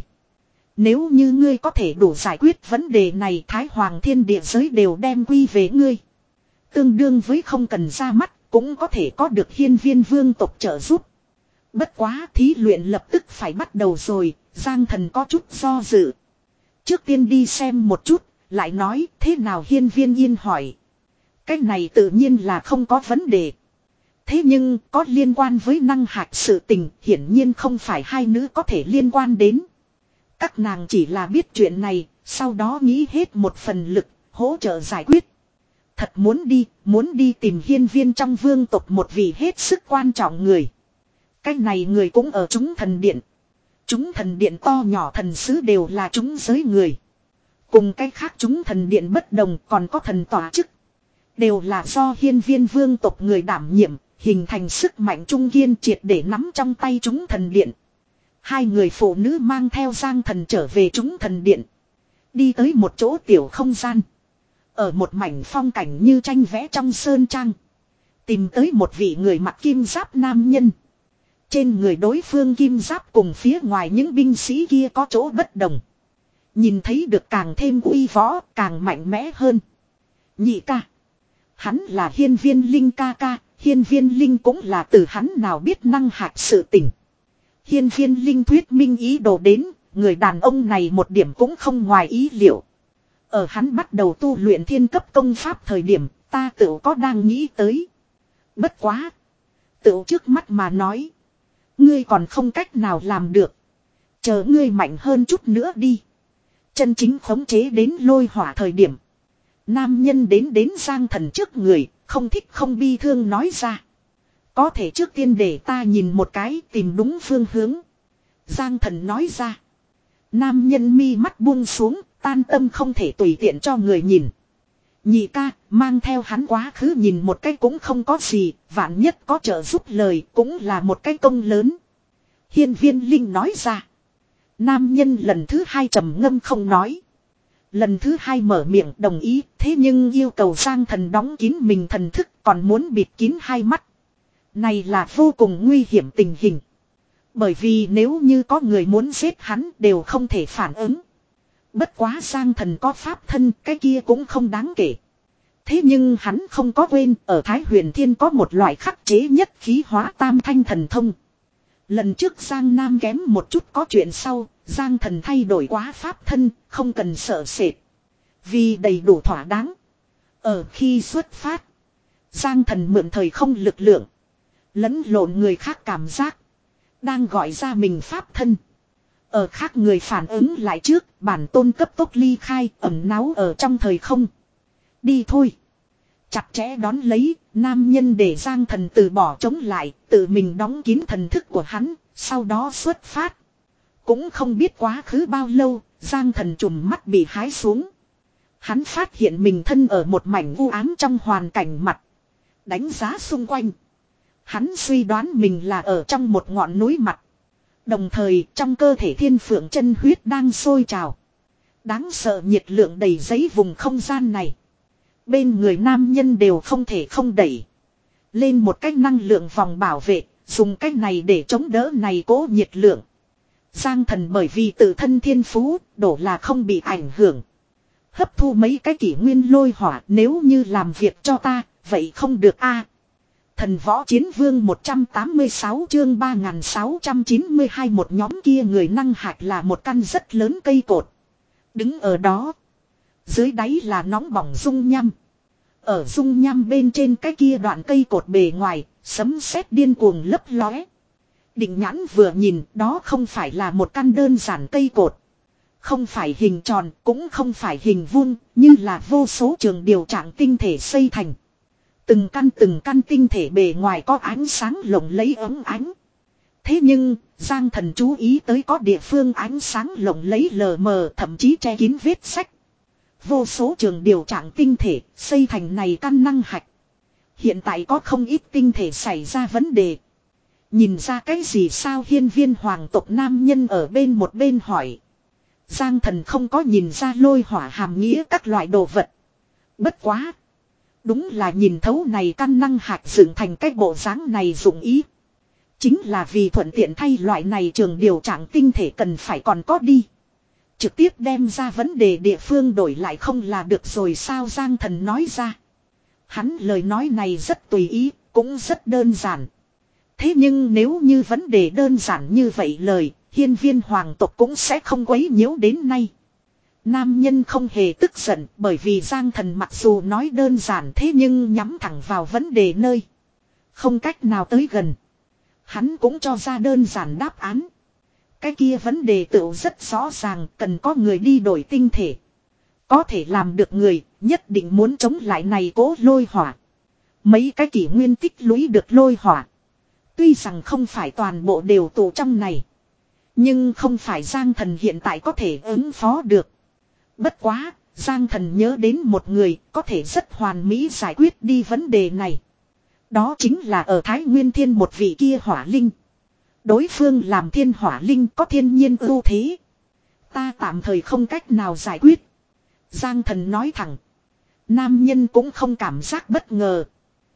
S1: Nếu như ngươi có thể đủ giải quyết vấn đề này, Thái Hoàng thiên địa giới đều đem quy về ngươi. Tương đương với không cần ra mắt, cũng có thể có được Hiên Viên vương tộc trợ giúp. Bất quá thí luyện lập tức phải bắt đầu rồi, Giang Thần có chút do dự. Trước tiên đi xem một chút, lại nói thế nào? Hiên Viên Yên hỏi. Cái này tự nhiên là không có vấn đề. Thế nhưng có liên quan với năng hạch sự tình, hiển nhiên không phải hai nữ có thể liên quan đến. Các nàng chỉ là biết chuyện này, sau đó nghĩ hết một phần lực, hỗ trợ giải quyết. Thật muốn đi, muốn đi tìm Hiên Viên trong vương tộc một vị hết sức quan trọng người. Cái này người cũng ở chúng thần điện. Chúng thần điện to nhỏ thần sứ đều là chúng giới người. Cùng cái khác chúng thần điện bất đồng, còn có thần tỏa chức. Đều là do Hiên Viên vương tộc người đảm nhiệm, hình thành sức mạnh trung kiên triệt để nắm trong tay chúng thần điện. Hai người phụ nữ mang theo Giang Thần trở về chúng thần điện. Đi tới một chỗ tiểu không gian. Ở một mảnh phong cảnh như tranh vẽ trong sơn trang. Tìm tới một vị người mặc kim giáp nam nhân. Trên người đối phương kim giáp cùng phía ngoài những binh sĩ kia có chỗ bất đồng. Nhìn thấy được càng thêm uy võ, càng mạnh mẽ hơn. Nhị ca. Hắn là Hiên Viên Linh ca ca. Hiên Viên Linh cũng là từ hắn nào biết năng hạch sự tình. Hiên Viên Linh thuyết minh ý đồ đến, người đàn ông này một điểm cũng không ngoài ý liệu. Ở hắn bắt đầu tu luyện thiên cấp công pháp thời điểm, ta tự có đang nghĩ tới. Bất quá. Tự trước mắt mà nói. Ngươi còn không cách nào làm được. Chờ ngươi mạnh hơn chút nữa đi. Chân chính khống chế đến lôi hỏa thời điểm. Nam nhân đến đến Giang Thần trước người, không thích không bi thương nói ra. Có thể trước tiên để ta nhìn một cái, tìm đúng phương hướng. Giang Thần nói ra. Nam nhân mi mắt buông xuống, tan tâm không thể tùy tiện cho người nhìn. Nhị ca, mang theo hắn quá khứ nhìn một cái cũng không có gì, vạn nhất có trợ giúp lời cũng là một cái công lớn. Hiên Viên Linh nói ra. Nam nhân lần thứ hai trầm ngâm không nói. Lần thứ hai mở miệng đồng ý, thế nhưng yêu cầu Giang Thần đóng kín mình thần thức, còn muốn bịt kín hai mắt. Này là vô cùng nguy hiểm tình hình. Bởi vì nếu như có người muốn giết hắn đều không thể phản ứng. Bất quá Giang Thần có pháp thân, cái kia cũng không đáng kể. Thế nhưng hắn không có quên, ở Thái Huyền Thiên có một loại khắc chế nhất khí hóa tam thanh thần thông. Lần trước Giang Nam kém một chút có chuyện sau, Giang Thần thay đổi quá pháp thân, không cần sợ sệt. Vì đầy đủ thỏa đáng. Ở khi xuất phát, Giang Thần mượn thời không lực lượng. Lẫn lộn người khác cảm giác. Đang gọi ra mình pháp thân. Ở khác người phản ứng lại trước, bản tôn cấp tốc ly khai, ẩn náu ở trong thời không. Đi thôi. Chặt chẽ đón lấy, nam nhân để Giang Thần từ bỏ chống lại, tự mình đóng kín thần thức của hắn, sau đó xuất phát. Cũng không biết quá khứ bao lâu, Giang Thần trùm mắt bị hái xuống. Hắn phát hiện mình thân ở một mảnh u ám trong hoàn cảnh mặt. Đánh giá xung quanh. Hắn suy đoán mình là ở trong một ngọn núi mặt. Đồng thời trong cơ thể thiên phượng chân huyết đang sôi trào. Đáng sợ nhiệt lượng đầy giấy vùng không gian này. Bên người nam nhân đều không thể không đẩy lên một cái năng lượng vòng bảo vệ. Dùng cái này để chống đỡ này cố nhiệt lượng. Giang Thần bởi vì tự thân thiên phú đổ là không bị ảnh hưởng. Hấp thu mấy cái kỷ nguyên lôi hỏa, nếu như làm việc cho ta, vậy không được a. Thần võ chiến vương một trăm tám mươi sáu chương ba nghìn sáu trăm chín mươi hai, một nhóm kia người năng hạch là một căn rất lớn cây cột. Đứng ở đó. Dưới đáy là nóng bỏng dung nham. Ở dung nham bên trên cái kia đoạn cây cột bề ngoài, sấm sét điên cuồng lấp lóe. Định nhãn vừa nhìn, đó không phải là một căn đơn giản cây cột. Không phải hình tròn, cũng không phải hình vuông, như là vô số trường điều trạng tinh thể xây thành. Từng căn từng căn tinh thể bề ngoài có ánh sáng lộng lẫy ấm ánh. Thế nhưng, Giang Thần chú ý tới có địa phương ánh sáng lộng lẫy lờ mờ, thậm chí che kín vết sách. Vô số trường điều trạng tinh thể xây thành này căn năng hạch. Hiện tại có không ít tinh thể xảy ra vấn đề. Nhìn ra cái gì sao? Hiên viên hoàng tộc nam nhân ở bên một bên hỏi. Giang Thần không có nhìn ra lôi hỏa hàm nghĩa các loại đồ vật. Bất quá. Đúng là nhìn thấu này căn năng hạch dựng thành cái bộ dáng này dụng ý. Chính là vì thuận tiện thay loại này trường điều trạng tinh thể cần phải còn có đi. Trực tiếp đem ra vấn đề địa phương đổi lại không là được rồi sao? Giang Thần nói ra. Hắn lời nói này rất tùy ý, cũng rất đơn giản. Thế nhưng nếu như vấn đề đơn giản như vậy lời, hiên viên hoàng tộc cũng sẽ không quấy nhiễu đến nay. Nam nhân không hề tức giận bởi vì Giang Thần mặc dù nói đơn giản thế nhưng nhắm thẳng vào vấn đề nơi. Không cách nào tới gần. Hắn cũng cho ra đơn giản đáp án. Cái kia vấn đề tựu rất rõ ràng, cần có người đi đổi tinh thể. Có thể làm được người, nhất định muốn chống lại này cố lôi hỏa. Mấy cái kỷ nguyên tích lũy được lôi hỏa. Tuy rằng không phải toàn bộ đều tụ trong này. Nhưng không phải Giang Thần hiện tại có thể ứng phó được. Bất quá, Giang Thần nhớ đến một người có thể rất hoàn mỹ giải quyết đi vấn đề này. Đó chính là ở Thái Nguyên Thiên một vị kia hỏa linh. Đối phương làm thiên hỏa linh có thiên nhiên ưu thế. Ta tạm thời không cách nào giải quyết. Giang Thần nói thẳng. Nam nhân cũng không cảm giác bất ngờ.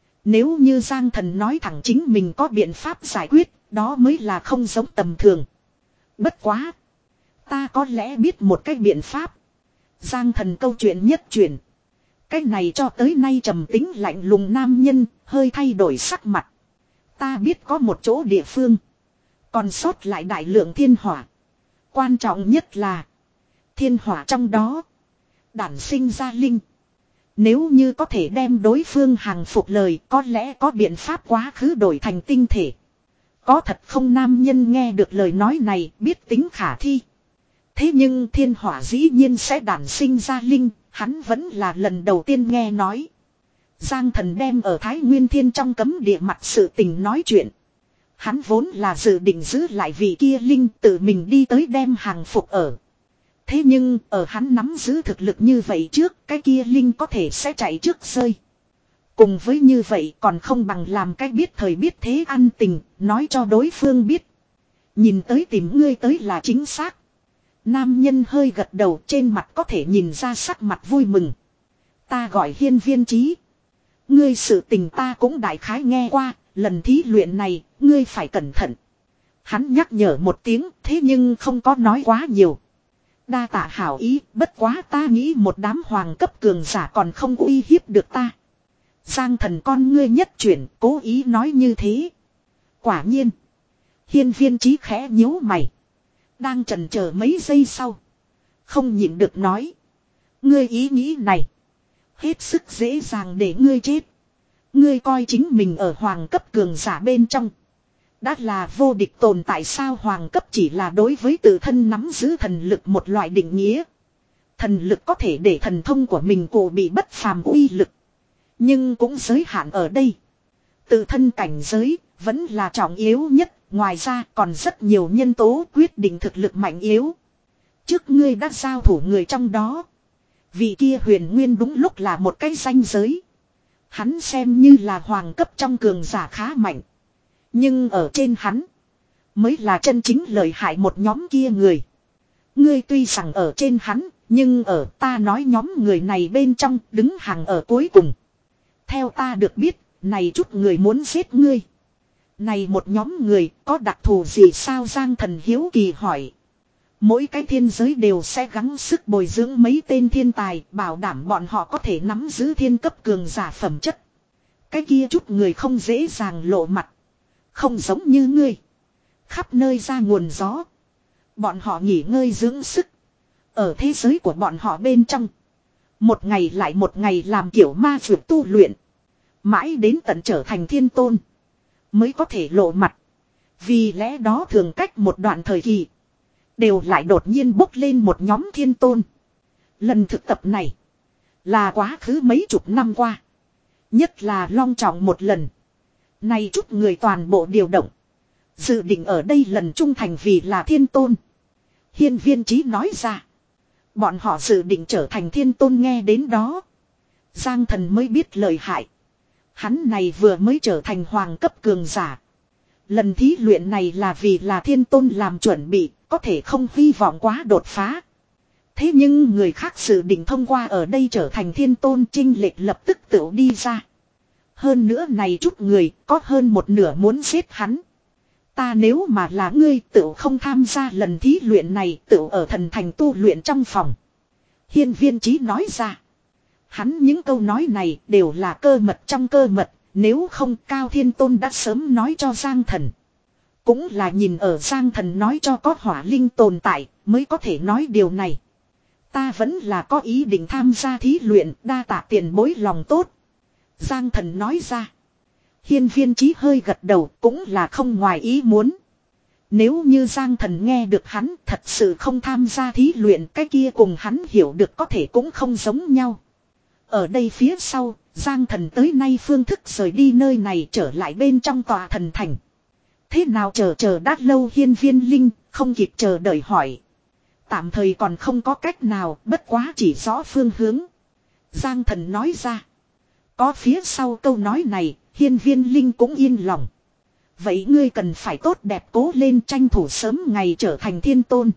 S1: Nếu như Giang Thần nói thẳng chính mình có biện pháp giải quyết, đó mới là không giống tầm thường. Bất quá. Ta có lẽ biết một cái biện pháp. Giang Thần câu chuyện nhất chuyển. Cái này cho tới nay trầm tính lạnh lùng nam nhân, hơi thay đổi sắc mặt. Ta biết có một chỗ địa phương. Còn sót lại đại lượng thiên hỏa. Quan trọng nhất là thiên hỏa trong đó đản sinh ra linh. Nếu như có thể đem đối phương hàng phục lời, có lẽ có biện pháp quá khứ đổi thành tinh thể. Có thật không? Nam nhân nghe được lời nói này biết tính khả thi. Thế nhưng thiên hỏa dĩ nhiên sẽ đản sinh ra linh, hắn vẫn là lần đầu tiên nghe nói. Giang Thần đem ở Thái Nguyên Thiên trong cấm địa mặt sự tình nói chuyện. Hắn vốn là dự định giữ lại vị kia linh tự mình đi tới đem hàng phục ở. Thế nhưng ở hắn nắm giữ thực lực như vậy trước, cái kia linh có thể sẽ chạy trước rơi. Cùng với như vậy còn không bằng làm cái biết thời biết thế ăn tình, nói cho đối phương biết. Nhìn tới tìm ngươi tới là chính xác. Nam nhân hơi gật đầu, trên mặt có thể nhìn ra sắc mặt vui mừng. Ta gọi Hiên Viên Chí. Ngươi sự tình ta cũng đại khái nghe qua, lần thí luyện này, ngươi phải cẩn thận. Hắn nhắc nhở một tiếng, thế nhưng không có nói quá nhiều. Đa tạ hảo ý, bất quá ta nghĩ một đám hoàng cấp cường giả còn không uy hiếp được ta. Giang Thần con ngươi nhất chuyển, cố ý nói như thế. Quả nhiên. Hiên Viên Chí khẽ nhíu mày. Đang chần chờ mấy giây sau. Không nhịn được nói. Ngươi ý nghĩ này. Hết sức dễ dàng để ngươi chết. Ngươi coi chính mình ở hoàng cấp cường giả bên trong. Đã là vô địch tồn tại sao? Hoàng cấp chỉ là đối với tự thân nắm giữ thần lực một loại định nghĩa. Thần lực có thể để thần thông của mình cổ bị bất phàm uy lực. Nhưng cũng giới hạn ở đây. Tự thân cảnh giới vẫn là trọng yếu nhất. ngoài ra còn rất nhiều nhân tố quyết định thực lực mạnh yếu. Trước ngươi đã giao thủ người trong đó. Vị kia Huyền Nguyên đúng lúc là một cái ranh giới. Hắn xem như là hoàng cấp trong cường giả khá mạnh. Nhưng ở trên hắn mới là chân chính lợi hại một nhóm kia người. Ngươi tuy rằng ở trên hắn, nhưng ở ta nói nhóm người này bên trong đứng hàng ở cuối cùng. Theo ta được biết, này chút người muốn giết ngươi. Này một nhóm người có đặc thù gì sao Giang Thần hiếu kỳ hỏi. Mỗi cái thiên giới đều sẽ gắng sức bồi dưỡng mấy tên thiên tài, bảo đảm bọn họ có thể nắm giữ thiên cấp cường giả phẩm chất. Cái kia chút người không dễ dàng lộ mặt. Không giống như ngươi. Khắp nơi ra nguồn gió. Bọn họ nghỉ ngơi dưỡng sức. Ở thế giới của bọn họ bên trong. Một ngày lại một ngày làm kiểu ma vượt tu luyện. Mãi đến tận trở thành thiên tôn. Mới có thể lộ mặt. Vì lẽ đó thường cách một đoạn thời kỳ. Đều lại đột nhiên bốc lên một nhóm thiên tôn. Lần thực tập này. Là quá khứ mấy chục năm qua. Nhất là long trọng một lần. Này chút người toàn bộ điều động. Dự định ở đây lần trung thành vì là thiên tôn. Hiên Viên Chí nói ra. Bọn họ dự định trở thành thiên tôn nghe đến đó. Giang Thần mới biết lợi hại. Hắn này vừa mới trở thành hoàng cấp cường giả. Lần thí luyện này là vì là thiên tôn làm chuẩn bị, có thể không hy vọng quá đột phá. Thế nhưng người khác dự định thông qua ở đây trở thành thiên tôn chênh lệch lập tức tự đi ra. Hơn nữa này chút người có hơn một nửa muốn giết hắn. Ta nếu mà là ngươi tự không tham gia lần thí luyện này tự ở thần thành tu luyện trong phòng. Hiên Viên Chí nói ra. Hắn những câu nói này đều là cơ mật trong cơ mật. Nếu không Cao Thiên Tôn đã sớm nói cho Giang Thần. Cũng là nhìn ở Giang Thần nói cho có hỏa linh tồn tại mới có thể nói điều này. Ta vẫn là có ý định tham gia thí luyện đa tạ tiền bối lòng tốt. Giang Thần nói ra. Hiên Viên Chí hơi gật đầu cũng là không ngoài ý muốn. Nếu như Giang Thần nghe được hắn thật sự không tham gia thí luyện cái kia cùng hắn hiểu được có thể cũng không giống nhau. Ở đây phía sau, Giang Thần tới nay phương thức rời đi nơi này trở lại bên trong tòa thần thành. Thế nào chờ chờ đã lâu Hiên Viên Linh, không kịp chờ đợi hỏi. Tạm thời còn không có cách nào, bất quá chỉ rõ phương hướng. Giang Thần nói ra. Có phía sau câu nói này, Hiên Viên Linh cũng yên lòng. Vậy ngươi cần phải tốt đẹp cố lên tranh thủ sớm ngày trở thành thiên tôn.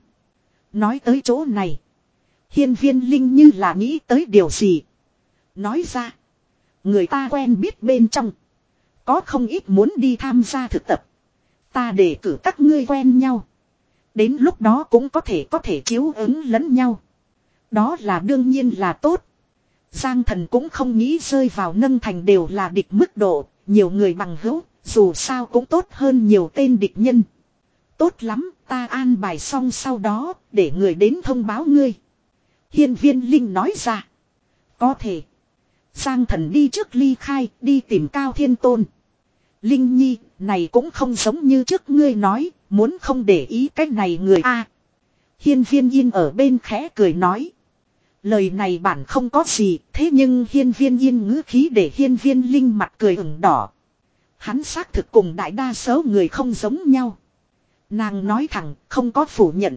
S1: Nói tới chỗ này. Hiên Viên Linh như là nghĩ tới điều gì. Nói ra. Người ta quen biết bên trong. Có không ít muốn đi tham gia thực tập. Ta để cử các ngươi quen nhau. Đến lúc đó cũng có thể có thể chiếu ứng lẫn nhau. Đó là đương nhiên là tốt. Giang Thần cũng không nghĩ rơi vào nâng thành đều là địch mức độ. Nhiều người bằng hữu. Dù sao cũng tốt hơn nhiều tên địch nhân. Tốt lắm, ta an bài xong sau đó, để người đến thông báo ngươi. Hiên Viên Linh nói ra. Có thể. Giang Thần đi trước ly khai, đi tìm Cao Thiên Tôn. Linh Nhi, này cũng không giống như trước ngươi nói, muốn không để ý cái này người a. Hiên Viên Yên ở bên khẽ cười nói. Lời này bản không có gì, thế nhưng Hiên Viên Yên ngữ khí để Hiên Viên Linh mặt cười ửng đỏ. Hắn xác thực cùng đại đa số người không giống nhau. Nàng nói thẳng, không có phủ nhận.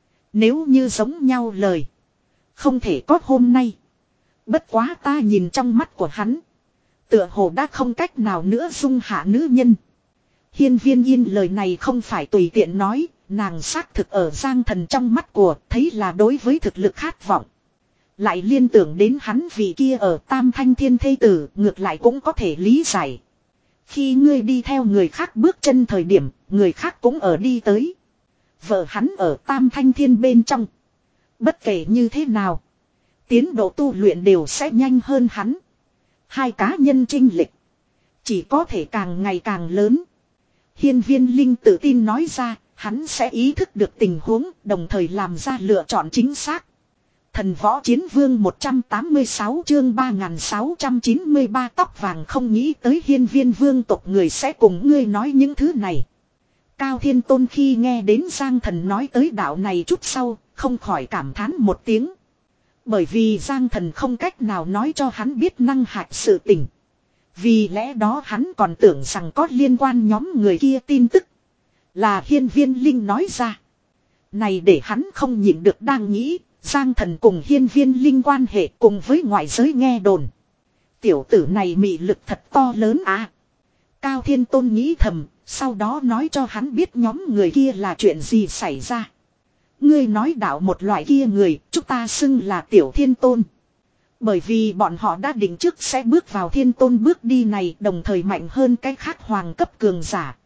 S1: Nếu như giống nhau lời. Không thể có hôm nay. Bất quá ta nhìn trong mắt của hắn. Tựa hồ đã không cách nào nữa dung hạ nữ nhân. Hiên Viên Yên lời này không phải tùy tiện nói. Nàng xác thực ở Giang Thần trong mắt của thấy là đối với thực lực khát vọng. Lại liên tưởng đến hắn vì kia ở Tam Thanh Thiên Thê Tử ngược lại cũng có thể lý giải. Khi ngươi đi theo người khác bước chân thời điểm, người khác cũng ở đi tới. Vợ hắn ở Tam Thanh Thiên bên trong. Bất kể như thế nào, tiến độ tu luyện đều sẽ nhanh hơn hắn. Hai cá nhân chênh lệch chỉ có thể càng ngày càng lớn. Hiên Viên Linh tự tin nói ra, hắn sẽ ý thức được tình huống, đồng thời làm ra lựa chọn chính xác. Thần Võ Chiến Vương một trăm tám mươi sáu chương ba nghìn sáu trăm chín mươi ba tóc vàng không nghĩ tới Hiên Viên Vương tộc người sẽ cùng ngươi nói những thứ này. Cao Thiên Tôn khi nghe đến Giang Thần nói tới đạo này chút sau, không khỏi cảm thán một tiếng. Bởi vì Giang Thần không cách nào nói cho hắn biết năng hạch sự tình. Vì lẽ đó hắn còn tưởng rằng có liên quan nhóm người kia tin tức. Là Hiên Viên Linh nói ra. Này để hắn không nhịn được đang nghĩ, Giang Thần cùng Hiên Viên Linh quan hệ cùng với ngoại giới nghe đồn. Tiểu tử này mị lực thật to lớn à. Cao Thiên Tôn nghĩ thầm, sau đó nói cho hắn biết nhóm người kia là chuyện gì xảy ra. Ngươi nói đạo một loại kia người, chúng ta xưng là Tiểu Thiên Tôn. Bởi vì bọn họ đã định trước sẽ bước vào Thiên Tôn bước đi này, đồng thời mạnh hơn cái khác hoàng cấp cường giả.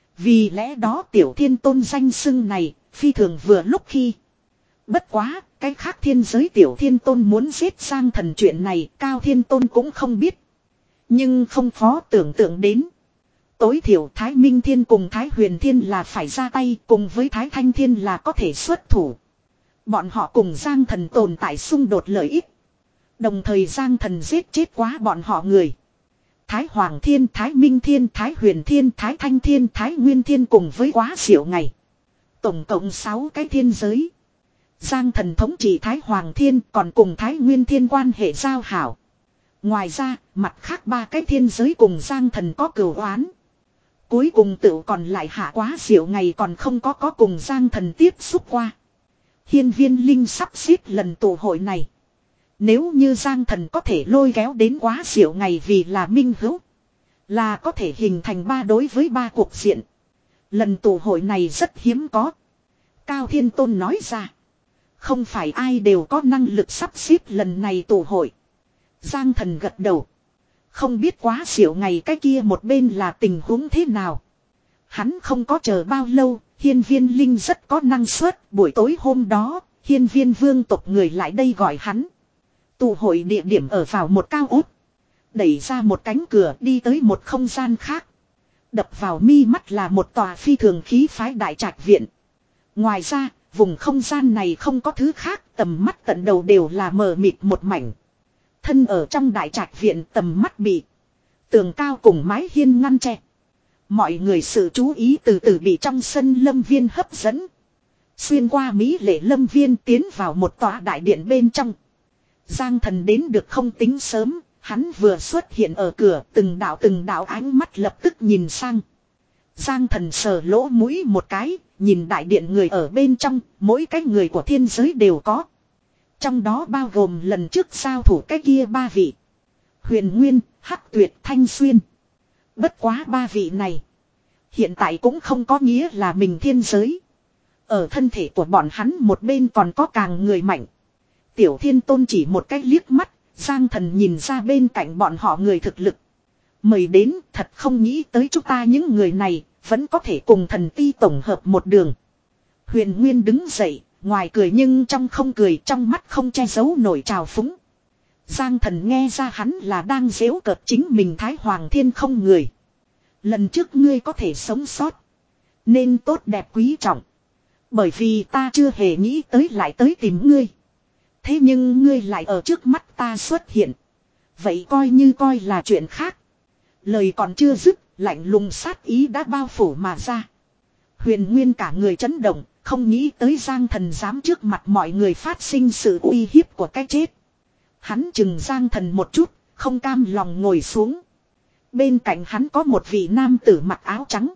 S1: Vì lẽ đó Tiểu Thiên Tôn danh xưng này, phi thường vừa lúc khi. Bất quá, cái khác thiên giới Tiểu Thiên Tôn muốn giết Giang Thần chuyện này, Cao Thiên Tôn cũng không biết. Nhưng không khó tưởng tượng đến. Tối thiểu Thái Minh Thiên cùng Thái Huyền Thiên là phải ra tay, cùng với Thái Thanh Thiên là có thể xuất thủ. Bọn họ cùng Giang Thần tồn tại xung đột lợi ích. Đồng thời Giang Thần giết chết quá bọn họ người. Thái Hoàng Thiên, Thái Minh Thiên, Thái Huyền Thiên, Thái Thanh Thiên, Thái Nguyên Thiên cùng với quá diệu ngày. Tổng cộng sáu cái thiên giới. Giang Thần thống trị Thái Hoàng Thiên còn cùng Thái Nguyên Thiên quan hệ giao hảo. Ngoài ra, mặt khác ba cái thiên giới cùng Giang Thần có cửu oán. Cuối cùng tự còn lại hạ quá diệu ngày còn không có có cùng Giang Thần tiếp xúc qua. Hiên Viên Linh sắp xếp lần tụ hội này. Nếu như Giang Thần có thể lôi kéo đến quá diệu ngày vì là minh hữu. Là có thể hình thành ba đối với ba cuộc diện. Lần tụ hội này rất hiếm có. Cao Thiên Tôn nói ra. Không phải ai đều có năng lực sắp xếp lần này tụ hội. Giang Thần gật đầu. Không biết quá diệu ngày cái kia một bên là tình huống thế nào. Hắn không có chờ bao lâu, Hiên Viên Linh rất có năng suất. Buổi tối hôm đó, Hiên Viên vương tộc người lại đây gọi hắn. Tụ hội địa điểm ở vào một cao ốt. Đẩy ra một cánh cửa đi tới một không gian khác. Đập vào mi mắt là một tòa phi thường khí phái đại trạch viện. Ngoài ra, vùng không gian này không có thứ khác, tầm mắt tận đầu đều là mờ mịt một mảnh. Thân ở trong đại trạch viện tầm mắt bị tường cao cùng mái hiên ngăn che. Mọi người sự chú ý từ từ bị trong sân lâm viên hấp dẫn. Xuyên qua mỹ lệ lâm viên tiến vào một tòa đại điện bên trong. Giang Thần đến được không tính sớm, hắn vừa xuất hiện ở cửa, từng đạo từng đạo ánh mắt lập tức nhìn sang. Giang Thần sờ lỗ mũi một cái, nhìn đại điện người ở bên trong, mỗi cái người của thiên giới đều có. Trong đó bao gồm lần trước giao thủ cái kia ba vị. Huyền Nguyên, Hắc Tuyệt, Thanh Xuyên. Bất quá ba vị này. Hiện tại cũng không có nghĩa là mình thiên giới. Ở thân thể của bọn hắn một bên còn có càng người mạnh. Tiểu Thiên Tôn chỉ một cái liếc mắt, Giang Thần nhìn ra bên cạnh bọn họ người thực lực. Mời đến, thật không nghĩ tới chúng ta những người này, vẫn có thể cùng thần ti tổng hợp một đường. Huyền Nguyên đứng dậy, ngoài cười nhưng trong không cười, trong mắt không che giấu nổi trào phúng. Giang Thần nghe ra hắn là đang giễu cợt chính mình Thái Hoàng Thiên không người. Lần trước ngươi có thể sống sót, nên tốt đẹp quý trọng. Bởi vì ta chưa hề nghĩ tới lại tới tìm ngươi. Thế nhưng ngươi lại ở trước mắt ta xuất hiện. Vậy coi như coi là chuyện khác. Lời còn chưa dứt, lạnh lùng sát ý đã bao phủ mà ra. Huyền Nguyên cả người chấn động, không nghĩ tới Giang Thần dám trước mặt mọi người phát sinh sự uy hiếp của cái chết. Hắn chừng Giang Thần một chút, không cam lòng ngồi xuống. Bên cạnh hắn có một vị nam tử mặc áo trắng.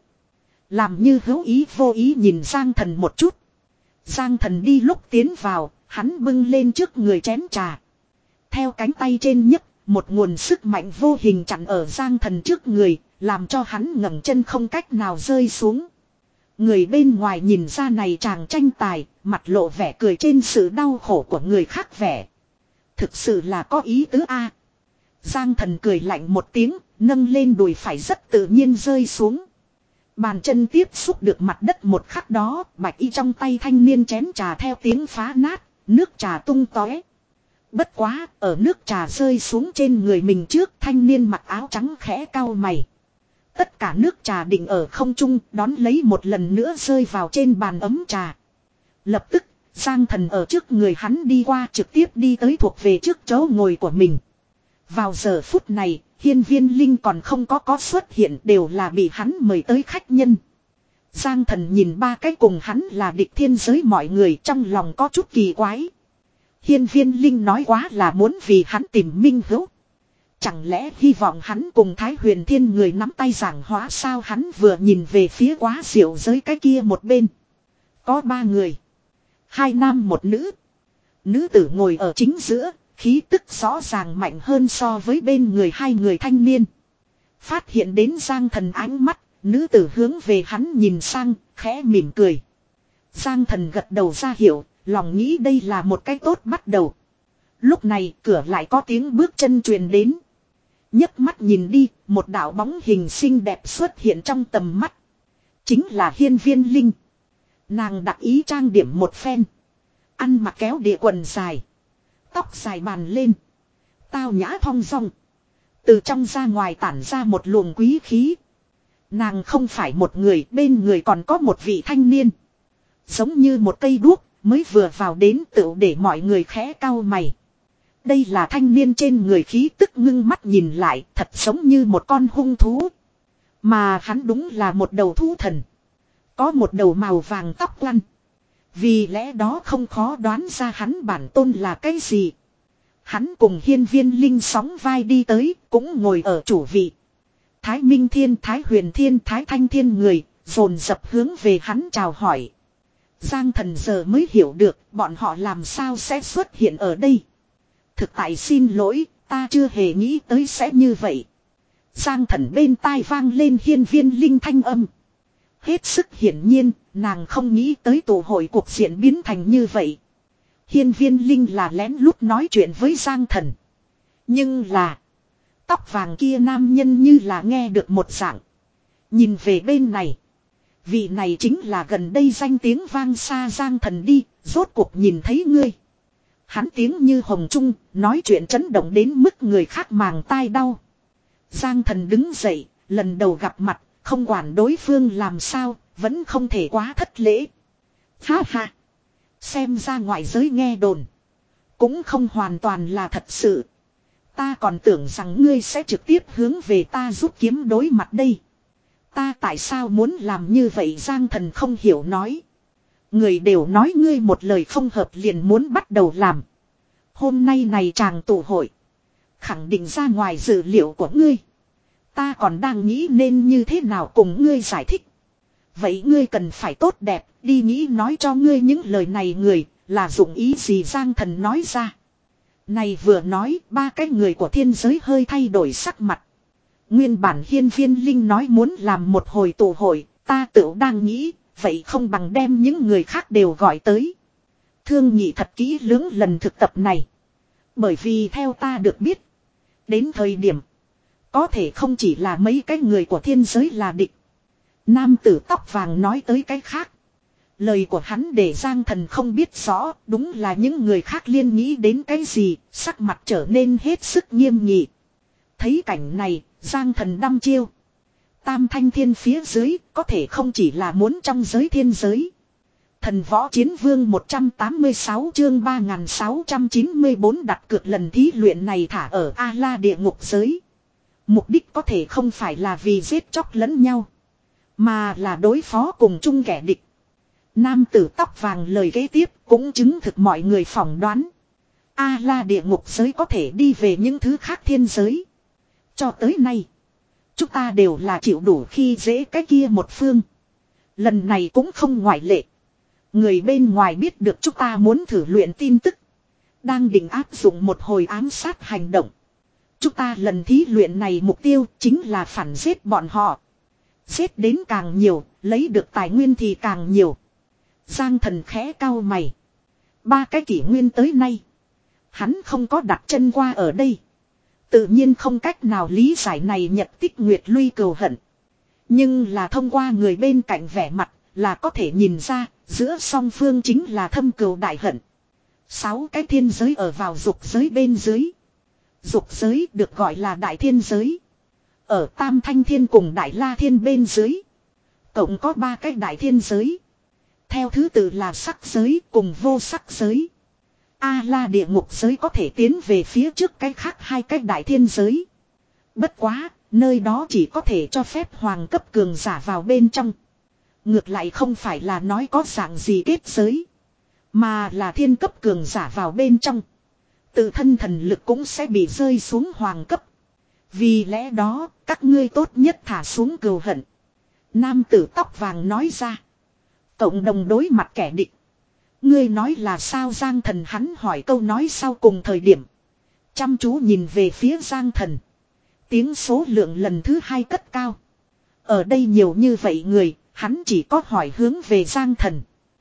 S1: Làm như hữu ý vô ý nhìn Giang Thần một chút. Giang Thần đi lúc tiến vào, hắn bưng lên trước người chén trà. Theo cánh tay trên nhấc, một nguồn sức mạnh vô hình chặn ở Giang Thần trước người, làm cho hắn ngẩng chân không cách nào rơi xuống. Người bên ngoài nhìn ra này chàng tranh tài, mặt lộ vẻ cười trên sự đau khổ của người khác vẻ. Thực sự là có ý tứ a. Giang Thần cười lạnh một tiếng, nâng lên đùi phải rất tự nhiên rơi xuống. Bàn chân tiếp xúc được mặt đất một khắc đó, bạch y trong tay thanh niên chén trà theo tiếng phá nát, nước trà tung tóe. Bất quá, ở nước trà rơi xuống trên người mình trước, thanh niên mặc áo trắng khẽ cau mày. Tất cả nước trà định ở không trung, đón lấy một lần nữa rơi vào trên bàn ấm trà. Lập tức, Giang Thần ở trước người hắn đi qua trực tiếp đi tới thuộc về trước chỗ ngồi của mình. Vào giờ phút này, Hiên Viên Linh còn không có có xuất hiện, đều là bị hắn mời tới khách nhân. Giang Thần nhìn ba cái cùng hắn là địch thiên giới mọi người, trong lòng có chút kỳ quái. Hiên Viên Linh nói quá là muốn vì hắn tìm minh hữu. Chẳng lẽ hy vọng hắn cùng Thái Huyền Thiên người nắm tay giảng hóa sao? Hắn vừa nhìn về phía quá diệu giới cái kia một bên. Có ba người. Hai nam một nữ. Nữ tử ngồi ở chính giữa, khí tức rõ ràng mạnh hơn so với bên người hai người thanh niên. Phát hiện đến Giang Thần ánh mắt, nữ tử hướng về hắn nhìn sang, khẽ mỉm cười. Giang Thần gật đầu ra hiệu, lòng nghĩ đây là một cái tốt bắt đầu. Lúc này cửa lại có tiếng bước chân truyền đến. Nhấc mắt nhìn đi, một đạo bóng hình xinh đẹp xuất hiện trong tầm mắt. Chính là Hiên Viên Linh. Nàng đặc ý trang điểm một phen. Ăn mặc kéo địa quần dài. Tóc dài bàn lên. Tao nhã thong dong. Từ trong ra ngoài tản ra một luồng quý khí. Nàng không phải một người, bên người còn có một vị thanh niên. Giống như một cây đuốc, mới vừa vào đến tựu để mọi người khẽ cau mày. Đây là thanh niên trên người khí tức ngưng mắt nhìn lại, thật giống như một con hung thú. Mà hắn đúng là một đầu thú thần. Có một đầu màu vàng tóc lăn. Vì lẽ đó không khó đoán ra hắn bản tôn là cái gì. Hắn cùng Hiên Viên Linh sóng vai đi tới, cũng ngồi ở chủ vị. Thái Minh Thiên, Thái Huyền Thiên, Thái Thanh Thiên người, dồn dập hướng về hắn chào hỏi. Giang Thần giờ mới hiểu được bọn họ làm sao sẽ xuất hiện ở đây. Thực tại xin lỗi, ta chưa hề nghĩ tới sẽ như vậy. Giang Thần bên tai vang lên Hiên Viên Linh thanh âm. Hết sức hiển nhiên, nàng không nghĩ tới tụ hội cuộc diện biến thành như vậy. Hiên Viên Linh là lén lút nói chuyện với Giang Thần. Nhưng là, tóc vàng kia nam nhân như là nghe được một dạng. Nhìn về bên này. Vị này chính là gần đây danh tiếng vang xa Giang Thần đi, rốt cuộc nhìn thấy ngươi. Hắn tiếng như hồng trung, nói chuyện chấn động đến mức người khác màng tai đau. Giang Thần đứng dậy, lần đầu gặp mặt, không quản đối phương làm sao, vẫn không thể quá thất lễ. Ha ha! Xem ra ngoại giới nghe đồn. Cũng không hoàn toàn là thật sự. Ta còn tưởng rằng ngươi sẽ trực tiếp hướng về ta rút kiếm đối mặt đây. Ta tại sao muốn làm như vậy? Giang Thần không hiểu nói. Người đều nói ngươi một lời không hợp liền muốn bắt đầu làm. Hôm nay này chàng tụ hội. Khẳng định ra ngoài dự liệu của ngươi. Ta còn đang nghĩ nên như thế nào cùng ngươi giải thích. Vậy ngươi cần phải tốt đẹp, đi nghĩ nói cho ngươi những lời này người, là dụng ý gì? Giang Thần nói ra. Này vừa nói, ba cái người của thiên giới hơi thay đổi sắc mặt. Nguyên bản Hiên Viên Linh nói muốn làm một hồi tụ hội, ta tự đang nghĩ, vậy không bằng đem những người khác đều gọi tới. Thương nhị thật kỹ lưỡng lần thực tập này. Bởi vì theo ta được biết, đến thời điểm, có thể không chỉ là mấy cái người của thiên giới là địch. Nam tử tóc vàng nói tới cái khác. Lời của hắn để Giang Thần không biết rõ, đúng là những người khác liên nghĩ đến cái gì, sắc mặt trở nên hết sức nghiêm nghị. Thấy cảnh này, Giang Thần đăm chiêu. Tam thanh thiên phía dưới, có thể không chỉ là muốn trong giới thiên giới. Thần võ chiến vương một trăm tám mươi sáu chương ba nghìn sáu trăm chín mươi bốn đặt cược lần thí luyện này thả ở A-la địa ngục giới. Mục đích có thể không phải là vì giết chóc lẫn nhau, mà là đối phó cùng chung kẻ địch. Nam tử tóc vàng lời kế tiếp cũng chứng thực mọi người phỏng đoán. A-la địa ngục giới có thể đi về những thứ khác thiên giới. Cho tới nay, chúng ta đều là chịu đủ khi dễ cái kia một phương. Lần này cũng không ngoại lệ. Người bên ngoài biết được chúng ta muốn thử luyện tin tức, đang định áp dụng một hồi ám sát hành động. Chúng ta lần thí luyện này mục tiêu chính là phản giết bọn họ. Giết đến càng nhiều, lấy được tài nguyên thì càng nhiều. Giang Thần khẽ cau mày. Ba cái kỷ nguyên tới nay, hắn không có đặt chân qua ở đây. Tự nhiên không cách nào lý giải này nhật tích nguyệt luy cừu hận. Nhưng là thông qua người bên cạnh vẻ mặt, là có thể nhìn ra, giữa song phương chính là thâm cừu đại hận. Sáu cái thiên giới ở vào dục giới bên dưới. Dục giới được gọi là đại thiên giới. Ở Tam Thanh Thiên cùng Đại La Thiên bên dưới, cộng có ba cái đại thiên giới. Theo thứ tự là sắc giới cùng vô sắc giới. A-la địa ngục giới có thể tiến về phía trước cái khác hai cái đại thiên giới. Bất quá, nơi đó chỉ có thể cho phép hoàng cấp cường giả vào bên trong. Ngược lại không phải là nói có dạng gì kết giới, mà là thiên cấp cường giả vào bên trong, tự thân thần lực cũng sẽ bị rơi xuống hoàng cấp. Vì lẽ đó, các ngươi tốt nhất thả xuống cừu hận. Nam tử tóc vàng nói ra. Cộng đồng đối mặt kẻ địch. Ngươi nói là sao Giang Thần, hắn hỏi câu nói sau cùng thời điểm. Chăm chú nhìn về phía Giang Thần. Tiếng số lượng lần thứ hai cất cao. Ở đây nhiều như vậy người, hắn chỉ có hỏi hướng về Giang Thần.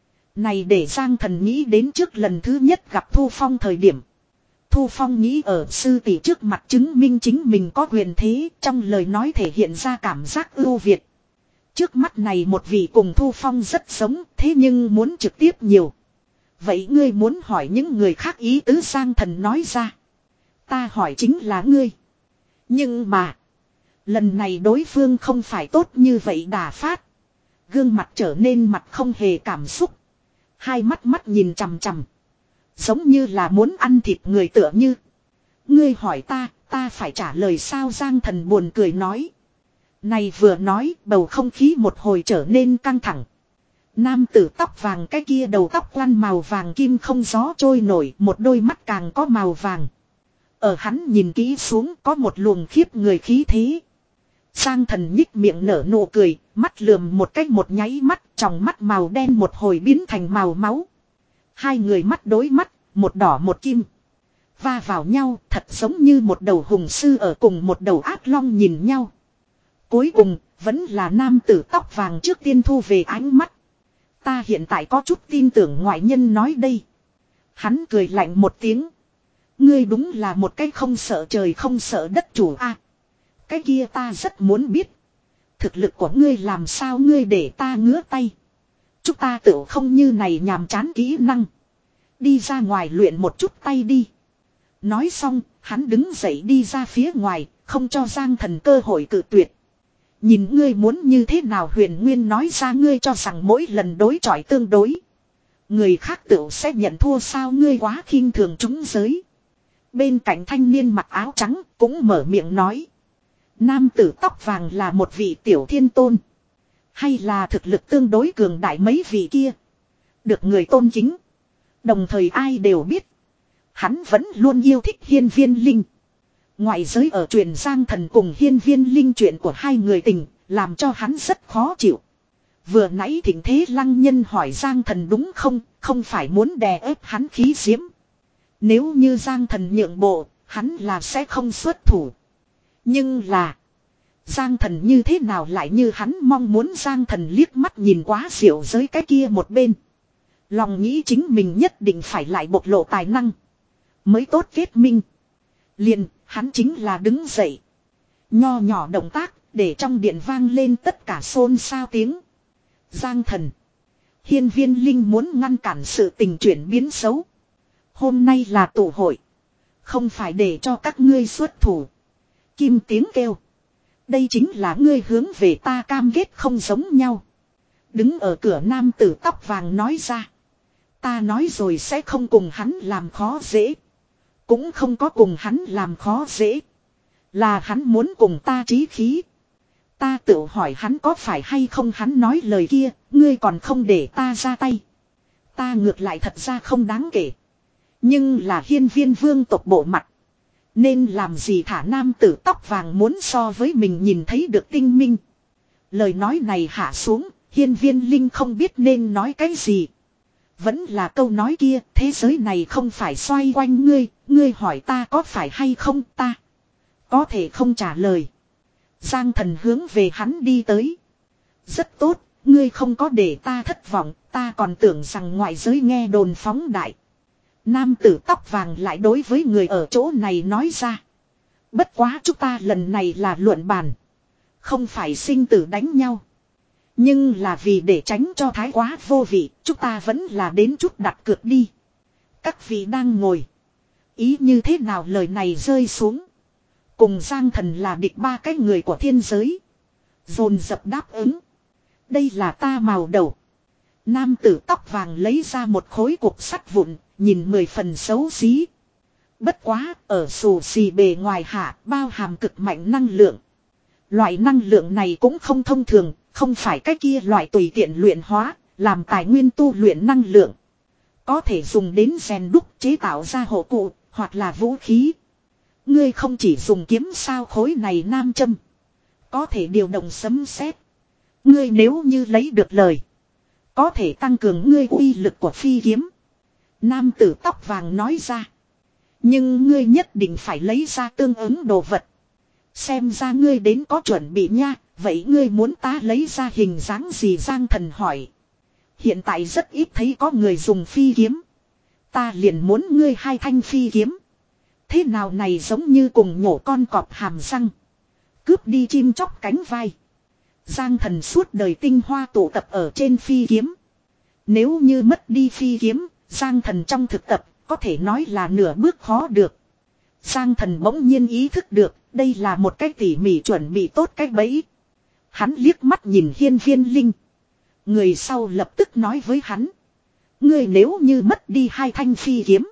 S1: Này để Giang Thần nghĩ đến trước lần thứ nhất gặp Thu Phong thời điểm. Thu Phong nghĩ ở sư tỷ trước mặt chứng minh chính mình có quyền thế, trong lời nói thể hiện ra cảm giác ưu việt. Trước mắt này một vị cùng Thu Phong rất giống, thế nhưng muốn trực tiếp nhiều. Vậy ngươi muốn hỏi những người khác ý tứ, Giang Thần nói ra. Ta hỏi chính là ngươi. Nhưng mà, lần này đối phương không phải tốt như vậy đả phát. Gương mặt trở nên mặt không hề cảm xúc. Hai mắt mắt nhìn chằm chằm. Giống như là muốn ăn thịt người tựa như. Ngươi hỏi ta, ta phải trả lời sao, Giang Thần buồn cười nói. Này vừa nói, bầu không khí một hồi trở nên căng thẳng. Nam tử tóc vàng cái kia đầu tóc quăn màu vàng kim không gió trôi nổi, một đôi mắt càng có màu vàng. Ở hắn nhìn kỹ xuống có một luồng khiếp người khí thế. Giang Thần nhích miệng nở nụ cười, mắt lườm một cách một nháy mắt, trong mắt màu đen một hồi biến thành màu máu. Hai người mắt đối mắt, một đỏ một kim. Va vào nhau thật giống như một đầu hùng sư ở cùng một đầu ác long nhìn nhau. Cuối cùng, vẫn là nam tử tóc vàng trước tiên thu về ánh mắt. Ta hiện tại có chút tin tưởng ngoại nhân nói đây. Hắn cười lạnh một tiếng. Ngươi đúng là một cái không sợ trời không sợ đất chủ a. À, cái kia ta rất muốn biết. Thực lực của ngươi làm sao ngươi để ta ngứa tay. Chúng ta tự không như này nhàm chán kỹ năng. Đi ra ngoài luyện một chút tay đi. Nói xong, hắn đứng dậy đi ra phía ngoài, không cho Giang Thần cơ hội cự tuyệt. Nhìn ngươi muốn như thế nào, Huyền Nguyên nói ra, ngươi cho rằng mỗi lần đối chọi tương đối. Người khác tự sẽ nhận thua sao, ngươi quá khinh thường chúng giới. Bên cạnh thanh niên mặc áo trắng cũng mở miệng nói. Nam tử tóc vàng là một vị tiểu thiên tôn. Hay là thực lực tương đối cường đại mấy vị kia. Được người tôn kính. Đồng thời ai đều biết. Hắn vẫn luôn yêu thích Hiên Viên Linh. Ngoại giới ở truyền Giang Thần cùng Hiên Viên Linh chuyện của hai người tình, làm cho hắn rất khó chịu. Vừa nãy Thịnh Thế Lăng Nhân hỏi Giang Thần đúng không, không phải muốn đè ép hắn khí diễm. Nếu như Giang Thần nhượng bộ, hắn là sẽ không xuất thủ. Nhưng là, Giang Thần như thế nào lại như hắn mong muốn. Giang Thần liếc mắt nhìn quá diệu giới cái kia một bên. Lòng nghĩ chính mình nhất định phải lại bộc lộ tài năng mới tốt kết minh. Liền, hắn chính là đứng dậy. Nho nhỏ động tác, để trong điện vang lên tất cả xôn xao tiếng. Giang Thần, Hiên Viên Linh muốn ngăn cản sự tình chuyển biến xấu. Hôm nay là tụ hội, không phải để cho các ngươi xuất thủ. Kim tiếng kêu. Đây chính là ngươi hướng về ta cam kết không giống nhau. Đứng ở cửa nam tử tóc vàng nói ra. Ta nói rồi sẽ không cùng hắn làm khó dễ. Cũng không có cùng hắn làm khó dễ. Là hắn muốn cùng ta chí khí. Ta tự hỏi hắn có phải hay không, hắn nói lời kia, ngươi còn không để ta ra tay. Ta ngược lại thật ra không đáng kể. Nhưng là Hiên Viên vương tộc bộ mặt. Nên làm gì thả nam tử tóc vàng muốn so với mình nhìn thấy được tinh minh. Lời nói này hạ xuống, Hiên Viên Linh không biết nên nói cái gì. Vẫn là câu nói kia, thế giới này không phải xoay quanh ngươi, ngươi hỏi ta có phải hay không, ta có thể không trả lời. Giang Thần hướng về hắn đi tới. Rất tốt, ngươi không có để ta thất vọng, ta còn tưởng rằng ngoại giới nghe đồn phóng đại. Nam tử tóc vàng lại đối với người ở chỗ này nói ra. Bất quá chúng ta lần này là luận bàn, không phải sinh tử đánh nhau. Nhưng là vì để tránh cho thái quá vô vị, chúng ta vẫn là đến chút đặt cược đi. Các vị đang ngồi, ý như thế nào? Lời này rơi xuống, cùng Giang Thần là địch ba cái người của thiên giới dồn dập đáp ứng. Đây là ta màu đầu. Nam tử tóc vàng lấy ra một khối cục sắt vụn, nhìn mười phần xấu xí. Bất quá, ở xù xì bề ngoài hạ bao hàm cực mạnh năng lượng. Loại năng lượng này cũng không thông thường, không phải cái kia loại tùy tiện luyện hóa, làm tài nguyên tu luyện năng lượng. Có thể dùng đến rèn đúc chế tạo ra hộ cụ, hoặc là vũ khí. Ngươi không chỉ dùng kiếm sao khối này nam châm. Có thể điều động sấm sét. Ngươi nếu như lấy được lời. Có thể tăng cường ngươi uy lực của phi kiếm. Nam tử tóc vàng nói ra. Nhưng ngươi nhất định phải lấy ra tương ứng đồ vật. Xem ra ngươi đến có chuẩn bị nha. Vậy ngươi muốn ta lấy ra hình dáng gì? Giang Thần hỏi. Hiện tại rất ít thấy có người dùng phi kiếm. Ta liền muốn ngươi hai thanh phi kiếm. Thế nào này giống như cùng nhổ con cọp hàm răng. Cướp đi chim chóc cánh vai. Giang Thần suốt đời tinh hoa tụ tập ở trên phi kiếm. Nếu như mất đi phi kiếm, Giang Thần trong thực tập có thể nói là nửa bước khó được. Giang Thần bỗng nhiên ý thức được đây là một cách tỉ mỉ chuẩn bị tốt cách bẫy. Hắn liếc mắt nhìn Hiên Viên Linh. Người sau lập tức nói với hắn. Ngươi nếu như mất đi hai thanh phi kiếm.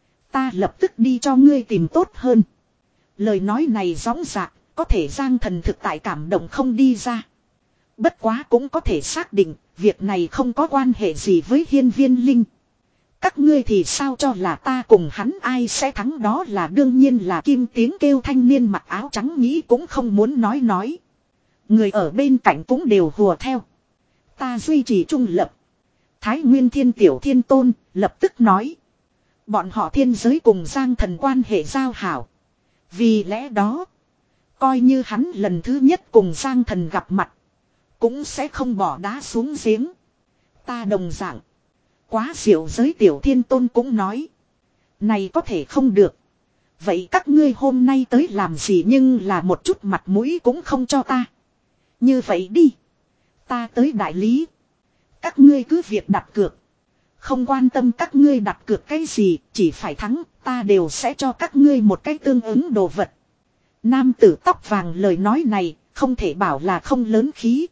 S1: Ta lập tức đi cho ngươi tìm tốt hơn. Lời nói này rõ ràng, có thể Giang Thần thực tại cảm động không đi ra. Bất quá cũng có thể xác định, việc này không có quan hệ gì với Hiên Viên Linh. Các ngươi thì sao cho là ta cùng hắn ai sẽ thắng, đó là đương nhiên là Kim tiếng kêu thanh niên mặc áo trắng nghĩ cũng không muốn nói nói. Người ở bên cạnh cũng đều hùa theo. Ta duy trì trung lập. Thái Nguyên Thiên Tiểu Thiên Tôn lập tức nói. Bọn họ thiên giới cùng Giang Thần quan hệ giao hảo. Vì lẽ đó, coi như hắn lần thứ nhất cùng Giang Thần gặp mặt, cũng sẽ không bỏ đá xuống giếng. Ta đồng dạng. Quá diệu giới Tiểu Thiên Tôn cũng nói. Này có thể không được. Vậy các ngươi hôm nay tới làm gì nhưng là một chút mặt mũi cũng không cho ta. Như vậy đi. Ta tới đại lý. Các ngươi cứ việc đặt cược. Không quan tâm các ngươi đặt cược cái gì, chỉ phải thắng, ta đều sẽ cho các ngươi một cái tương ứng đồ vật. Nam tử tóc vàng lời nói này, không thể bảo là không lớn khí.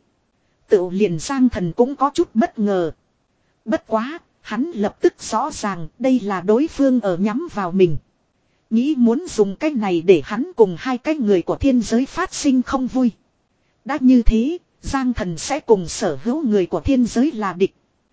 S1: Tự liền Giang Thần cũng có chút bất ngờ. Bất quá, hắn lập tức rõ ràng đây là đối phương ở nhắm vào mình. Nghĩ muốn dùng cái này để hắn cùng hai cái người của thiên giới phát sinh không vui. Đã như thế, Giang Thần sẽ cùng sở hữu người của thiên giới là địch.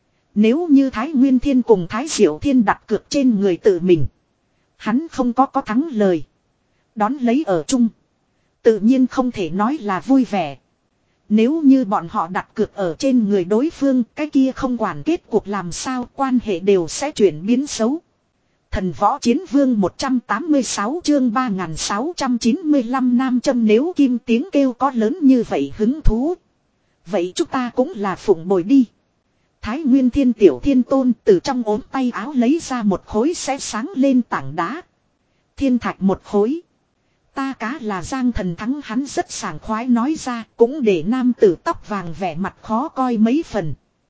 S1: Nếu như Thái Nguyên Thiên cùng Thái Diệu Thiên đặt cược trên người tự mình, hắn không có có thắng lời. Đón lấy ở chung, tự nhiên không thể nói là vui vẻ. Nếu như bọn họ đặt cược ở trên người đối phương, cái kia không quản kết cuộc làm sao, quan hệ đều sẽ chuyển biến xấu. Thần Võ Chiến Vương một trăm tám mươi sáu chương ba nghìn sáu trăm chín mươi lăm nam châm, nếu Kim tiếng kêu có lớn như vậy hứng thú. Vậy chúng ta cũng là phụng bồi đi. Thái Nguyên Thiên Tiểu Thiên Tôn từ trong ốm tay áo lấy ra một khối sẽ sáng lên tảng đá. Thiên thạch một khối. Ta cá là Giang Thần thắng, hắn rất sảng khoái nói ra, cũng để nam tử tóc vàng vẻ mặt khó coi mấy phần.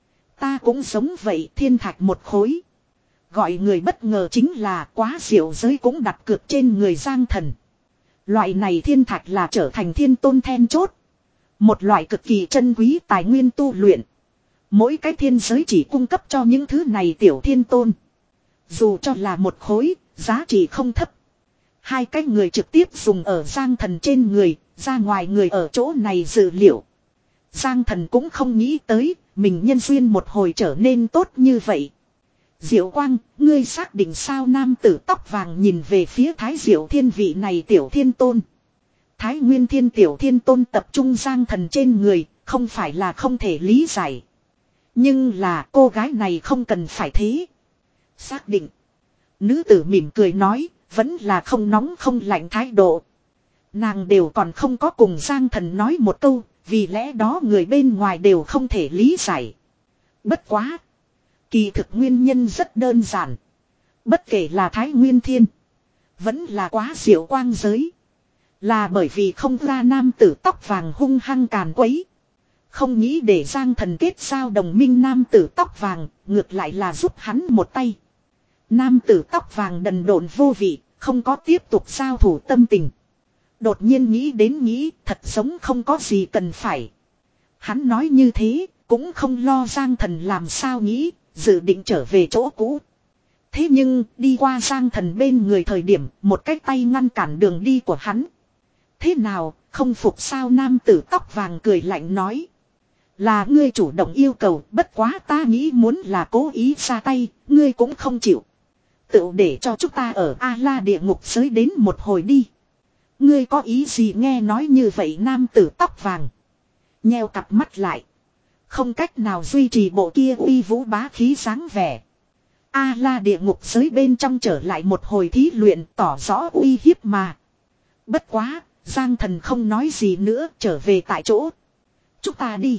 S1: Ta cũng giống vậy, thiên thạch một khối. Gọi người bất ngờ chính là quá diệu giới cũng đặt cược trên người Giang Thần. Loại này thiên thạch là trở thành thiên tôn then chốt. Một loại cực kỳ chân quý tài nguyên tu luyện. Mỗi cái thiên giới chỉ cung cấp cho những thứ này tiểu thiên tôn. Dù cho là một khối, giá trị không thấp. Hai cái người trực tiếp dùng ở Giang Thần trên người, ra ngoài người ở chỗ này dự liệu. Giang Thần cũng không nghĩ tới, mình nhân duyên một hồi trở nên tốt như vậy. Diệu Quang, ngươi xác định sao? Nam tử tóc vàng nhìn về phía Thái Diệu Thiên vị này tiểu thiên tôn. Thái Nguyên Thiên Tiểu Thiên Tôn tập trung Giang Thần trên người, không phải là không thể lý giải. Nhưng là cô gái này không cần phải thế. Xác định. Nữ tử mỉm cười nói, vẫn là không nóng không lạnh thái độ. Nàng đều còn không có cùng Giang Thần nói một câu, vì lẽ đó người bên ngoài đều không thể lý giải. Bất quá. Kỳ thực nguyên nhân rất đơn giản. Bất kể là Thái Nguyên Thiên, vẫn là quá diệu quang giới. Là bởi vì không ra nam tử tóc vàng hung hăng càn quấy. Không nghĩ để Giang Thần kết giao đồng minh nam tử tóc vàng, ngược lại là giúp hắn một tay. Nam tử tóc vàng đần độn vô vị, không có tiếp tục giao thủ tâm tình. Đột nhiên nghĩ đến nghĩ, thật giống không có gì cần phải. Hắn nói như thế, cũng không lo Giang Thần làm sao nghĩ, dự định trở về chỗ cũ. Thế nhưng, đi qua Giang Thần bên người thời điểm, một cái tay ngăn cản đường đi của hắn. Thế nào, không phục sao? Nam tử tóc vàng cười lạnh nói. Là ngươi chủ động yêu cầu, bất quá ta nghĩ muốn là cố ý ra tay, ngươi cũng không chịu. Tự để cho chúng ta ở A-la địa ngục giới đến một hồi đi. Ngươi có ý gì nghe nói như vậy nam tử tóc vàng. Nheo cặp mắt lại. Không cách nào duy trì bộ kia uy vũ bá khí dáng vẻ. A la địa ngục giới bên trong trở lại một hồi thí luyện tỏ rõ uy hiếp mà. Bất quá, Giang Thần không nói gì nữa trở về tại chỗ. Chúng ta đi.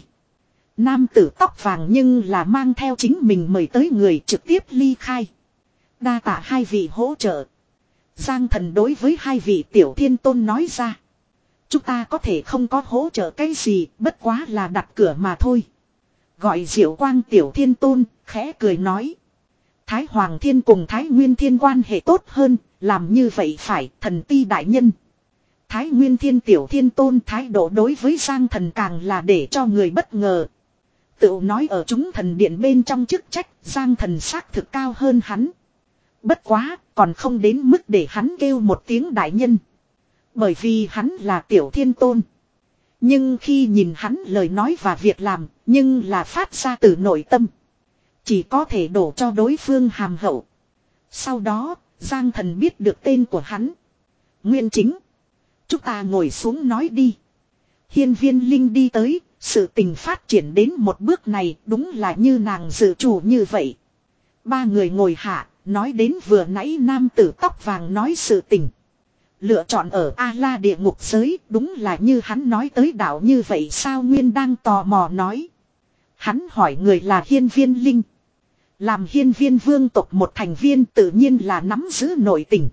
S1: Nam tử tóc vàng nhưng là mang theo chính mình mời tới người trực tiếp ly khai. Đa tạ hai vị hỗ trợ. Giang Thần đối với hai vị tiểu thiên tôn nói ra. Chúng ta có thể không có hỗ trợ cái gì, bất quá là đặt cửa mà thôi. Gọi Diệu Quang tiểu thiên tôn, khẽ cười nói. Thái Hoàng Thiên cùng Thái Nguyên Thiên quan hệ tốt hơn, làm như vậy phải thần ti đại nhân. Thái Nguyên Thiên tiểu thiên tôn thái độ đối với Giang Thần càng là để cho người bất ngờ. Tự nói ở chúng thần điện bên trong chức trách, Giang Thần xác thực cao hơn hắn. Bất quá, còn không đến mức để hắn kêu một tiếng đại nhân. Bởi vì hắn là tiểu thiên tôn. Nhưng khi nhìn hắn lời nói và việc làm, nhưng là phát ra từ nội tâm. Chỉ có thể đổ cho đối phương hàm hậu. Sau đó, Giang Thần biết được tên của hắn. Nguyên Chính. Chúng ta ngồi xuống nói đi. Hiên Viên Linh đi tới, sự tình phát triển đến một bước này đúng là như nàng dự chủ như vậy. Ba người ngồi hạ, nói đến vừa nãy nam tử tóc vàng nói sự tình. Lựa chọn ở A-la địa ngục giới đúng là như hắn nói tới đảo như vậy sao Nguyên đang tò mò nói. Hắn hỏi người là Hiên Viên Linh. Làm Hiên Viên vương tộc một thành viên tự nhiên là nắm giữ nội tình.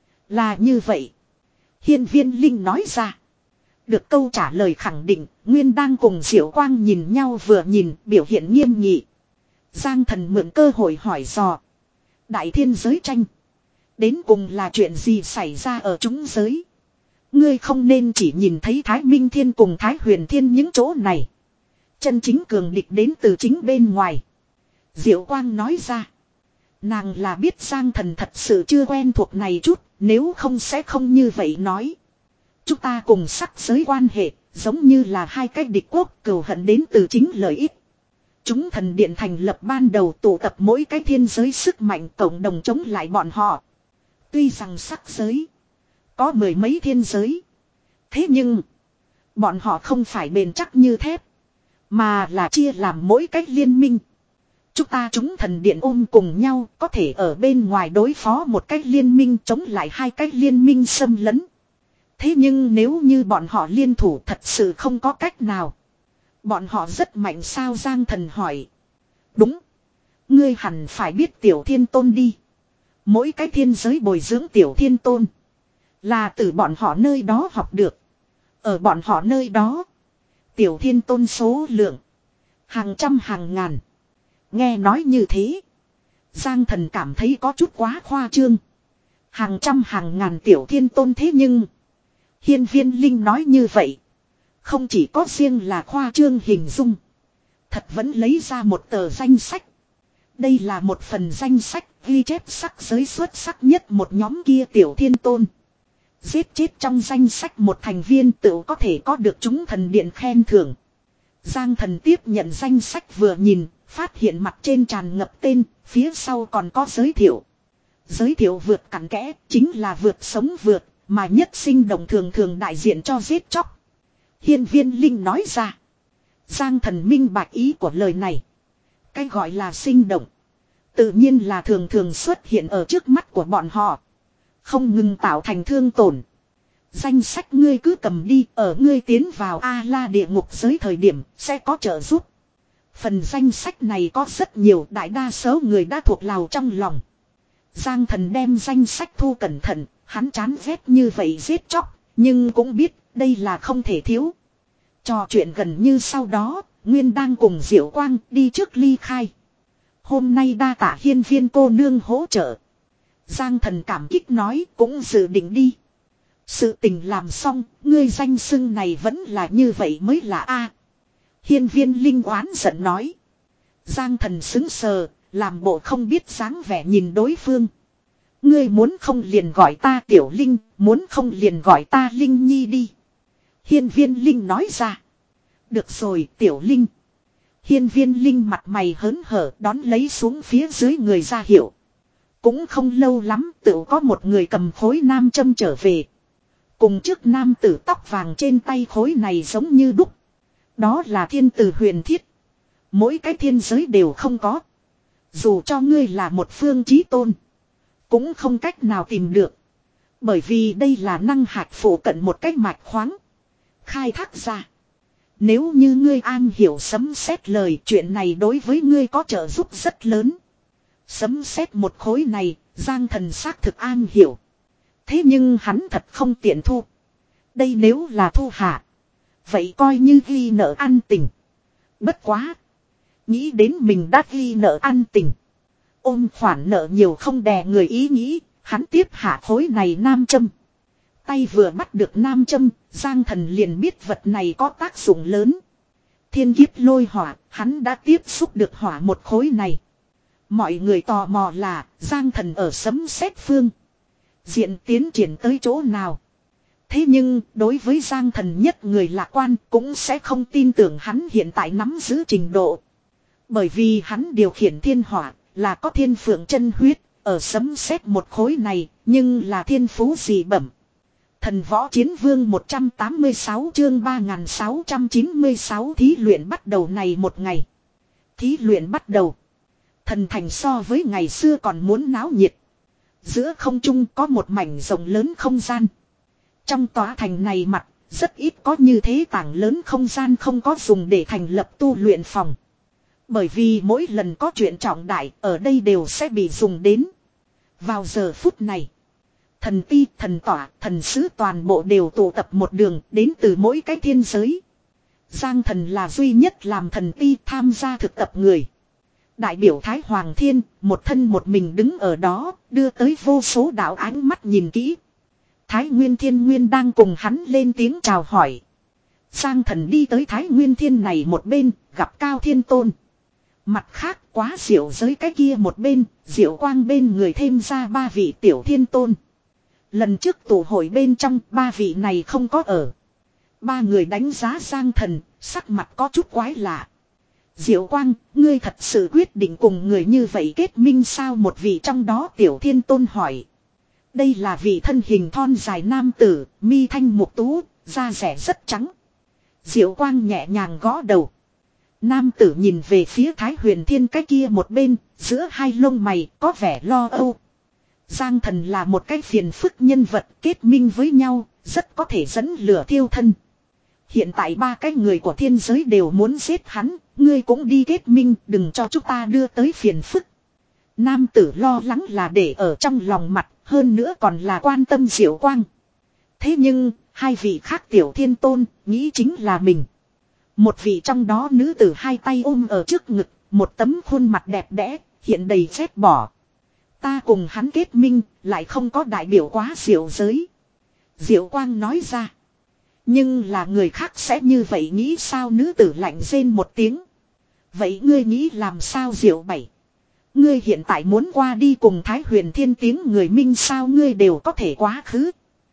S1: Là như vậy. Hiên Viên Linh nói ra. Được câu trả lời khẳng định, Nguyên đang cùng Diệu Quang nhìn nhau vừa nhìn biểu hiện nghiêm nghị. Giang Thần mượn cơ hội hỏi dò. Đại thiên giới tranh. Đến cùng là chuyện gì xảy ra ở chúng giới. Ngươi không nên chỉ nhìn thấy Thái Minh Thiên cùng Thái Huyền Thiên những chỗ này. Chân chính cường địch đến từ chính bên ngoài. Diệu Quang nói ra. Nàng là biết Giang Thần thật sự chưa quen thuộc này chút, nếu không sẽ không như vậy nói. Chúng ta cùng sắc giới quan hệ, giống như là hai cái địch quốc cừu hận đến từ chính lợi ích. Chúng thần điện thành lập ban đầu tụ tập mỗi cái thiên giới sức mạnh cộng đồng chống lại bọn họ. Tuy rằng sắc giới có mười mấy thiên giới. Thế nhưng bọn họ không phải bền chắc như thép. Mà là chia làm mỗi cách liên minh. Chúng ta chúng thần điện ôm cùng nhau có thể ở bên ngoài đối phó một cách liên minh chống lại hai cách liên minh xâm lấn. Thế nhưng nếu như bọn họ liên thủ thật sự không có cách nào. Bọn họ rất mạnh sao Giang Thần hỏi. Đúng. Ngươi hẳn phải biết tiểu thiên tôn đi. Mỗi cái thiên giới bồi dưỡng tiểu thiên tôn. Là từ bọn họ nơi đó học được. Ở bọn họ nơi đó. Tiểu thiên tôn số lượng. Hàng trăm hàng ngàn. Nghe nói như thế. Giang Thần cảm thấy có chút quá khoa trương. Hàng trăm hàng ngàn tiểu thiên tôn thế nhưng. Hiên Viên Linh nói như vậy. Không chỉ có riêng là khoa trương hình dung. Thật vẫn lấy ra một tờ danh sách. Đây là một phần danh sách ghi chép sắc giới xuất sắc nhất một nhóm kia tiểu thiên tôn. Giết chết trong danh sách một thành viên tự có thể có được chúng thần điện khen thưởng. Giang Thần tiếp nhận danh sách vừa nhìn, phát hiện mặt trên tràn ngập tên, phía sau còn có giới thiệu. Giới thiệu vượt cặn kẽ, chính là vượt sống vượt, mà nhất sinh động thường thường đại diện cho giết chóc. Hiên Viên Linh nói ra. Giang Thần minh bạch ý của lời này. Cái gọi là sinh động. Tự nhiên là thường thường xuất hiện ở trước mắt của bọn họ. Không ngừng tạo thành thương tổn. Danh sách ngươi cứ cầm đi, ở ngươi tiến vào A-la địa ngục giới thời điểm, sẽ có trợ giúp. Phần danh sách này có rất nhiều, đại đa số người đã thuộc lào trong lòng. Giang Thần đem danh sách thu cẩn thận, hắn chán ghét như vậy giết chóc, nhưng cũng biết đây là không thể thiếu. Trò chuyện gần như sau đó, Nguyên đang cùng Diệu Quang đi trước ly khai. Hôm nay đa tạ Hiên Viên cô nương hỗ trợ. Giang Thần cảm kích nói cũng dự định đi. Sự tình làm xong, ngươi danh xưng này vẫn là như vậy mới là A. Hiên Viên Linh oán giận nói. Giang Thần xứng sờ, làm bộ không biết dáng vẻ nhìn đối phương. Ngươi muốn không liền gọi ta Tiểu Linh, muốn không liền gọi ta Linh Nhi đi. Hiên Viên Linh nói ra. Được rồi Tiểu Linh. Hiên Viên Linh mặt mày hớn hở đón lấy xuống phía dưới người ra hiệu. Cũng không lâu lắm tự có một người cầm khối nam châm trở về. Cùng trước nam tử tóc vàng trên tay khối này giống như đúc. Đó là thiên tử huyền thiết. Mỗi cái thiên giới đều không có. Dù cho ngươi là một phương chí tôn. Cũng không cách nào tìm được. Bởi vì đây là năng hạch phủ cận một cách mạch khoáng. Khai thác ra. Nếu như ngươi an hiểu sấm sét lời, chuyện này đối với ngươi có trợ giúp rất lớn. Sấm sét một khối này, Giang Thần xác thực an hiểu. Thế nhưng hắn thật không tiện thu. Đây nếu là thu hạ. Vậy coi như ghi nợ ăn tình. Bất quá. Nghĩ đến mình đã ghi nợ ăn tình. Ôm khoản nợ nhiều không đè người ý nghĩ. Hắn tiếp hạ khối này nam châm. Tay vừa bắt được nam châm. Giang Thần liền biết vật này có tác dụng lớn. Thiên kiếp lôi hỏa. Hắn đã tiếp xúc được hỏa một khối này. Mọi người tò mò là Giang Thần ở sấm sét phương diện tiến triển tới chỗ nào. Thế nhưng đối với Giang Thần nhất người lạc quan cũng sẽ không tin tưởng hắn hiện tại nắm giữ trình độ. Bởi vì hắn điều khiển thiên hỏa là có thiên phượng chân huyết ở sấm sét một khối này nhưng là thiên phú dị bẩm. Thần võ chiến vương một trăm tám mươi sáu chương ba nghìn sáu trăm chín mươi sáu thí luyện bắt đầu này một ngày. Thí luyện bắt đầu. Thần thành so với ngày xưa còn muốn náo nhiệt. Giữa không trung có một mảnh rộng lớn không gian. Trong tòa thành này mặt, rất ít có như thế tảng lớn không gian không có dùng để thành lập tu luyện phòng. Bởi vì mỗi lần có chuyện trọng đại, ở đây đều sẽ bị dùng đến. Vào giờ phút này, thần ti, thần tỏa, thần sứ toàn bộ đều tụ tập một đường đến từ mỗi cái thiên giới. Giang Thần là duy nhất làm thần ti tham gia thực tập người. Đại biểu Thái Hoàng Thiên, một thân một mình đứng ở đó, đưa tới vô số đạo ánh mắt nhìn kỹ. Thái Nguyên Thiên Nguyên đang cùng hắn lên tiếng chào hỏi. Giang Thần đi tới Thái Nguyên Thiên này một bên, gặp Cao Thiên Tôn. Mặt khác quá diệu giới cái kia một bên, diệu quang bên người thêm ra ba vị tiểu thiên tôn. Lần trước tụ hội bên trong, ba vị này không có ở. Ba người đánh giá Giang Thần, sắc mặt có chút quái lạ. Diệu quang, ngươi thật sự quyết định cùng người như vậy kết minh sao? Một vị trong đó tiểu thiên tôn hỏi. Đây là vị thân hình thon dài nam tử, mi thanh mục tú, da rẻ rất trắng. Diệu quang nhẹ nhàng gõ đầu. Nam tử nhìn về phía Thái Huyền Thiên cái kia một bên, giữa hai lông mày có vẻ lo âu. Giang Thần là một cái phiền phức nhân vật, kết minh với nhau, rất có thể dẫn lửa thiêu thân. Hiện tại ba cái người của thiên giới đều muốn giết hắn, ngươi cũng đi kết minh, đừng cho chúng ta đưa tới phiền phức. Nam tử lo lắng là để ở trong lòng mặt, hơn nữa còn là quan tâm Diệu quang. Thế nhưng, hai vị khác tiểu thiên tôn, nghĩ chính là mình. Một vị trong đó nữ tử hai tay ôm ở trước ngực, một tấm khuôn mặt đẹp đẽ, hiện đầy ghét bỏ. Ta cùng hắn kết minh, lại không có đại biểu quá diệu giới. Diệu quang nói ra. Nhưng là người khác sẽ như vậy nghĩ sao? Nữ tử lạnh rên một tiếng. Vậy ngươi nghĩ làm sao? Diệu bảy. Ngươi hiện tại muốn qua đi cùng Thái Huyền Thiên tiếng người minh sao? Ngươi đều có thể quá khứ.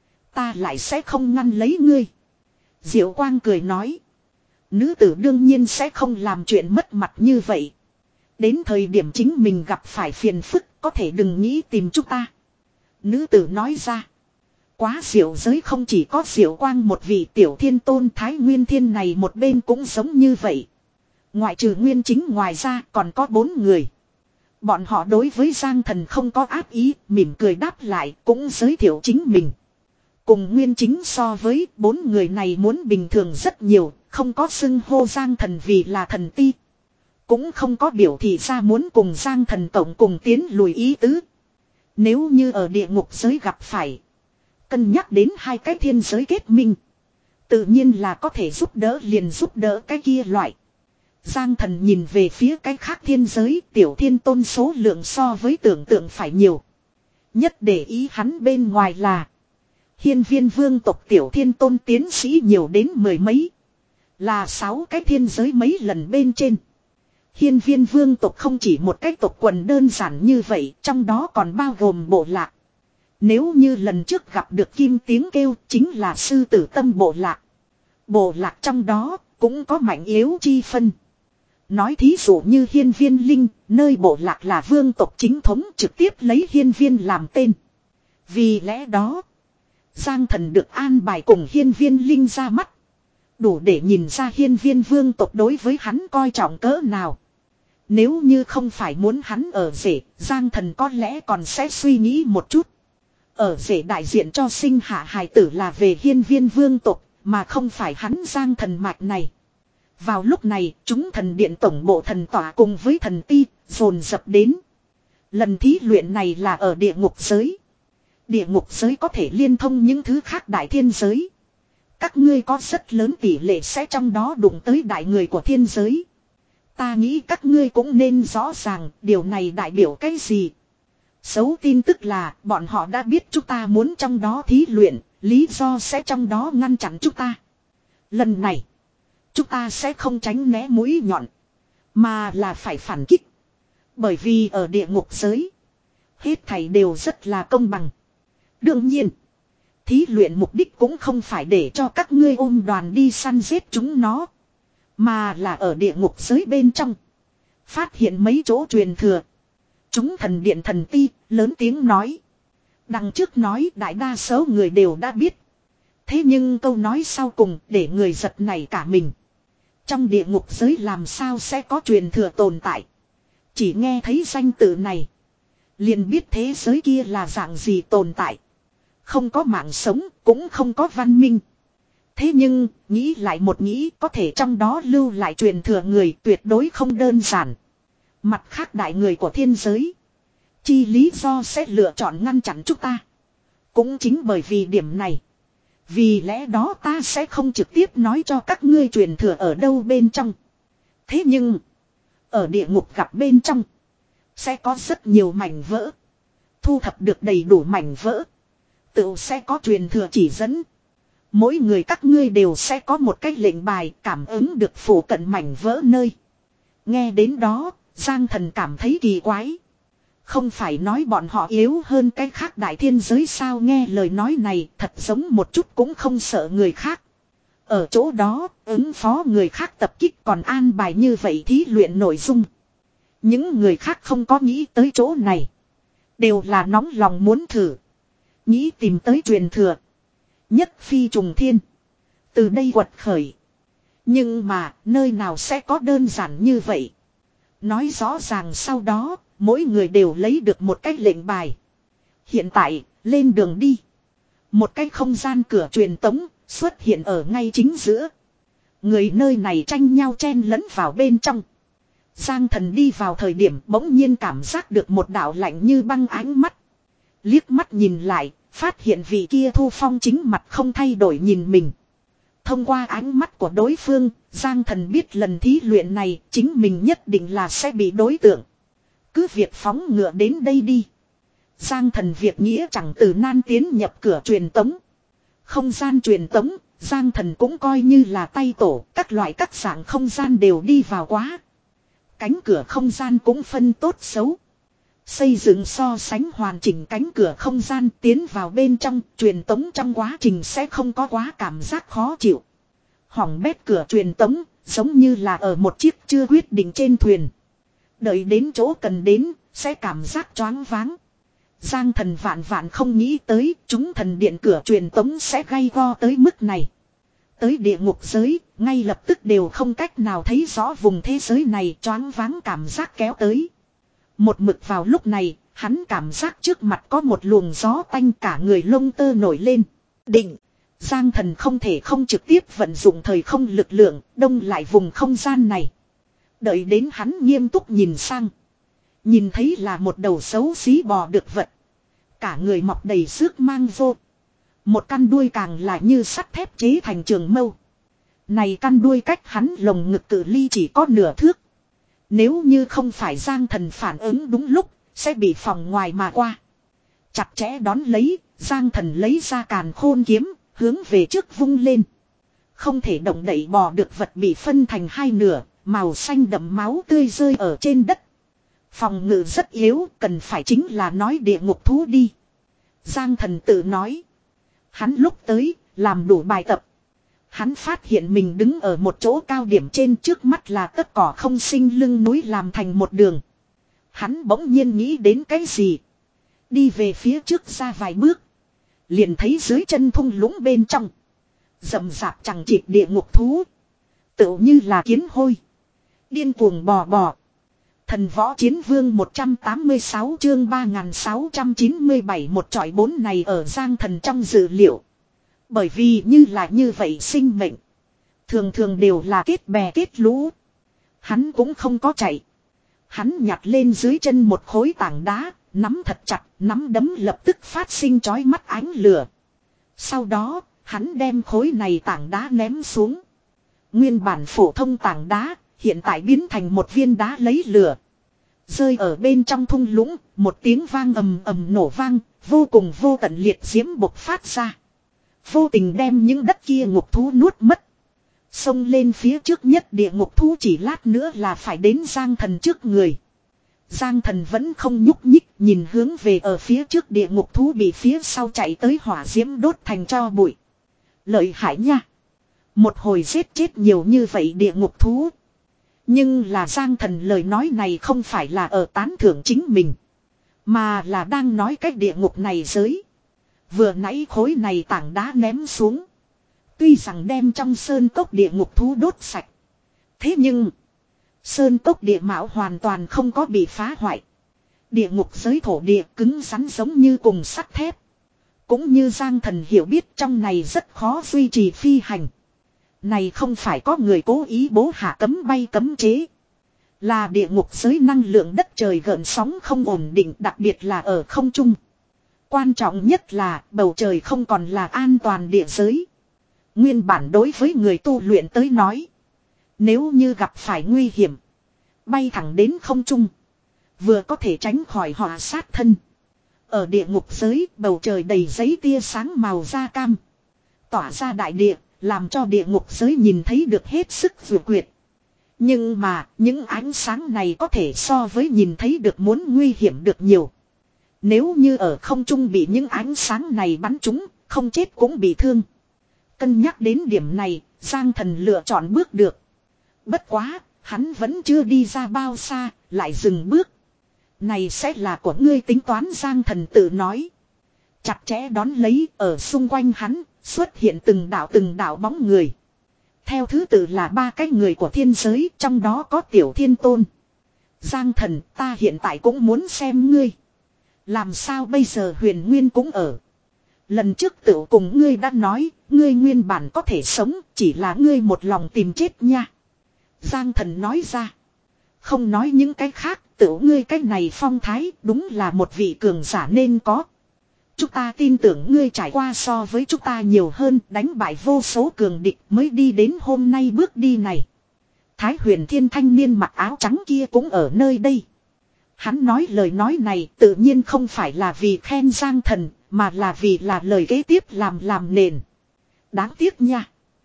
S1: Ta lại sẽ không ngăn lấy ngươi. Diệu quang cười nói. Nữ tử đương nhiên sẽ không làm chuyện mất mặt như vậy. Đến thời điểm chính mình gặp phải phiền phức, có thể đừng nghĩ tìm chúng ta. Nữ tử nói ra. Quá diệu giới không chỉ có Diệu quang một vị tiểu thiên tôn, Thái Nguyên Thiên này một bên cũng giống như vậy. Ngoại trừ Nguyên Chính ngoài ra còn có bốn người. Bọn họ đối với Giang Thần không có ác ý, mỉm cười đáp lại, cũng giới thiệu chính mình. Cùng Nguyên Chính so với, bốn người này muốn bình thường rất nhiều, không có xưng hô Giang Thần vì là thần ti. Cũng không có biểu thị ra muốn cùng Giang Thần tổng cùng tiến lùi ý tứ. Nếu như ở địa ngục giới gặp phải, cân nhắc đến hai cái thiên giới kết minh, tự nhiên là có thể giúp đỡ liền giúp đỡ cái kia loại. Giang Thần nhìn về phía cái khác thiên giới, tiểu thiên tôn số lượng so với tưởng tượng phải nhiều. Nhất để ý hắn bên ngoài là Hiên Viên vương tộc tiểu thiên tôn tiến sĩ nhiều đến mười mấy. Là sáu cái thiên giới mấy lần bên trên. Hiên Viên vương tộc không chỉ một cái tộc quần đơn giản như vậy, trong đó còn bao gồm bộ lạc. Nếu như lần trước gặp được kim tiếng kêu, chính là sư tử tâm bộ lạc. Bộ lạc trong đó cũng có mạnh yếu chi phân. Nói thí dụ như Hiên Viên Linh, nơi bộ lạc là vương tộc chính thống, trực tiếp lấy Hiên Viên làm tên. Vì lẽ đó, Giang Thần được an bài cùng hiên viên linh ra mắt. Đủ để nhìn ra hiên viên vương tộc đối với hắn coi trọng cỡ nào. Nếu như không phải muốn hắn ở rể, Giang Thần có lẽ còn sẽ suy nghĩ một chút. Ở rể đại diện cho sinh hạ hài tử là về hiên viên vương tộc, mà không phải hắn Giang Thần mạch này. Vào lúc này, chúng thần điện tổng bộ thần tỏa cùng với thần ti, dồn dập đến. Lần thí luyện này là ở địa ngục giới. Địa ngục giới có thể liên thông những thứ khác đại thiên giới. Các ngươi có rất lớn tỷ lệ sẽ trong đó đụng tới đại người của thiên giới. Ta nghĩ các ngươi cũng nên rõ ràng điều này đại biểu cái gì. Xấu tin tức là bọn họ đã biết chúng ta muốn trong đó thí luyện, lý do sẽ trong đó ngăn chặn chúng ta. Lần này, chúng ta sẽ không tránh né mũi nhọn, mà là phải phản kích. Bởi vì ở địa ngục giới, hết thảy đều rất là công bằng. Đương nhiên, thí luyện mục đích cũng không phải để cho các ngươi ôm đoàn đi săn giết chúng nó, mà là ở địa ngục giới bên trong phát hiện mấy chỗ truyền thừa. Chúng thần điện thần ti lớn tiếng nói. Đằng trước nói đại đa số người đều đã biết. Thế nhưng câu nói sau cùng để người giật nảy cả mình. Trong địa ngục giới làm sao sẽ có truyền thừa tồn tại. Chỉ nghe thấy danh tự này, liền biết thế giới kia là dạng gì tồn tại. Không có mạng sống, cũng không có văn minh. Thế nhưng, nghĩ lại một nghĩ, có thể trong đó lưu lại truyền thừa người tuyệt đối không đơn giản. Mặt khác đại người của thiên giới, chi lý do sẽ lựa chọn ngăn chặn chúng ta. Cũng chính bởi vì điểm này, vì lẽ đó ta sẽ không trực tiếp nói cho các ngươi truyền thừa ở đâu bên trong. Thế nhưng, ở địa ngục gặp bên trong, sẽ có rất nhiều mảnh vỡ. Thu thập được đầy đủ mảnh vỡ, tự sẽ có truyền thừa chỉ dẫn. Mỗi người các ngươi đều sẽ có một cái lệnh bài cảm ứng được phủ cận mảnh vỡ nơi. Nghe đến đó, Giang Thần cảm thấy kỳ quái. Không phải nói bọn họ yếu hơn cái khác đại thiên giới sao, nghe lời nói này thật giống một chút cũng không sợ người khác. Ở chỗ đó, ứng phó người khác tập kích còn an bài như vậy thí luyện nội dung. Những người khác không có nghĩ tới chỗ này. Đều là nóng lòng muốn thử. Nghĩ tìm tới truyền thừa. Nhất phi trùng thiên. Từ đây quật khởi. Nhưng mà, nơi nào sẽ có đơn giản như vậy. Nói rõ ràng sau đó, mỗi người đều lấy được một cái lệnh bài. Hiện tại, lên đường đi. Một cái không gian cửa truyền tống xuất hiện ở ngay chính giữa. Người nơi này tranh nhau chen lẫn vào bên trong. Giang Thần đi vào thời điểm bỗng nhiên cảm giác được một đạo lạnh như băng ánh mắt. Liếc mắt nhìn lại, phát hiện vị kia Thu Phong chính mặt không thay đổi nhìn mình. Thông qua ánh mắt của đối phương, Giang Thần biết lần thí luyện này chính mình nhất định là sẽ bị đối tượng. Cứ việc phóng ngựa đến đây đi. Giang Thần việc nghĩa chẳng từ nan tiến nhập cửa truyền tống. Không gian truyền tống, Giang Thần cũng coi như là tay tổ, các loại các dạng không gian đều đi vào quá. Cánh cửa không gian cũng phân tốt xấu. Xây dựng so sánh hoàn chỉnh cánh cửa không gian tiến vào bên trong, truyền tống trong quá trình sẽ không có quá cảm giác khó chịu. Hỏng bét cửa truyền tống, giống như là ở một chiếc chưa quyết định trên thuyền. Đợi đến chỗ cần đến, sẽ cảm giác choáng váng. Giang Thần vạn vạn không nghĩ tới, chúng thần điện cửa truyền tống sẽ gay go tới mức này. Tới địa ngục giới, ngay lập tức đều không cách nào thấy rõ vùng thế giới này, choáng váng cảm giác kéo tới. Một mực vào lúc này, hắn cảm giác trước mặt có một luồng gió tanh cả người lông tơ nổi lên. Định, Giang Thần không thể không trực tiếp vận dụng thời không lực lượng, đông lại vùng không gian này. Đợi đến hắn nghiêm túc nhìn sang. Nhìn thấy là một đầu xấu xí bò được vật. Cả người mọc đầy xước mang vô. Một căn đuôi càng là như sắt thép chế thành trường mâu. Này căn đuôi cách hắn lồng ngực cự ly chỉ có nửa thước. Nếu như không phải Giang Thần phản ứng đúng lúc, sẽ bị phòng ngoài mà qua. Chặt chẽ đón lấy, Giang Thần lấy ra càn khôn kiếm, hướng về trước vung lên. Không thể động đậy bò được vật bị phân thành hai nửa, màu xanh đậm máu tươi rơi ở trên đất. Phòng ngự rất yếu, cần phải chính là nói địa ngục thú đi. Giang Thần tự nói. Hắn lúc tới, làm đủ bài tập. Hắn phát hiện mình đứng ở một chỗ cao điểm trên, trước mắt là tất cỏ không sinh lưng núi làm thành một đường. Hắn bỗng nhiên nghĩ đến cái gì. Đi về phía trước ra vài bước. Liền thấy dưới chân thung lũng bên trong. Rậm rạp chẳng chịt địa ngục thú. Tựu như là kiến hôi. Điên cuồng bò bò. Thần võ chiến vương một trăm tám mươi sáu chương ba nghìn sáu trăm chín mươi bảy một trọi bốn này ở Giang Thần trong dự liệu. Bởi vì như là như vậy sinh mệnh. Thường thường đều là kết bè kết lũ. Hắn cũng không có chạy. Hắn nhặt lên dưới chân một khối tảng đá, nắm thật chặt, nắm đấm lập tức phát sinh chói mắt ánh lửa. Sau đó, hắn đem khối này tảng đá ném xuống. Nguyên bản phổ thông tảng đá, hiện tại biến thành một viên đá lấy lửa. Rơi ở bên trong thung lũng, một tiếng vang ầm ầm nổ vang, vô cùng vô tận liệt diễm bộc phát ra. Vô tình đem những đất kia ngục thú nuốt mất. Xông lên phía trước nhất địa ngục thú chỉ lát nữa là phải đến Giang Thần trước người. Giang Thần vẫn không nhúc nhích, nhìn hướng về ở phía trước địa ngục thú bị phía sau chạy tới hỏa diễm đốt thành tro bụi. Lợi hại nha. Một hồi giết chết nhiều như vậy địa ngục thú. Nhưng là Giang Thần lời nói này không phải là ở tán thưởng chính mình. Mà là đang nói cách địa ngục này giới. Vừa nãy khối này tảng đá ném xuống. Tuy rằng đem trong sơn cốc địa ngục thú đốt sạch. Thế nhưng. Sơn cốc địa mạo hoàn toàn không có bị phá hoại. Địa ngục giới thổ địa cứng rắn giống như cùng sắt thép. Cũng như Giang Thần hiểu biết trong này rất khó duy trì phi hành. Này không phải có người cố ý bố hạ cấm bay cấm chế. Là địa ngục giới năng lượng đất trời gợn sóng không ổn định, đặc biệt là ở không trung. Quan trọng nhất là bầu trời không còn là an toàn địa giới. Nguyên bản đối với người tu luyện tới nói. Nếu như gặp phải nguy hiểm. Bay thẳng đến không trung. Vừa có thể tránh khỏi họa sát thân. Ở địa ngục giới bầu trời đầy giấy tia sáng màu da cam. Tỏa ra đại địa. Làm cho địa ngục giới nhìn thấy được hết sức vượt quyệt. Nhưng mà những ánh sáng này có thể so với nhìn thấy được muốn nguy hiểm được nhiều. Nếu như ở không trung bị những ánh sáng này bắn trúng, không chết cũng bị thương. Cân nhắc đến điểm này, Giang Thần lựa chọn bước được. Bất quá, hắn vẫn chưa đi ra bao xa, lại dừng bước. Này sẽ là của ngươi tính toán, Giang Thần tự nói. Chặt chẽ đón lấy ở xung quanh hắn, xuất hiện từng đạo từng đạo bóng người. Theo thứ tự là ba cái người của thiên giới, trong đó có Tiểu Thiên Tôn. Giang Thần, ta hiện tại cũng muốn xem ngươi. Làm sao bây giờ Huyền Nguyên cũng ở. Lần trước tự cùng ngươi đã nói, ngươi nguyên bản có thể sống, chỉ là ngươi một lòng tìm chết nha. Giang Thần nói ra. Không nói những cái khác, tự ngươi cái này phong thái đúng là một vị cường giả nên có. Chúng ta tin tưởng ngươi trải qua so với chúng ta nhiều hơn, đánh bại vô số cường địch mới đi đến hôm nay bước đi này. Thái Huyền Thiên thanh niên mặc áo trắng kia cũng ở nơi đây. Hắn nói lời nói này tự nhiên không phải là vì khen Giang Thần, mà là vì là lời kế tiếp làm làm nền. Đáng tiếc nha.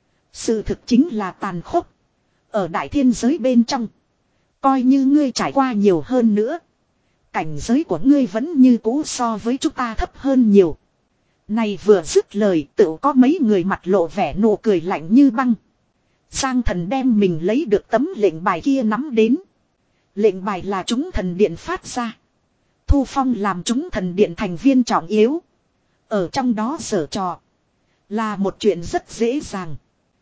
S1: Sự thực chính là tàn khốc. Ở đại thiên giới bên trong. Coi như ngươi trải qua nhiều hơn nữa. Cảnh giới của ngươi vẫn như cũ so với chúng ta thấp hơn nhiều. Này vừa dứt lời tự có mấy người mặt lộ vẻ nụ cười lạnh như băng. Giang Thần đem mình lấy được tấm lệnh bài kia nắm đến. Lệnh bài là chúng thần điện phát ra. Thu Phong làm chúng thần điện thành viên trọng yếu. Ở trong đó sở trò. Là một chuyện rất dễ dàng.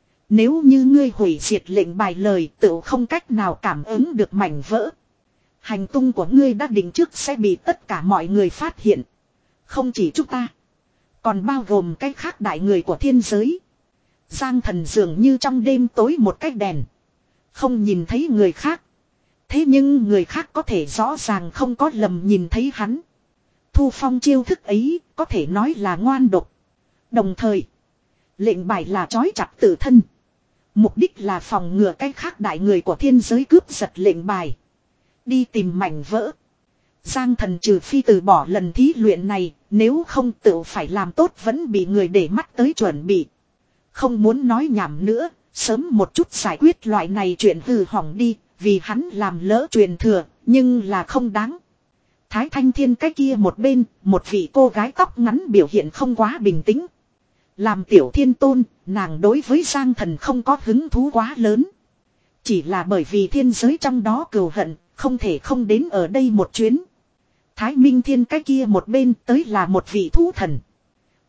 S1: Nếu như ngươi hủy diệt lệnh bài lời tự không cách nào cảm ứng được mảnh vỡ. Hành tung của ngươi đã định trước sẽ bị tất cả mọi người phát hiện. Không chỉ chúng ta. Còn bao gồm cái khác đại người của thiên giới. Giang Thần dường như trong đêm tối một cái đèn. Không nhìn thấy người khác. Thế nhưng người khác có thể rõ ràng không có lầm nhìn thấy hắn. Thu Phong chiêu thức ấy có thể nói là ngoan độc. Đồng thời. Lệnh bài là trói chặt tự thân. Mục đích là phòng ngừa cái khác đại người của thiên giới cướp giật lệnh bài. Đi tìm mảnh vỡ. Giang Thần trừ phi từ bỏ lần thí luyện này. Nếu không tự phải làm tốt vẫn bị người để mắt tới chuẩn bị. Không muốn nói nhảm nữa. Sớm một chút giải quyết loại này chuyện hư hỏng đi. Vì hắn làm lỡ truyền thừa. Nhưng là không đáng. Thái Thanh Thiên cái kia một bên. Một vị cô gái tóc ngắn biểu hiện không quá bình tĩnh. Làm Tiểu Thiên Tôn. Nàng đối với Giang Thần không có hứng thú quá lớn. Chỉ là bởi vì thiên giới trong đó cừu hận. Không thể không đến ở đây một chuyến. Thái Minh Thiên cái kia một bên tới là một vị thú thần.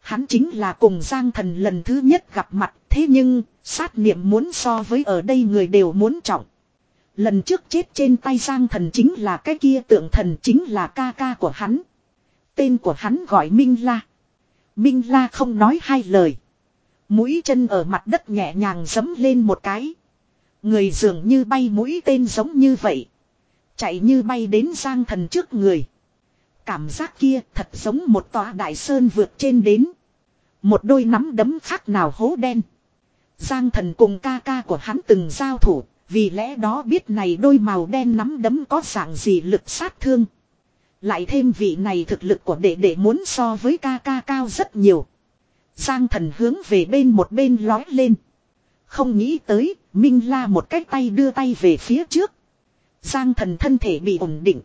S1: Hắn chính là cùng Giang Thần lần thứ nhất gặp mặt, thế nhưng sát niệm muốn so với ở đây người đều muốn trọng. Lần trước chết trên tay Giang Thần chính là cái kia tượng thần, chính là ca ca của hắn. Tên của hắn gọi Minh La. Minh La không nói hai lời. Mũi chân ở mặt đất nhẹ nhàng giẫm lên một cái. Người dường như bay mũi tên giống như vậy. Chạy như bay đến Giang Thần trước người. Cảm giác kia thật giống một tòa đại sơn vượt trên đến. Một đôi nắm đấm khác nào hố đen. Giang Thần cùng ca ca của hắn từng giao thủ. Vì lẽ đó biết này đôi màu đen nắm đấm có dạng gì lực sát thương. Lại thêm vị này thực lực của đệ đệ muốn so với ca ca cao rất nhiều. Giang Thần hướng về bên một bên lói lên. Không nghĩ tới, Minh La một cái tay đưa tay về phía trước. Giang Thần thân thể bị ổn định.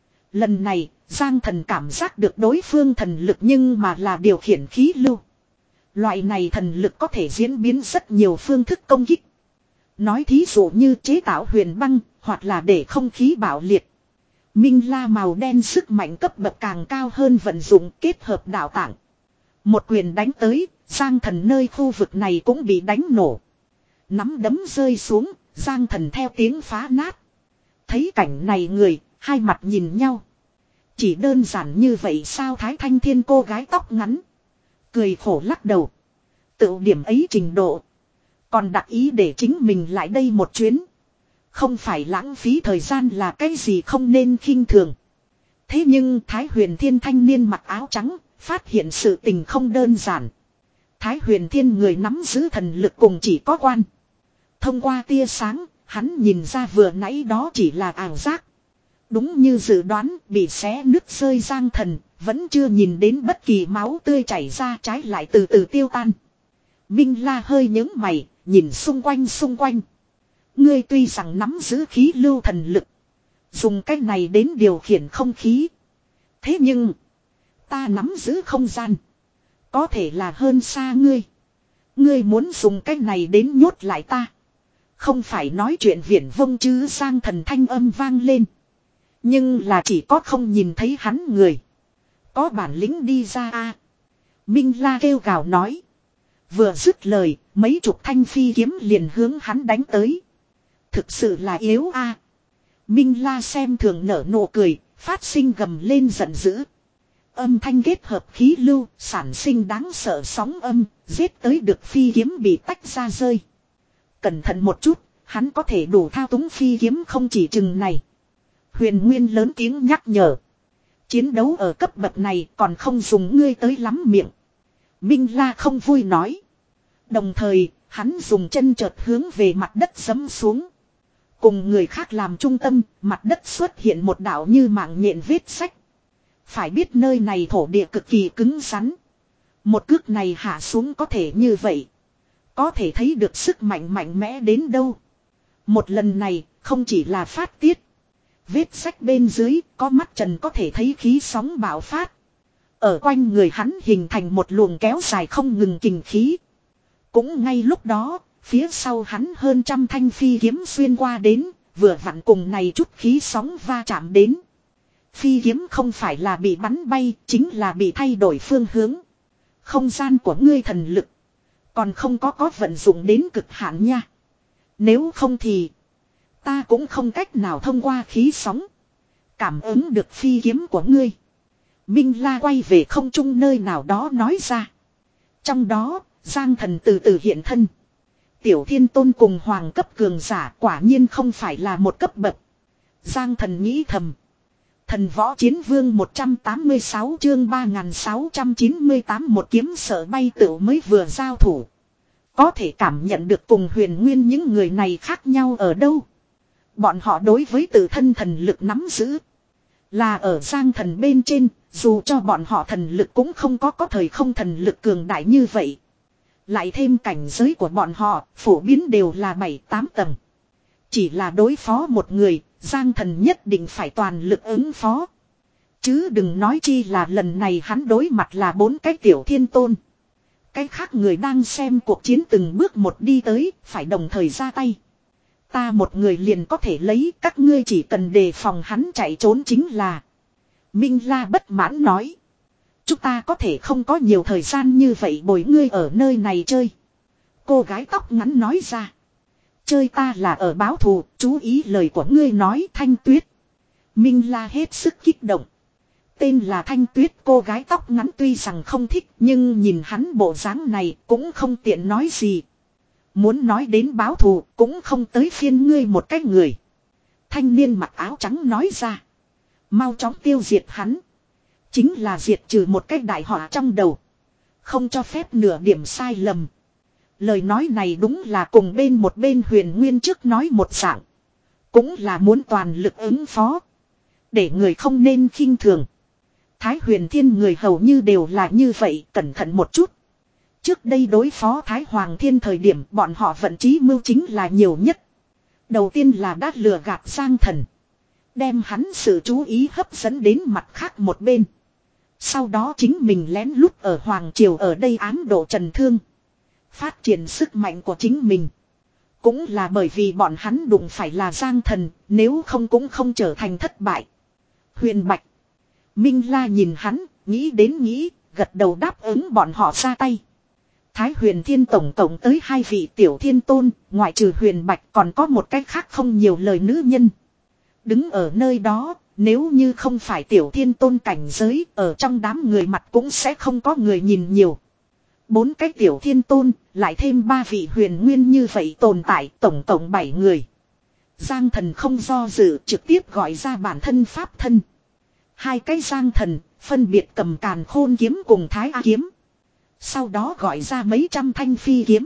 S1: Lần này, Giang Thần cảm giác được đối phương thần lực nhưng mà là điều khiển khí lưu. Loại này thần lực có thể diễn biến rất nhiều phương thức công kích. Nói thí dụ như chế tạo huyền băng, hoặc là để không khí bạo liệt. Minh La màu đen sức mạnh cấp bậc càng cao hơn vận dụng kết hợp đạo tạng. Một quyền đánh tới, Giang Thần nơi khu vực này cũng bị đánh nổ. Nắm đấm rơi xuống, Giang Thần theo tiếng phá nát. Thấy cảnh này người, hai mặt nhìn nhau. Chỉ đơn giản như vậy sao Thái Thanh Thiên cô gái tóc ngắn. Cười khổ lắc đầu. Tự điểm ấy trình độ. Còn đặc ý để chính mình lại đây một chuyến. Không phải lãng phí thời gian là cái gì không nên khinh thường. Thế nhưng Thái Huyền Thiên thanh niên mặc áo trắng, phát hiện sự tình không đơn giản. Thái Huyền Thiên người nắm giữ thần lực cùng chỉ có quan. Thông qua tia sáng, hắn nhìn ra vừa nãy đó chỉ là ảo giác. Đúng như dự đoán, bị xé nứt rơi Giang Thần, vẫn chưa nhìn đến bất kỳ máu tươi chảy ra, trái lại từ từ tiêu tan. Minh La hơi nhướng mày, nhìn xung quanh xung quanh. Ngươi tuy rằng nắm giữ khí lưu thần lực, dùng cách này đến điều khiển không khí. Thế nhưng, ta nắm giữ không gian. Có thể là hơn xa ngươi. Ngươi muốn dùng cách này đến nhốt lại ta. Không phải nói chuyện viển vông chứ. Giang Thần thanh âm vang lên. Nhưng là chỉ có không nhìn thấy hắn người. Có bản lĩnh đi ra a. Minh La kêu gào nói. Vừa dứt lời, mấy chục thanh phi kiếm liền hướng hắn đánh tới. Thực sự là yếu a. Minh La xem thường nở nụ cười, phát sinh gầm lên giận dữ. Âm thanh kết hợp khí lưu, sản sinh đáng sợ sóng âm, giết tới được phi kiếm bị tách ra rơi. Cẩn thận một chút, hắn có thể đủ thao túng phi kiếm không chỉ chừng này. Huyền Nguyên lớn tiếng nhắc nhở. Chiến đấu ở cấp bậc này còn không dùng ngươi tới lắm miệng. Minh La không vui nói. Đồng thời, hắn dùng chân chợt hướng về mặt đất giẫm xuống. Cùng người khác làm trung tâm, mặt đất xuất hiện một đạo như mạng nhện vết sách. Phải biết nơi này thổ địa cực kỳ cứng rắn. Một cước này hạ xuống có thể như vậy. Có thể thấy được sức mạnh mạnh mẽ đến đâu. Một lần này, không chỉ là phát tiết. Vết sách bên dưới, có mắt trần có thể thấy khí sóng bạo phát. Ở quanh người hắn hình thành một luồng kéo dài không ngừng kình khí. Cũng ngay lúc đó, phía sau hắn hơn trăm thanh phi kiếm xuyên qua đến, vừa vặn cùng này chút khí sóng va chạm đến. Phi kiếm không phải là bị bắn bay, chính là bị thay đổi phương hướng. Không gian của ngươi thần lực còn không có có vận dụng đến cực hạn nha. Nếu không thì ta cũng không cách nào thông qua khí sóng cảm ứng được phi kiếm của ngươi. Minh La quay về không trung nơi nào đó nói ra. Trong đó, Giang Thần từ từ hiện thân. Tiểu Thiên Tôn cùng hoàng cấp cường giả quả nhiên không phải là một cấp bậc. Giang Thần nghĩ thầm. Thần Võ Chiến Vương một trăm tám mươi sáu chương ba nghìn sáu trăm chín mươi tám một kiếm sợ bay tựu mới vừa giao thủ. Có thể cảm nhận được cùng Huyền Nguyên những người này khác nhau ở đâu. Bọn họ đối với tự thân thần lực nắm giữ. Là ở Giang Thần bên trên, dù cho bọn họ thần lực cũng không có có thời không thần lực cường đại như vậy. Lại thêm cảnh giới của bọn họ, phổ biến đều là bảy tám tầng. Chỉ là đối phó một người, Giang Thần nhất định phải toàn lực ứng phó. Chứ đừng nói chi là lần này hắn đối mặt là bốn cái tiểu thiên tôn. Cái khác người đang xem cuộc chiến từng bước một đi tới, phải đồng thời ra tay. Ta một người liền có thể lấy, các ngươi chỉ cần đề phòng hắn chạy trốn chính là. Minh La bất mãn nói. Chúng ta có thể không có nhiều thời gian như vậy bồi ngươi ở nơi này chơi. Cô gái tóc ngắn nói ra. Chơi ta là ở báo thù, chú ý lời của ngươi nói Thanh Tuyết. Minh La hết sức kích động. Tên là Thanh Tuyết cô gái tóc ngắn tuy rằng không thích nhưng nhìn hắn bộ dáng này cũng không tiện nói gì. Muốn nói đến báo thù cũng không tới phiên ngươi một cái người. Thanh niên mặc áo trắng nói ra. Mau chóng tiêu diệt hắn. Chính là diệt trừ một cái đại họa trong đầu. Không cho phép nửa điểm sai lầm. Lời nói này đúng là cùng bên một bên Huyền Nguyên trước nói một dạng. Cũng là muốn toàn lực ứng phó. Để người không nên khinh thường. Thái Huyền Thiên người hầu như đều là như vậy, cẩn thận một chút. Trước đây đối phó Thái Hoàng Thiên thời điểm bọn họ vận chí mưu chính là nhiều nhất. Đầu tiên là đã lừa gạt Giang Thần. Đem hắn sự chú ý hấp dẫn đến mặt khác một bên. Sau đó chính mình lén lút ở Hoàng Triều ở đây ám độ Trần Thương. Phát triển sức mạnh của chính mình. Cũng là bởi vì bọn hắn đụng phải là Giang Thần, nếu không cũng không trở thành thất bại. Huyền Bạch. Minh La nhìn hắn, nghĩ đến nghĩ, gật đầu đáp ứng bọn họ ra tay. Thái Huyền Thiên tổng cộng tới hai vị tiểu thiên tôn, ngoại trừ Huyền Bạch còn có một cách khác không nhiều lời nữ nhân. Đứng ở nơi đó, nếu như không phải tiểu thiên tôn cảnh giới, ở trong đám người mặt cũng sẽ không có người nhìn nhiều. Bốn cái tiểu thiên tôn, lại thêm ba vị huyền nguyên như vậy tồn tại, tổng cộng bảy người. Giang Thần không do dự, trực tiếp gọi ra bản thân pháp thân. Hai cái Giang Thần, phân biệt cầm càn khôn kiếm cùng Thái A kiếm. Sau đó gọi ra mấy trăm thanh phi kiếm.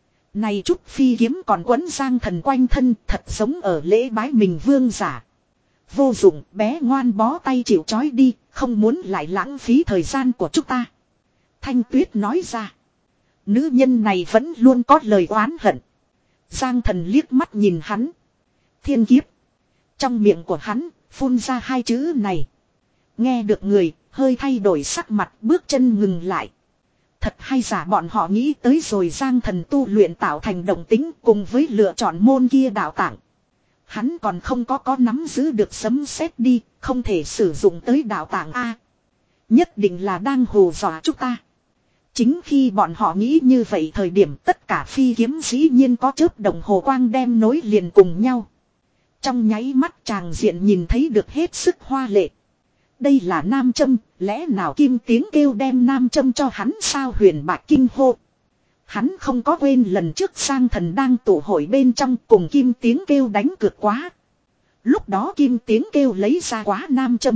S1: Này chút phi kiếm còn quấn Giang Thần quanh thân, thật giống ở lễ bái mình vương giả. Vô dụng, bé ngoan bó tay chịu trói đi, không muốn lại lãng phí thời gian của chúng ta. Thanh Tuyết nói ra. Nữ nhân này vẫn luôn có lời oán hận. Giang Thần liếc mắt nhìn hắn. Thiên kiếp. Trong miệng của hắn, phun ra hai chữ này. Nghe được người, hơi thay đổi sắc mặt, bước chân ngừng lại. Thật hay giả bọn họ nghĩ tới rồi Giang Thần tu luyện tạo thành động tính cùng với lựa chọn môn kia đạo tạng. Hắn còn không có có nắm giữ được sấm sét đi, không thể sử dụng tới đạo tạng A. Nhất định là đang hù dọa chúng ta. Chính khi bọn họ nghĩ như vậy thời điểm tất cả phi kiếm dĩ nhiên có chớp đồng hồ quang đem nối liền cùng nhau. Trong nháy mắt chàng diện nhìn thấy được hết sức hoa lệ. Đây là nam châm, lẽ nào Kim Tiếng Kêu đem nam châm cho hắn sao Huyền Bạch kinh hô. Hắn không có quên lần trước Giang Thần đang tụ hội bên trong cùng Kim Tiếng Kêu đánh cược quá. Lúc đó Kim Tiếng Kêu lấy ra quá nam châm.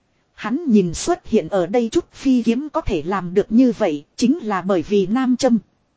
S1: Hắn nhìn xuất hiện ở đây chút phi kiếm có thể làm được như vậy, chính là bởi vì nam châm.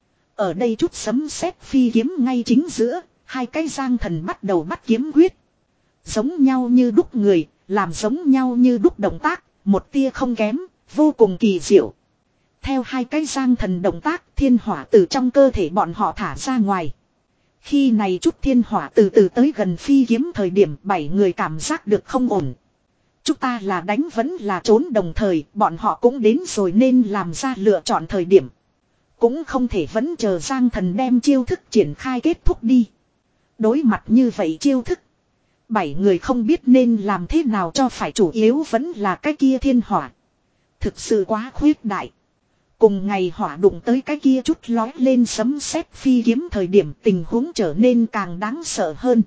S1: Ở đây chút sấm sét phi kiếm ngay chính giữa, hai cái Giang Thần bắt đầu bắt kiếm quyết. Giống nhau như đúc người, làm giống nhau như đúc động tác, một tia không kém, vô cùng kỳ diệu. Theo hai cái Giang Thần động tác, thiên hỏa từ trong cơ thể bọn họ thả ra ngoài. Khi này chút thiên hỏa từ từ tới gần phi kiếm thời điểm bảy người cảm giác được không ổn. Chúng ta là đánh vẫn là trốn đồng thời, bọn họ cũng đến rồi nên làm ra lựa chọn thời điểm. Cũng không thể vẫn chờ Giang Thần đem chiêu thức triển khai kết thúc đi. Đối mặt như vậy chiêu thức. Bảy người không biết nên làm thế nào cho phải, chủ yếu vẫn là cái kia thiên hỏa. Thực sự quá khuyết đại. Cùng ngày hỏa đụng tới cái kia chút lói lên sấm sét phi kiếm thời điểm tình huống trở nên càng đáng sợ hơn.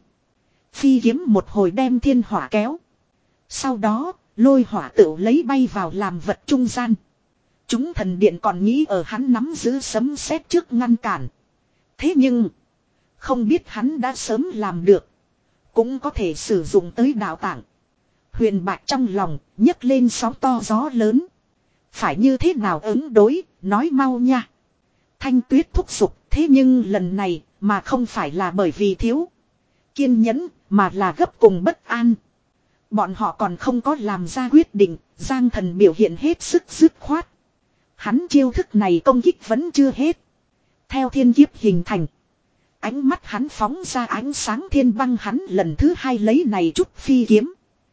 S1: Phi kiếm một hồi đem thiên hỏa kéo. Sau đó, lôi hỏa tựu lấy bay vào làm vật trung gian. Chúng thần điện còn nghĩ ở hắn nắm giữ sấm sét trước ngăn cản. Thế nhưng, không biết hắn đã sớm làm được. Cũng có thể sử dụng tới đạo tạng. Huyền Bạch trong lòng, nhấc lên sóng to gió lớn. Phải như thế nào ứng đối, nói mau nha. Thanh Tuyết thúc giục, thế nhưng lần này, mà không phải là bởi vì thiếu kiên nhẫn, mà là gấp cùng bất an. Bọn họ còn không có làm ra quyết định, Giang Thần biểu hiện hết sức dứt khoát. Hắn chiêu thức này công kích vẫn chưa hết. Theo thiên kiếp hình thành. Ánh mắt hắn phóng ra ánh sáng thiên băng, hắn lần thứ hai lấy này chút phi kiếm.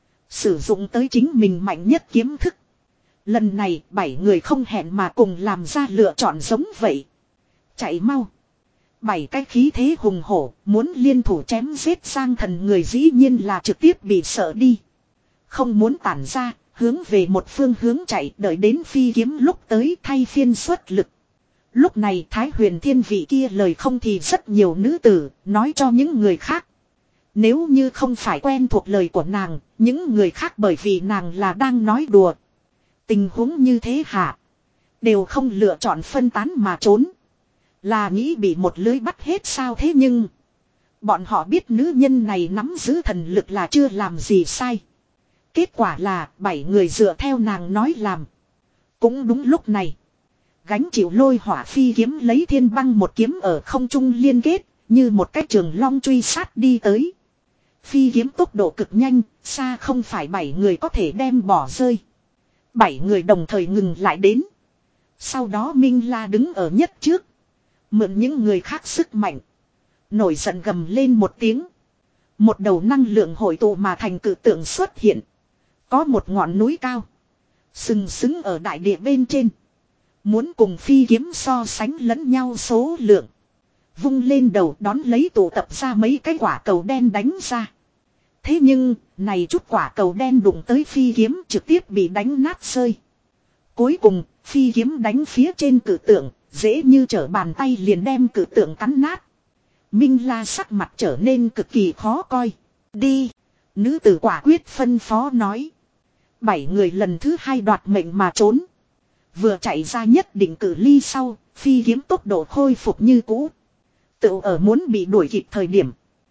S1: Sử dụng tới chính mình mạnh nhất kiếm thức. Lần này bảy người không hẹn mà cùng làm ra lựa chọn giống vậy. Chạy mau. Bảy cái khí thế hùng hổ, muốn liên thủ chém giết Giang Thần người dĩ nhiên là trực tiếp bị sợ đi. Không muốn tản ra, hướng về một phương hướng chạy, đợi đến phi kiếm lúc tới thay phiên xuất lực. Lúc này Thái Huyền Thiên vị kia lời không thì rất nhiều nữ tử, nói cho những người khác. Nếu như không phải quen thuộc lời của nàng, những người khác bởi vì nàng là đang nói đùa. Tình huống như thế hả? Đều không lựa chọn phân tán mà trốn. Là nghĩ bị một lưới bắt hết sao thế nhưng. Bọn họ biết nữ nhân này nắm giữ thần lực là chưa làm gì sai. Kết quả là bảy người dựa theo nàng nói làm. Cũng đúng lúc này. Gánh chịu lôi hỏa phi kiếm lấy thiên băng một kiếm ở không trung liên kết. Như một cái trường long truy sát đi tới. Phi kiếm tốc độ cực nhanh. Xa không phải bảy người có thể đem bỏ rơi. Bảy người đồng thời ngừng lại đến. Sau đó Minh La đứng ở nhất trước. Mượn những người khác sức mạnh. Nổi giận gầm lên một tiếng. Một đầu năng lượng hội tụ mà thành cự tượng xuất hiện. Có một ngọn núi cao. Sừng sững ở đại địa bên trên. Muốn cùng phi kiếm so sánh lẫn nhau số lượng. Vung lên đầu đón lấy tụ tập ra mấy cái quả cầu đen đánh ra. Thế nhưng, này chút quả cầu đen đụng tới phi kiếm trực tiếp bị đánh nát rơi. Cuối cùng, phi kiếm đánh phía trên cự tượng, dễ như trở bàn tay liền đem cự tượng cắn nát. Minh La sắc mặt trở nên cực kỳ khó coi. Đi! Nữ tử quả quyết phân phó nói. Bảy người lần thứ hai đoạt mệnh mà trốn. Vừa chạy ra nhất định cự ly sau, phi kiếm tốc độ khôi phục như cũ. Tự ở muốn bị đuổi kịp thời điểm.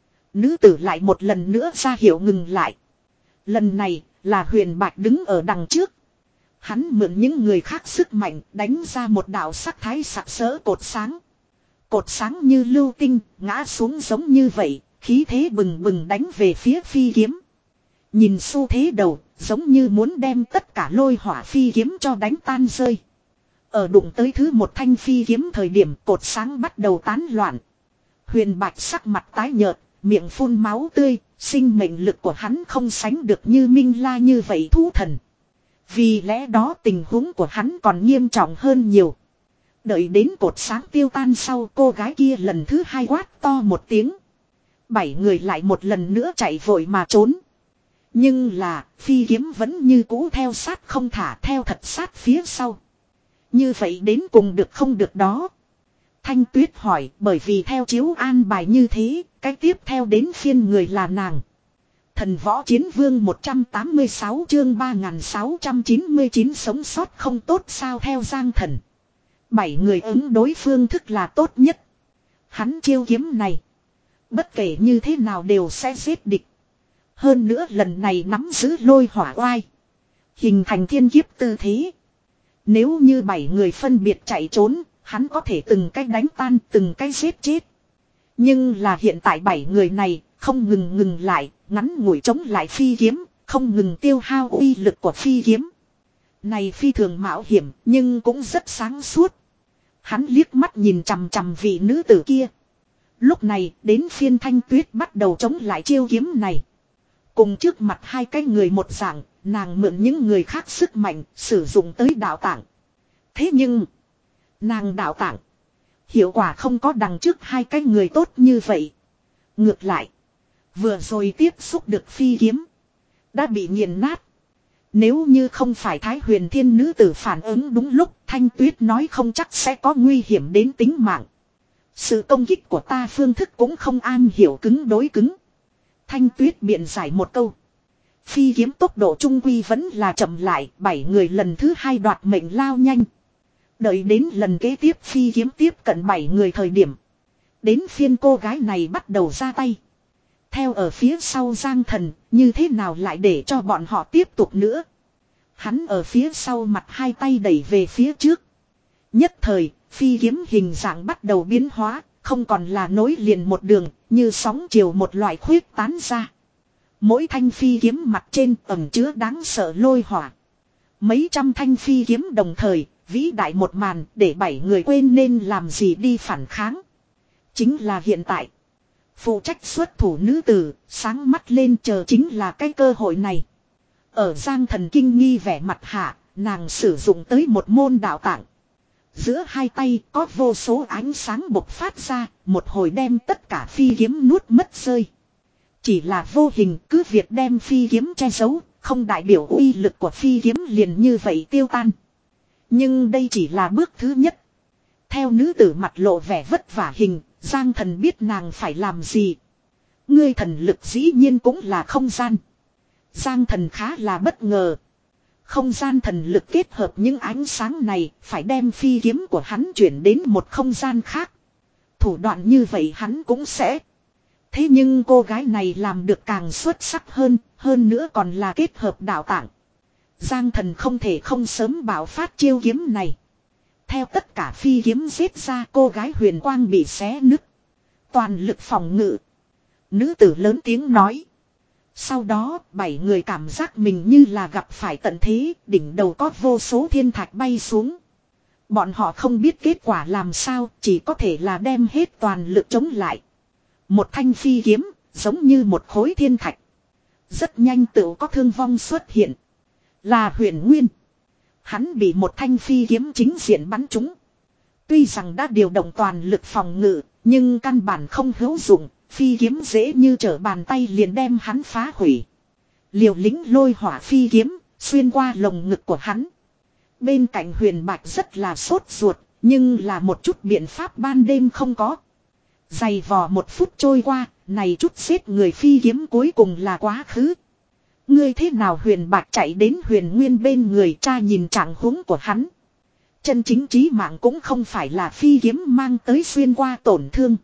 S1: Nữ tử lại một lần nữa ra hiệu ngừng lại. Lần này là Huyền Bạch đứng ở đằng trước. Hắn mượn những người khác sức mạnh đánh ra một đạo sắc thái sặc sỡ cột sáng. Cột sáng như lưu tinh ngã xuống giống như vậy, khí thế bừng bừng đánh về phía phi kiếm. Nhìn xu thế đầu, giống như muốn đem tất cả lôi hỏa phi kiếm cho đánh tan rơi. Ở đụng tới thứ một thanh phi kiếm thời điểm cột sáng bắt đầu tán loạn. Huyền Bạch sắc mặt tái nhợt, miệng phun máu tươi, sinh mệnh lực của hắn không sánh được như Minh La như vậy thú thần. Vì lẽ đó tình huống của hắn còn nghiêm trọng hơn nhiều. Đợi đến cột sáng tiêu tan sau cô gái kia lần thứ hai quát to một tiếng. Bảy người lại một lần nữa chạy vội mà trốn. Nhưng là phi kiếm vẫn như cũ theo sát không thả theo thật sát phía sau. Như vậy đến cùng được không được đó. Thanh Tuyết hỏi bởi vì theo chiếu an bài như thế, cái tiếp theo đến phiên người là nàng. Thần Võ Chiến Vương một trăm tám mươi sáu chương ba nghìn sáu trăm chín mươi chín sống sót không tốt sao theo Giang Thần. Bảy người ứng đối phương thức là tốt nhất. Hắn chiêu kiếm này. Bất kể như thế nào đều sẽ giết địch. Hơn nữa lần này nắm giữ lôi hỏa oai. Hình thành thiên kiếp tư thế. Nếu như bảy người phân biệt chạy trốn, hắn có thể từng cái đánh tan từng cái giết chết. Nhưng là hiện tại bảy người này không ngừng ngừng lại, ngắn ngủi chống lại phi kiếm, không ngừng tiêu hao uy lực của phi kiếm. Này phi thường mạo hiểm nhưng cũng rất sáng suốt. Hắn liếc mắt nhìn chằm chằm vị nữ tử kia. Lúc này đến phiên Thanh Tuyết bắt đầu chống lại chiêu kiếm này. Cùng trước mặt hai cái người một dạng, nàng mượn những người khác sức mạnh sử dụng tới đạo tạng. Thế nhưng, nàng đạo tạng, hiệu quả không có đằng trước hai cái người tốt như vậy. Ngược lại, vừa rồi tiếp xúc được phi kiếm, đã bị nghiền nát. Nếu như không phải Thái Huyền Thiên nữ tử phản ứng đúng lúc, Thanh Tuyết nói không chắc sẽ có nguy hiểm đến tính mạng. Sự công kích của ta phương thức cũng không am hiểu cứng đối cứng. Thanh Tuyết biện giải một câu. Phi kiếm tốc độ trung quy vẫn là chậm lại, bảy người lần thứ hai đoạt mệnh lao nhanh. Đợi đến lần kế tiếp phi kiếm tiếp cận bảy người thời điểm. Đến phiên cô gái này bắt đầu ra tay. Theo ở phía sau Giang Thần, như thế nào lại để cho bọn họ tiếp tục nữa. Hắn ở phía sau mặt hai tay đẩy về phía trước. Nhất thời, phi kiếm hình dạng bắt đầu biến hóa, không còn là nối liền một đường, như sóng chiều một loại khuyết tán ra. Mỗi thanh phi kiếm mặt trên ẩn chứa đáng sợ lôi hỏa. Mấy trăm thanh phi kiếm đồng thời, vĩ đại một màn để bảy người quên nên làm gì đi phản kháng. Chính là hiện tại. Phụ trách xuất thủ nữ tử, sáng mắt lên chờ chính là cái cơ hội này. Ở Giang Thần kinh nghi vẻ mặt hạ, nàng sử dụng tới một môn đạo tạng. Giữa hai tay có vô số ánh sáng bộc phát ra, một hồi đem tất cả phi kiếm nuốt mất rơi. Chỉ là vô hình cứ việc đem phi kiếm che giấu, không đại biểu uy lực của phi kiếm liền như vậy tiêu tan. Nhưng đây chỉ là bước thứ nhất. Theo nữ tử mặt lộ vẻ vất vả hình, Giang Thần biết nàng phải làm gì. Ngươi thần lực dĩ nhiên cũng là không gian. Giang Thần khá là bất ngờ. Không gian thần lực kết hợp những ánh sáng này, phải đem phi kiếm của hắn chuyển đến một không gian khác. Thủ đoạn như vậy hắn cũng sẽ. Thế nhưng cô gái này làm được càng xuất sắc hơn, hơn nữa còn là kết hợp đạo tạng. Giang Thần không thể không sớm bảo phát chiêu kiếm này. Theo tất cả phi kiếm giết ra, cô gái huyền quang bị xé nứt. Toàn lực phòng ngự. Nữ tử lớn tiếng nói. Sau đó, bảy người cảm giác mình như là gặp phải tận thế, đỉnh đầu có vô số thiên thạch bay xuống. Bọn họ không biết kết quả làm sao, chỉ có thể là đem hết toàn lực chống lại. Một thanh phi kiếm, giống như một khối thiên thạch. Rất nhanh tự có thương vong xuất hiện. Là Huyền Nguyên. Hắn bị một thanh phi kiếm chính diện bắn trúng. Tuy rằng đã điều động toàn lực phòng ngự, nhưng căn bản không hữu dụng. Phi kiếm dễ như trở bàn tay liền đem hắn phá hủy. Liều lĩnh lôi hỏa phi kiếm, xuyên qua lồng ngực của hắn. Bên cạnh Huyền Bạch rất là sốt ruột, nhưng là một chút biện pháp ban đêm không có. Dày vò một phút trôi qua, này chút giết người phi kiếm cuối cùng là quá khứ. Ngươi thế nào? Huyền Bạch chạy đến Huyền Nguyên bên người, tra nhìn trạng huống của hắn. Chân chính chí mạng cũng không phải là phi kiếm mang tới xuyên qua tổn thương,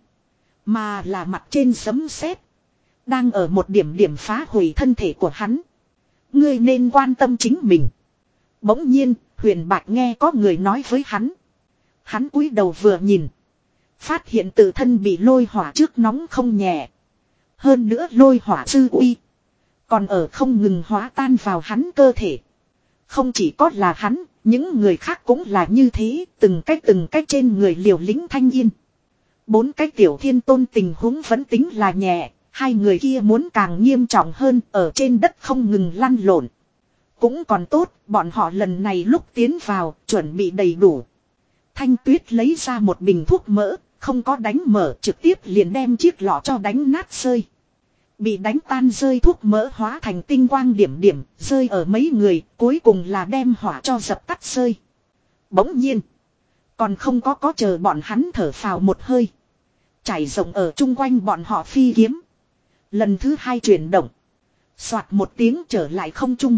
S1: mà là mặt trên sấm sét đang ở một điểm điểm phá hủy thân thể của hắn. Ngươi nên quan tâm chính mình. Bỗng nhiên, Huyền Bạch nghe có người nói với hắn. Hắn cúi đầu vừa nhìn, phát hiện tự thân bị lôi hỏa trước nóng không nhẹ. Hơn nữa lôi hỏa dư uy còn ở không ngừng hóa tan vào hắn cơ thể. Không chỉ có là hắn, những người khác cũng là như thế, từng cách từng cách trên người liều lĩnh thanh yên. Bốn cái tiểu thiên tôn tình huống vẫn tính là nhẹ, hai người kia muốn càng nghiêm trọng hơn, ở trên đất không ngừng lăn lộn. Cũng còn tốt, bọn họ lần này lúc tiến vào, chuẩn bị đầy đủ. Thanh Tuyết lấy ra một bình thuốc mỡ, không có đánh mở, trực tiếp liền đem chiếc lọ cho đánh nát rơi. Bị đánh tan rơi thuốc mỡ hóa thành tinh quang điểm điểm, rơi ở mấy người, cuối cùng là đem hỏa cho dập tắt rơi. Bỗng nhiên, còn không có có chờ bọn hắn thở phào một hơi. Trải rộng ở chung quanh bọn họ phi kiếm. Lần thứ hai chuyển động. Soạt một tiếng trở lại không trung.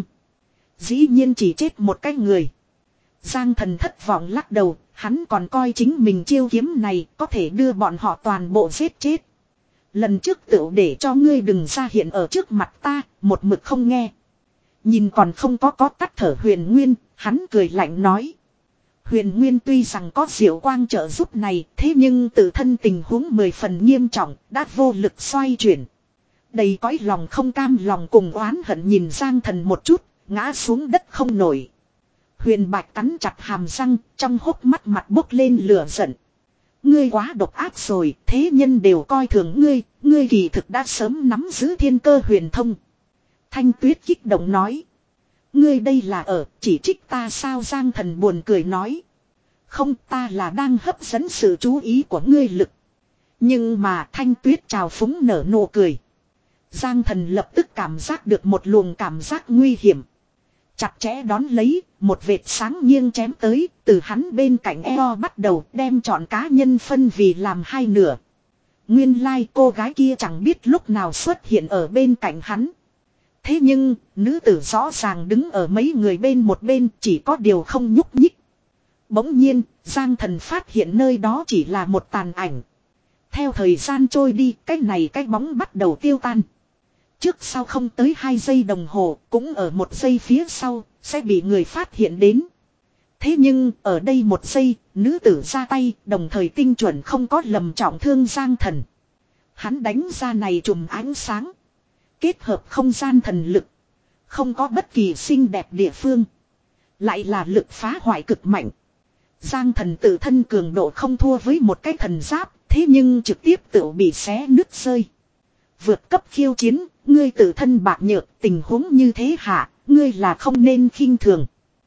S1: Dĩ nhiên chỉ chết một cái người. Giang Thần thất vọng lắc đầu, hắn còn coi chính mình chiêu kiếm này có thể đưa bọn họ toàn bộ giết chết. Lần trước tựu để cho ngươi đừng ra hiện ở trước mặt ta, một mực không nghe. Nhìn còn không có có tắt thở Huyền Nguyên, hắn cười lạnh nói. Huyền Nguyên tuy rằng có diệu quang trợ giúp này, thế nhưng tự thân tình huống mười phần nghiêm trọng, đã vô lực xoay chuyển. Đầy cõi lòng không cam lòng cùng oán hận nhìn Giang Thần một chút, ngã xuống đất không nổi. Huyền Bạch cắn chặt hàm răng, trong hốc mắt mặt bốc lên lửa giận. Ngươi quá độc ác rồi, thế nhân đều coi thường ngươi, ngươi kỳ thực đã sớm nắm giữ thiên cơ huyền thông. Thanh Tuyết kích động nói. Ngươi đây là ở chỉ trích ta sao? Giang Thần buồn cười nói. Không, ta là đang hấp dẫn sự chú ý của ngươi lực. Nhưng mà Thanh Tuyết trào phúng nở nụ cười. Giang Thần lập tức cảm giác được một luồng cảm giác nguy hiểm. Chặt chẽ đón lấy, một vệt sáng nghiêng chém tới, từ hắn bên cạnh eo bắt đầu đem trọn cá nhân phân vì làm hai nửa. Nguyên lai cô gái kia chẳng biết lúc nào xuất hiện ở bên cạnh hắn. Thế nhưng, nữ tử rõ ràng đứng ở mấy người bên một bên, chỉ có điều không nhúc nhích. Bỗng nhiên, Giang Thần phát hiện nơi đó chỉ là một tàn ảnh. Theo thời gian trôi đi, cái này cái bóng bắt đầu tiêu tan. Trước sau không tới hai giây đồng hồ, cũng ở một giây phía sau, sẽ bị người phát hiện đến. Thế nhưng, ở đây một giây, nữ tử ra tay, đồng thời tinh chuẩn không có lầm trọng thương Giang Thần. Hắn đánh ra này chùm ánh sáng. Kết hợp không gian thần lực. Không có bất kỳ xinh đẹp địa phương. Lại là lực phá hoại cực mạnh. Giang Thần tự thân cường độ không thua với một cái thần giáp, thế nhưng trực tiếp tự bị xé nứt rơi. Vượt cấp khiêu chiến, ngươi tự thân bạc nhược, tình huống như thế hả, ngươi là không nên khinh thường.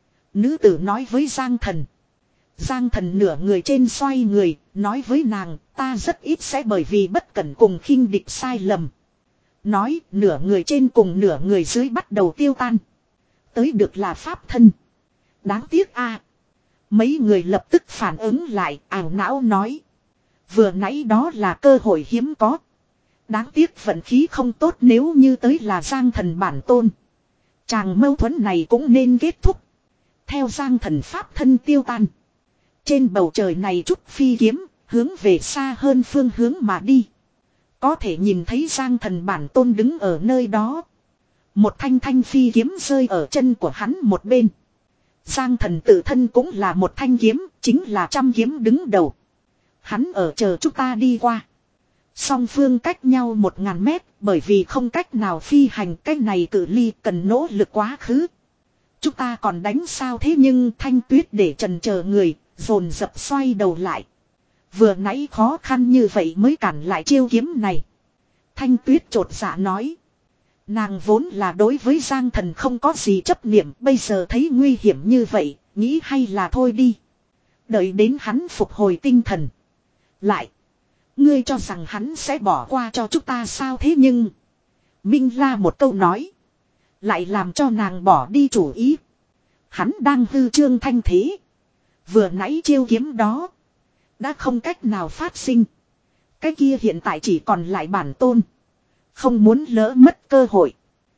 S1: Nữ tử nói với Giang Thần. Giang Thần nửa người trên xoay người, nói với nàng, ta rất ít sẽ bởi vì bất cẩn cùng khinh địch sai lầm. Nói nửa người trên cùng nửa người dưới bắt đầu tiêu tan. Tới được là pháp thân. Đáng tiếc a. Mấy người lập tức phản ứng lại, ảo não nói. Vừa nãy đó là cơ hội hiếm có. Đáng tiếc vận khí không tốt, nếu như tới là Giang Thần bản tôn. Chàng mâu thuẫn này cũng nên kết thúc. Theo Giang Thần pháp thân tiêu tan. Trên bầu trời này chút phi kiếm, hướng về xa hơn phương hướng mà đi. Có thể nhìn thấy Giang Thần bản tôn đứng ở nơi đó. Một thanh thanh phi kiếm rơi ở chân của hắn một bên. Giang Thần tự thân cũng là một thanh kiếm, chính là trăm kiếm đứng đầu. Hắn ở chờ chúng ta đi qua. Song phương cách nhau một ngàn mét, bởi vì không cách nào phi hành, cách này cự ly cần nỗ lực quá khứ. Chúng ta còn đánh sao thế, nhưng Thanh Tuyết để trần chờ người, dồn dập xoay đầu lại. Vừa nãy khó khăn như vậy mới cản lại chiêu kiếm này. Thanh Tuyết chột dạ nói. Nàng vốn là đối với Giang Thần không có gì chấp niệm, bây giờ thấy nguy hiểm như vậy, nghĩ hay là thôi đi. Đợi đến hắn phục hồi tinh thần. Lại. Ngươi cho rằng hắn sẽ bỏ qua cho chúng ta sao, thế nhưng. Minh La một câu nói. Lại làm cho nàng bỏ đi chủ ý. Hắn đang hư trương thanh thế. Vừa nãy chiêu kiếm đó. Đã không cách nào phát sinh. Cái kia hiện tại chỉ còn lại bản tôn. Không muốn lỡ mất cơ hội.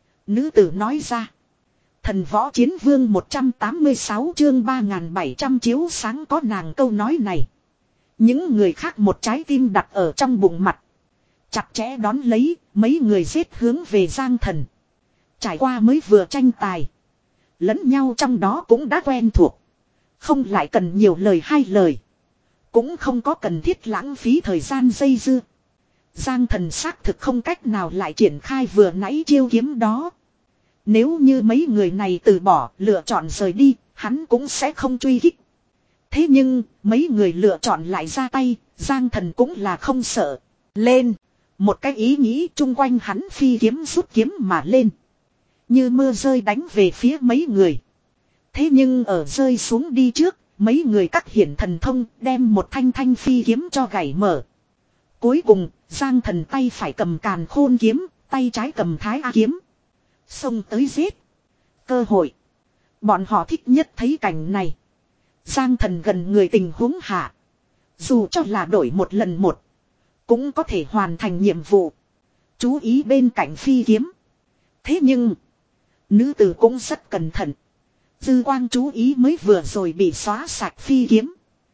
S1: Nữ tử nói ra. Thần võ chiến vương một trăm tám mươi sáu chương ba nghìn bảy trăm chiếu sáng có nàng câu nói này. Những người khác một trái tim đặt ở trong bụng mặt. Chặt chẽ đón lấy, mấy người giết hướng về Giang Thần. Trải qua mới vừa tranh tài. Lẫn nhau trong đó cũng đã quen thuộc. Không lại cần nhiều lời hai lời. Cũng không có cần thiết lãng phí thời gian dây dưa. Giang Thần xác thực không cách nào lại triển khai vừa nãy chiêu kiếm đó. Nếu như mấy người này từ bỏ, lựa chọn rời đi, hắn cũng sẽ không truy kích. Thế nhưng, mấy người lựa chọn lại ra tay, Giang Thần cũng là không sợ. Lên, một cái ý nghĩ chung quanh hắn phi kiếm rút kiếm mà lên. Như mưa rơi đánh về phía mấy người. Thế nhưng ở rơi xuống đi trước, mấy người cắt hiển thần thông đem một thanh thanh phi kiếm cho gảy mở. Cuối cùng, Giang Thần tay phải cầm càn khôn kiếm, tay trái cầm thái a kiếm. Xông tới giết. Cơ hội. Bọn họ thích nhất thấy cảnh này. Giang Thần gần người tình huống hạ. Dù cho là đổi một lần một. Cũng có thể hoàn thành nhiệm vụ. Chú ý bên cạnh phi kiếm. Thế nhưng. Nữ tử cũng rất cẩn thận. Dư quang chú ý mới vừa rồi bị xóa sạch phi kiếm.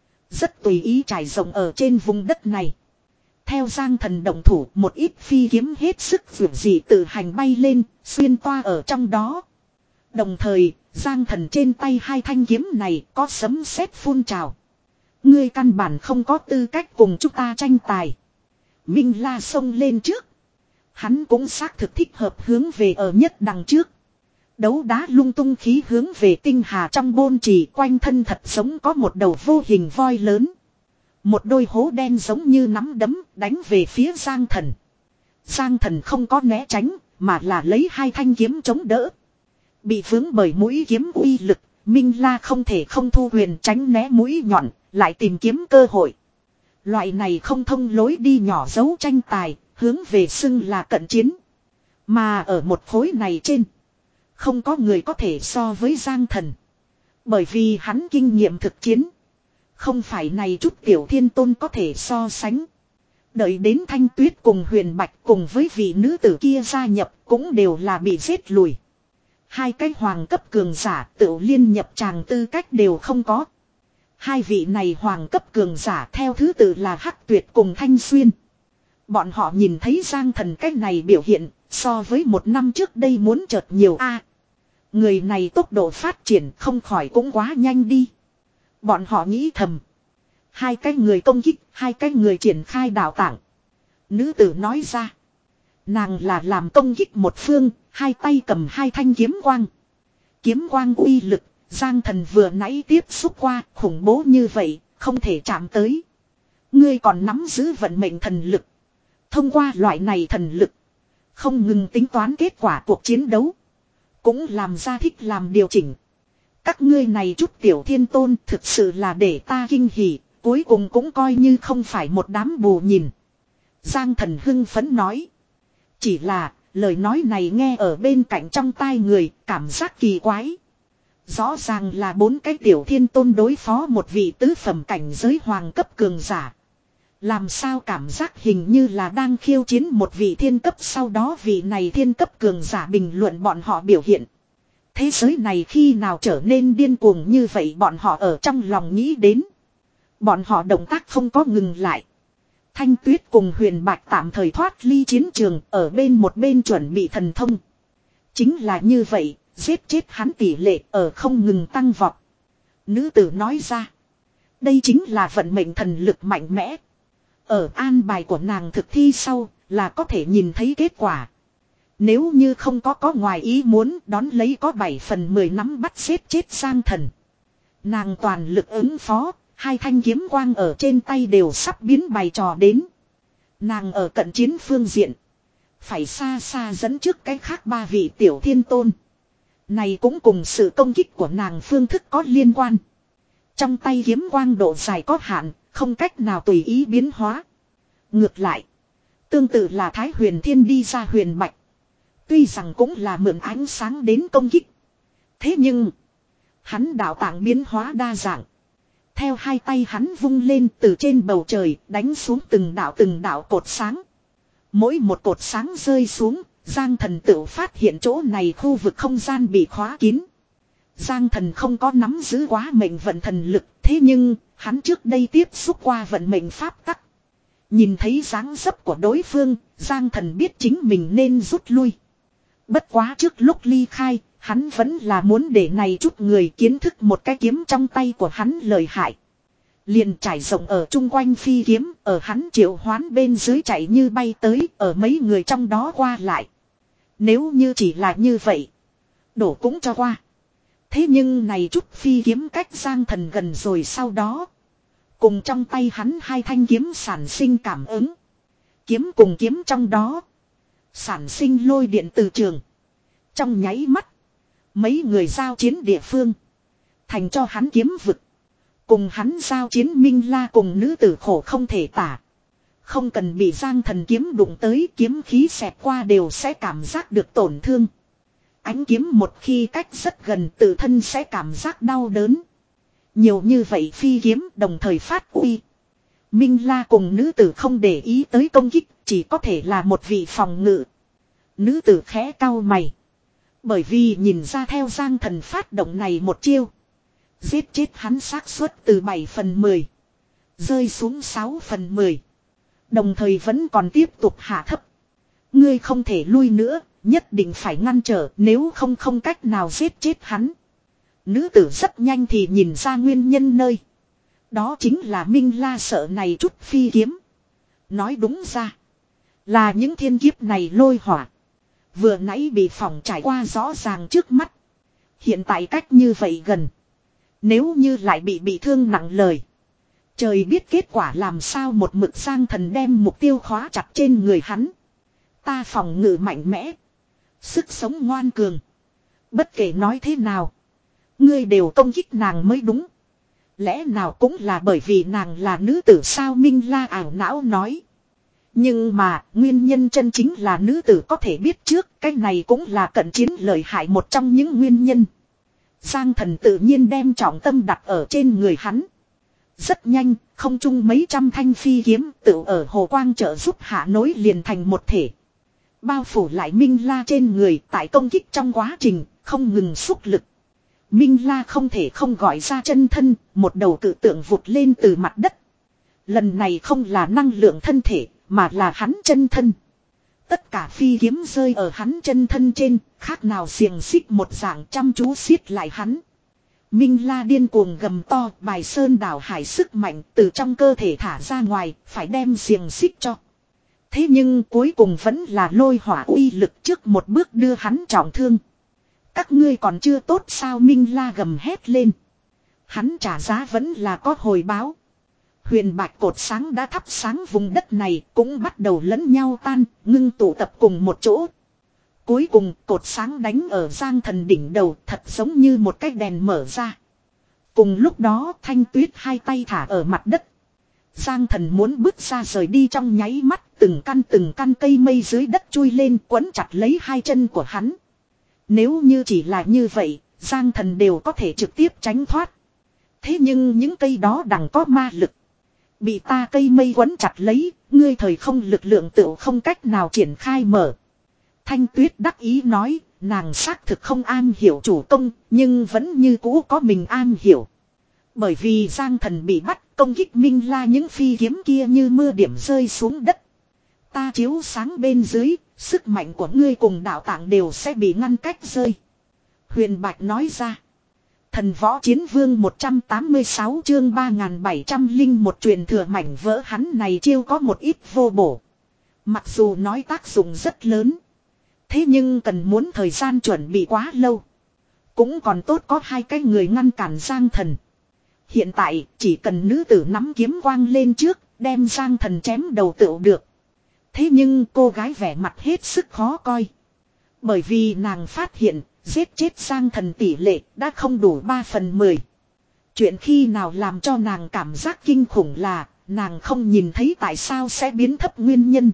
S1: Rất tùy ý trải rộng ở trên vùng đất này. Theo Giang Thần động thủ, một ít phi kiếm hết sức vượt dị tự hành bay lên, xuyên toa ở trong đó. Đồng thời, Giang Thần trên tay hai thanh kiếm này có sấm sét phun trào. Ngươi căn bản không có tư cách cùng chúng ta tranh tài. Minh La xông lên trước. Hắn cũng xác thực thích hợp hướng về ở nhất đằng trước. Đấu đá lung tung khí hướng về tinh hà trong bôn trì, quanh thân thật giống có một đầu vô hình voi lớn. Một đôi hố đen giống như nắm đấm đánh về phía Giang Thần. Giang Thần không có né tránh, mà là lấy hai thanh kiếm chống đỡ. Bị vướng bởi mũi kiếm uy lực, Minh La không thể không thu huyền tránh né mũi nhọn, lại tìm kiếm cơ hội. Loại này không thông lối đi nhỏ dấu tranh tài, hướng về xưng là cận chiến. Mà ở một khối này trên, không có người có thể so với Giang Thần. Bởi vì hắn kinh nghiệm thực chiến. Không phải này chút tiểu thiên tôn có thể so sánh. Đợi đến Thanh Tuyết cùng Huyền Bạch cùng với vị nữ tử kia gia nhập cũng đều là bị giết lùi. Hai cái hoàng cấp cường giả tự liên nhập tràng tư cách đều không có. Hai vị này hoàng cấp cường giả theo thứ tự là Hắc Tuyệt cùng Thanh Xuyên. Bọn họ nhìn thấy Giang Thần cách này biểu hiện so với một năm trước đây muốn chợt nhiều a. Người này tốc độ phát triển không khỏi cũng quá nhanh đi. Bọn họ nghĩ thầm. Hai cái người công kích, hai cái người triển khai đào tảng. Nữ tử nói ra. Nàng là làm công kích một phương, hai tay cầm hai thanh kiếm quang. Kiếm quang uy lực, Giang Thần vừa nãy tiếp xúc qua, khủng bố như vậy, không thể chạm tới. Ngươi còn nắm giữ vận mệnh thần lực. Thông qua loại này thần lực, không ngừng tính toán kết quả cuộc chiến đấu. Cũng làm ra thích làm điều chỉnh. Các ngươi này chút tiểu thiên tôn thực sự là để ta kinh hỉ, cuối cùng cũng coi như không phải một đám bù nhìn. Giang Thần hưng phấn nói. Chỉ là, lời nói này nghe ở bên cạnh trong tai người, cảm giác kỳ quái. Rõ ràng là bốn cái tiểu thiên tôn đối phó một vị tứ phẩm cảnh giới hoàng cấp cường giả. Làm sao cảm giác hình như là đang khiêu chiến một vị thiên cấp, sau đó vị này thiên cấp cường giả bình luận bọn họ biểu hiện. Thế giới này khi nào trở nên điên cuồng như vậy, bọn họ ở trong lòng nghĩ đến. Bọn họ động tác không có ngừng lại. Thanh Tuyết cùng Huyền Bạch tạm thời thoát ly chiến trường, ở bên một bên chuẩn bị thần thông. Chính là như vậy, giết chết hắn tỷ lệ ở không ngừng tăng vọt. Nữ tử nói ra. Đây chính là vận mệnh thần lực mạnh mẽ. Ở an bài của nàng thực thi sau, là có thể nhìn thấy kết quả. Nếu như không có có ngoài ý muốn, đón lấy có bảy phần mười nắm bắt giết chết Giang Thần. Nàng toàn lực ứng phó, hai thanh kiếm quang ở trên tay đều sắp biến bày trò đến. Nàng ở cận chiến phương diện, phải xa xa dẫn trước cái khác ba vị tiểu thiên tôn. Này cũng cùng sự công kích của nàng phương thức có liên quan. Trong tay kiếm quang độ dài có hạn, không cách nào tùy ý biến hóa. Ngược lại, tương tự là Thái Huyền Thiên đi ra Huyền Bạch. Tuy rằng cũng là mượn ánh sáng đến công kích. Thế nhưng, hắn đạo tạng biến hóa đa dạng. Theo hai tay hắn vung lên, từ trên bầu trời đánh xuống từng đạo từng đạo cột sáng. Mỗi một cột sáng rơi xuống, Giang Thần tự phát hiện chỗ này khu vực không gian bị khóa kín. Giang Thần không có nắm giữ quá mệnh vận thần lực, thế nhưng hắn trước đây tiếp xúc qua vận mệnh pháp tắc. Nhìn thấy dáng dấp của đối phương, Giang Thần biết chính mình nên rút lui. Bất quá trước lúc ly khai, hắn vẫn là muốn để này chút người kiến thức một cái kiếm trong tay của hắn lợi hại. Liền trải rộng ở chung quanh phi kiếm, ở hắn triệu hoán bên dưới chạy như bay tới, ở mấy người trong đó qua lại. Nếu như chỉ là như vậy, đổ cũng cho qua. Thế nhưng này chút phi kiếm cách Giang Thần gần rồi, sau đó cùng trong tay hắn hai thanh kiếm sản sinh cảm ứng. Kiếm cùng kiếm trong đó sản sinh lôi điện từ trường. Trong nháy mắt, mấy người giao chiến địa phương thành cho hắn kiếm vực. Cùng hắn giao chiến Minh La cùng nữ tử khổ không thể tả. Không cần bị Giang Thần kiếm đụng tới, kiếm khí xẹt qua đều sẽ cảm giác được tổn thương. Ánh kiếm một khi cách rất gần, tự thân sẽ cảm giác đau đớn. Nhiều như vậy phi kiếm đồng thời phát uy. Minh La cùng nữ tử không để ý tới công kích, chỉ có thể là một vị phòng ngự. Nữ tử khẽ cau mày. Bởi vì nhìn ra theo Giang Thần phát động này một chiêu, giết chết hắn xác suất từ bảy phần mười rơi xuống sáu phần mười. Đồng thời vẫn còn tiếp tục hạ thấp. Ngươi không thể lui nữa, nhất định phải ngăn trở, nếu không không cách nào giết chết hắn. Nữ tử rất nhanh thì nhìn ra nguyên nhân nơi. Đó chính là Minh La sợ này chút phi kiếm. Nói đúng ra, là những thiên kiếp này lôi hỏa. Vừa nãy bị phỏng trải qua rõ ràng trước mắt. Hiện tại cách như vậy gần. Nếu như lại bị bị thương nặng lời, trời biết kết quả làm sao. Một mực Giang Thần đem mục tiêu khóa chặt trên người hắn. Ta phòng ngự mạnh mẽ, sức sống ngoan cường. Bất kể nói thế nào, ngươi đều công kích nàng mới đúng. Lẽ nào cũng là bởi vì nàng là nữ tử sao? Minh La ảo não nói. Nhưng mà nguyên nhân chân chính là nữ tử có thể biết trước. Cái này cũng là cận chiến lợi hại một trong những nguyên nhân. Giang Thần tự nhiên đem trọng tâm đặt ở trên người hắn. Rất nhanh, không chung mấy trăm thanh phi kiếm tự ở hồ quang trợ giúp hạ nối liền thành một thể. Bao phủ lại Minh La trên người, tại công kích trong quá trình không ngừng xúc lực. Minh La không thể không gọi ra chân thân, một đầu cự tượng vụt lên từ mặt đất. Lần này không là năng lượng thân thể, mà là hắn chân thân. Tất cả phi kiếm rơi ở hắn chân thân trên, khác nào xiềng xích một dạng chăm chú siết lại hắn. Minh La điên cuồng gầm to, bài sơn đảo hải sức mạnh từ trong cơ thể thả ra ngoài, phải đem xiềng xích cho. Thế nhưng cuối cùng vẫn là lôi hỏa uy lực trước một bước đưa hắn trọng thương. Các ngươi còn chưa tốt sao? Minh La gầm hét lên. Hắn trả giá vẫn là có hồi báo. Huyền bạch cột sáng đã thắp sáng vùng đất này, cũng bắt đầu lẫn nhau tan, ngưng tụ tập cùng một chỗ. Cuối cùng cột sáng đánh ở Giang Thần đỉnh đầu, thật giống như một cái đèn mở ra. Cùng lúc đó Thanh Tuyết hai tay thả ở mặt đất. Giang Thần muốn bước ra rời đi trong nháy mắt, từng căn từng căn cây mây dưới đất chui lên quấn chặt lấy hai chân của hắn. Nếu như chỉ là như vậy, Giang Thần đều có thể trực tiếp tránh thoát. Thế nhưng những cây đó đằng có ma lực. Bị ta cây mây quấn chặt lấy, ngươi thời không lực lượng tựu không cách nào triển khai mở. Thanh Tuyết đắc ý nói, nàng xác thực không am hiểu chủ công, nhưng vẫn như cũ có mình am hiểu. Bởi vì Giang Thần bị bắt, công kích Minh La những phi kiếm kia như mưa điểm rơi xuống đất. Ta chiếu sáng bên dưới, sức mạnh của ngươi cùng đạo tạng đều sẽ bị ngăn cách rơi. Huyền Bạch nói ra. Thần võ chiến vương một trăm tám mươi sáu chương ba nghìn bảy trăm lẻ một truyền thừa mảnh vỡ hắn này chiêu có một ít vô bổ. Mặc dù nói tác dụng rất lớn. Thế nhưng cần muốn thời gian chuẩn bị quá lâu. Cũng còn tốt có hai cái người ngăn cản Giang Thần. Hiện tại chỉ cần nữ tử nắm kiếm quang lên trước, đem Giang Thần chém đầu tựu được. Thế nhưng cô gái vẻ mặt hết sức khó coi. Bởi vì nàng phát hiện, giết chết Giang Thần tỷ lệ đã không đủ ba phần mười. Chuyện khi nào làm cho nàng cảm giác kinh khủng là, nàng không nhìn thấy tại sao sẽ biến thấp nguyên nhân.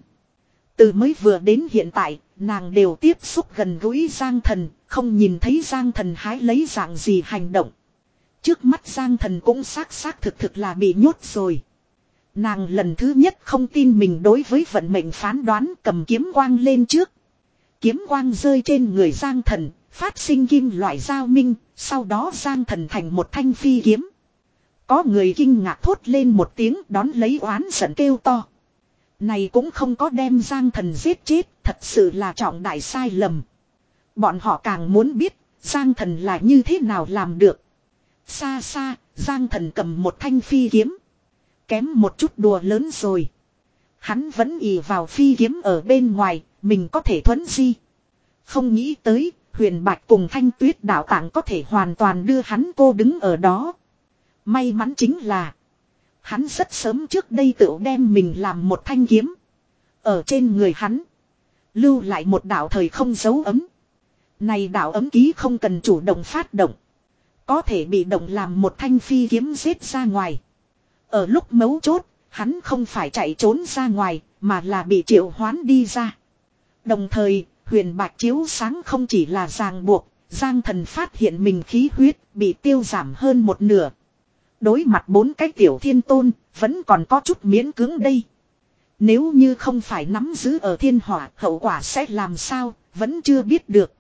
S1: Từ mới vừa đến hiện tại, nàng đều tiếp xúc gần gũi Giang Thần, không nhìn thấy Giang Thần hái lấy dạng gì hành động. Trước mắt Giang Thần cũng xác xác thực thực là bị nhốt rồi. Nàng lần thứ nhất không tin mình đối với vận mệnh phán đoán, cầm kiếm quang lên trước. Kiếm quang rơi trên người Giang Thần, phát sinh kim loại giao minh, sau đó Giang Thần thành một thanh phi kiếm. Có người kinh ngạc thốt lên một tiếng, đón lấy oán giận kêu to. Này cũng không có đem Giang Thần giết chết, thật sự là trọng đại sai lầm. Bọn họ càng muốn biết, Giang Thần là như thế nào làm được. Xa xa, Giang Thần cầm một thanh phi kiếm. Kém một chút đùa lớn rồi. Hắn vẫn ì vào phi kiếm ở bên ngoài, mình có thể thuấn di. Không nghĩ tới, Huyền Bạch cùng Thanh Tuyết đạo tạng có thể hoàn toàn đưa hắn cô đứng ở đó. May mắn chính là, hắn rất sớm trước đây tự đem mình làm một thanh kiếm. Ở trên người hắn, lưu lại một đạo thời không dấu ấm. Này đạo ấm ký không cần chủ động phát động. Có thể bị động làm một thanh phi kiếm giết ra ngoài. Ở lúc mấu chốt, hắn không phải chạy trốn ra ngoài, mà là bị triệu hoán đi ra. Đồng thời, Huyền Bạch chiếu sáng không chỉ là ràng buộc, Giang Thần phát hiện mình khí huyết bị tiêu giảm hơn một nửa. Đối mặt bốn cái tiểu thiên tôn, vẫn còn có chút miễn cưỡng đây. Nếu như không phải nắm giữ ở thiên hỏa, hậu quả sẽ làm sao, vẫn chưa biết được.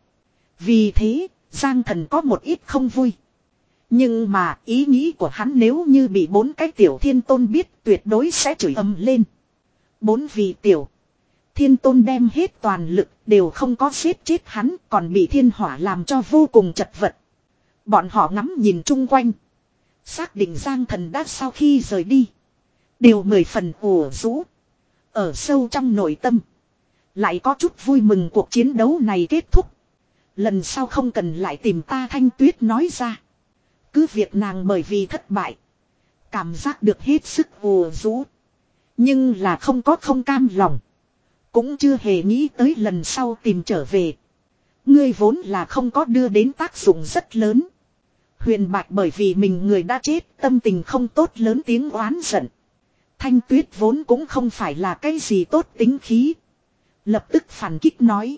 S1: Vì thế, Giang Thần có một ít không vui. Nhưng mà ý nghĩ của hắn nếu như bị bốn cái tiểu thiên tôn biết tuyệt đối sẽ chửi ầm lên. Bốn vị tiểu thiên tôn đem hết toàn lực đều không có giết chết hắn, còn bị thiên hỏa làm cho vô cùng chật vật. Bọn họ ngắm nhìn chung quanh. Xác định Giang Thần đã sau khi rời đi. Đều mười phần ủ rũ. Ở sâu trong nội tâm. Lại có chút vui mừng cuộc chiến đấu này kết thúc. Lần sau không cần lại tìm ta, Thanh Tuyết nói ra. Cứ việc nàng bởi vì thất bại. Cảm giác được hết sức ủ rũ. Nhưng là không có không cam lòng. Cũng chưa hề nghĩ tới lần sau tìm trở về. Ngươi vốn là không có đưa đến tác dụng rất lớn. Huyền Bạch bởi vì mình người đã chết, tâm tình không tốt lớn tiếng oán giận. Thanh Tuyết vốn cũng không phải là cái gì tốt tính khí. Lập tức phản kích nói.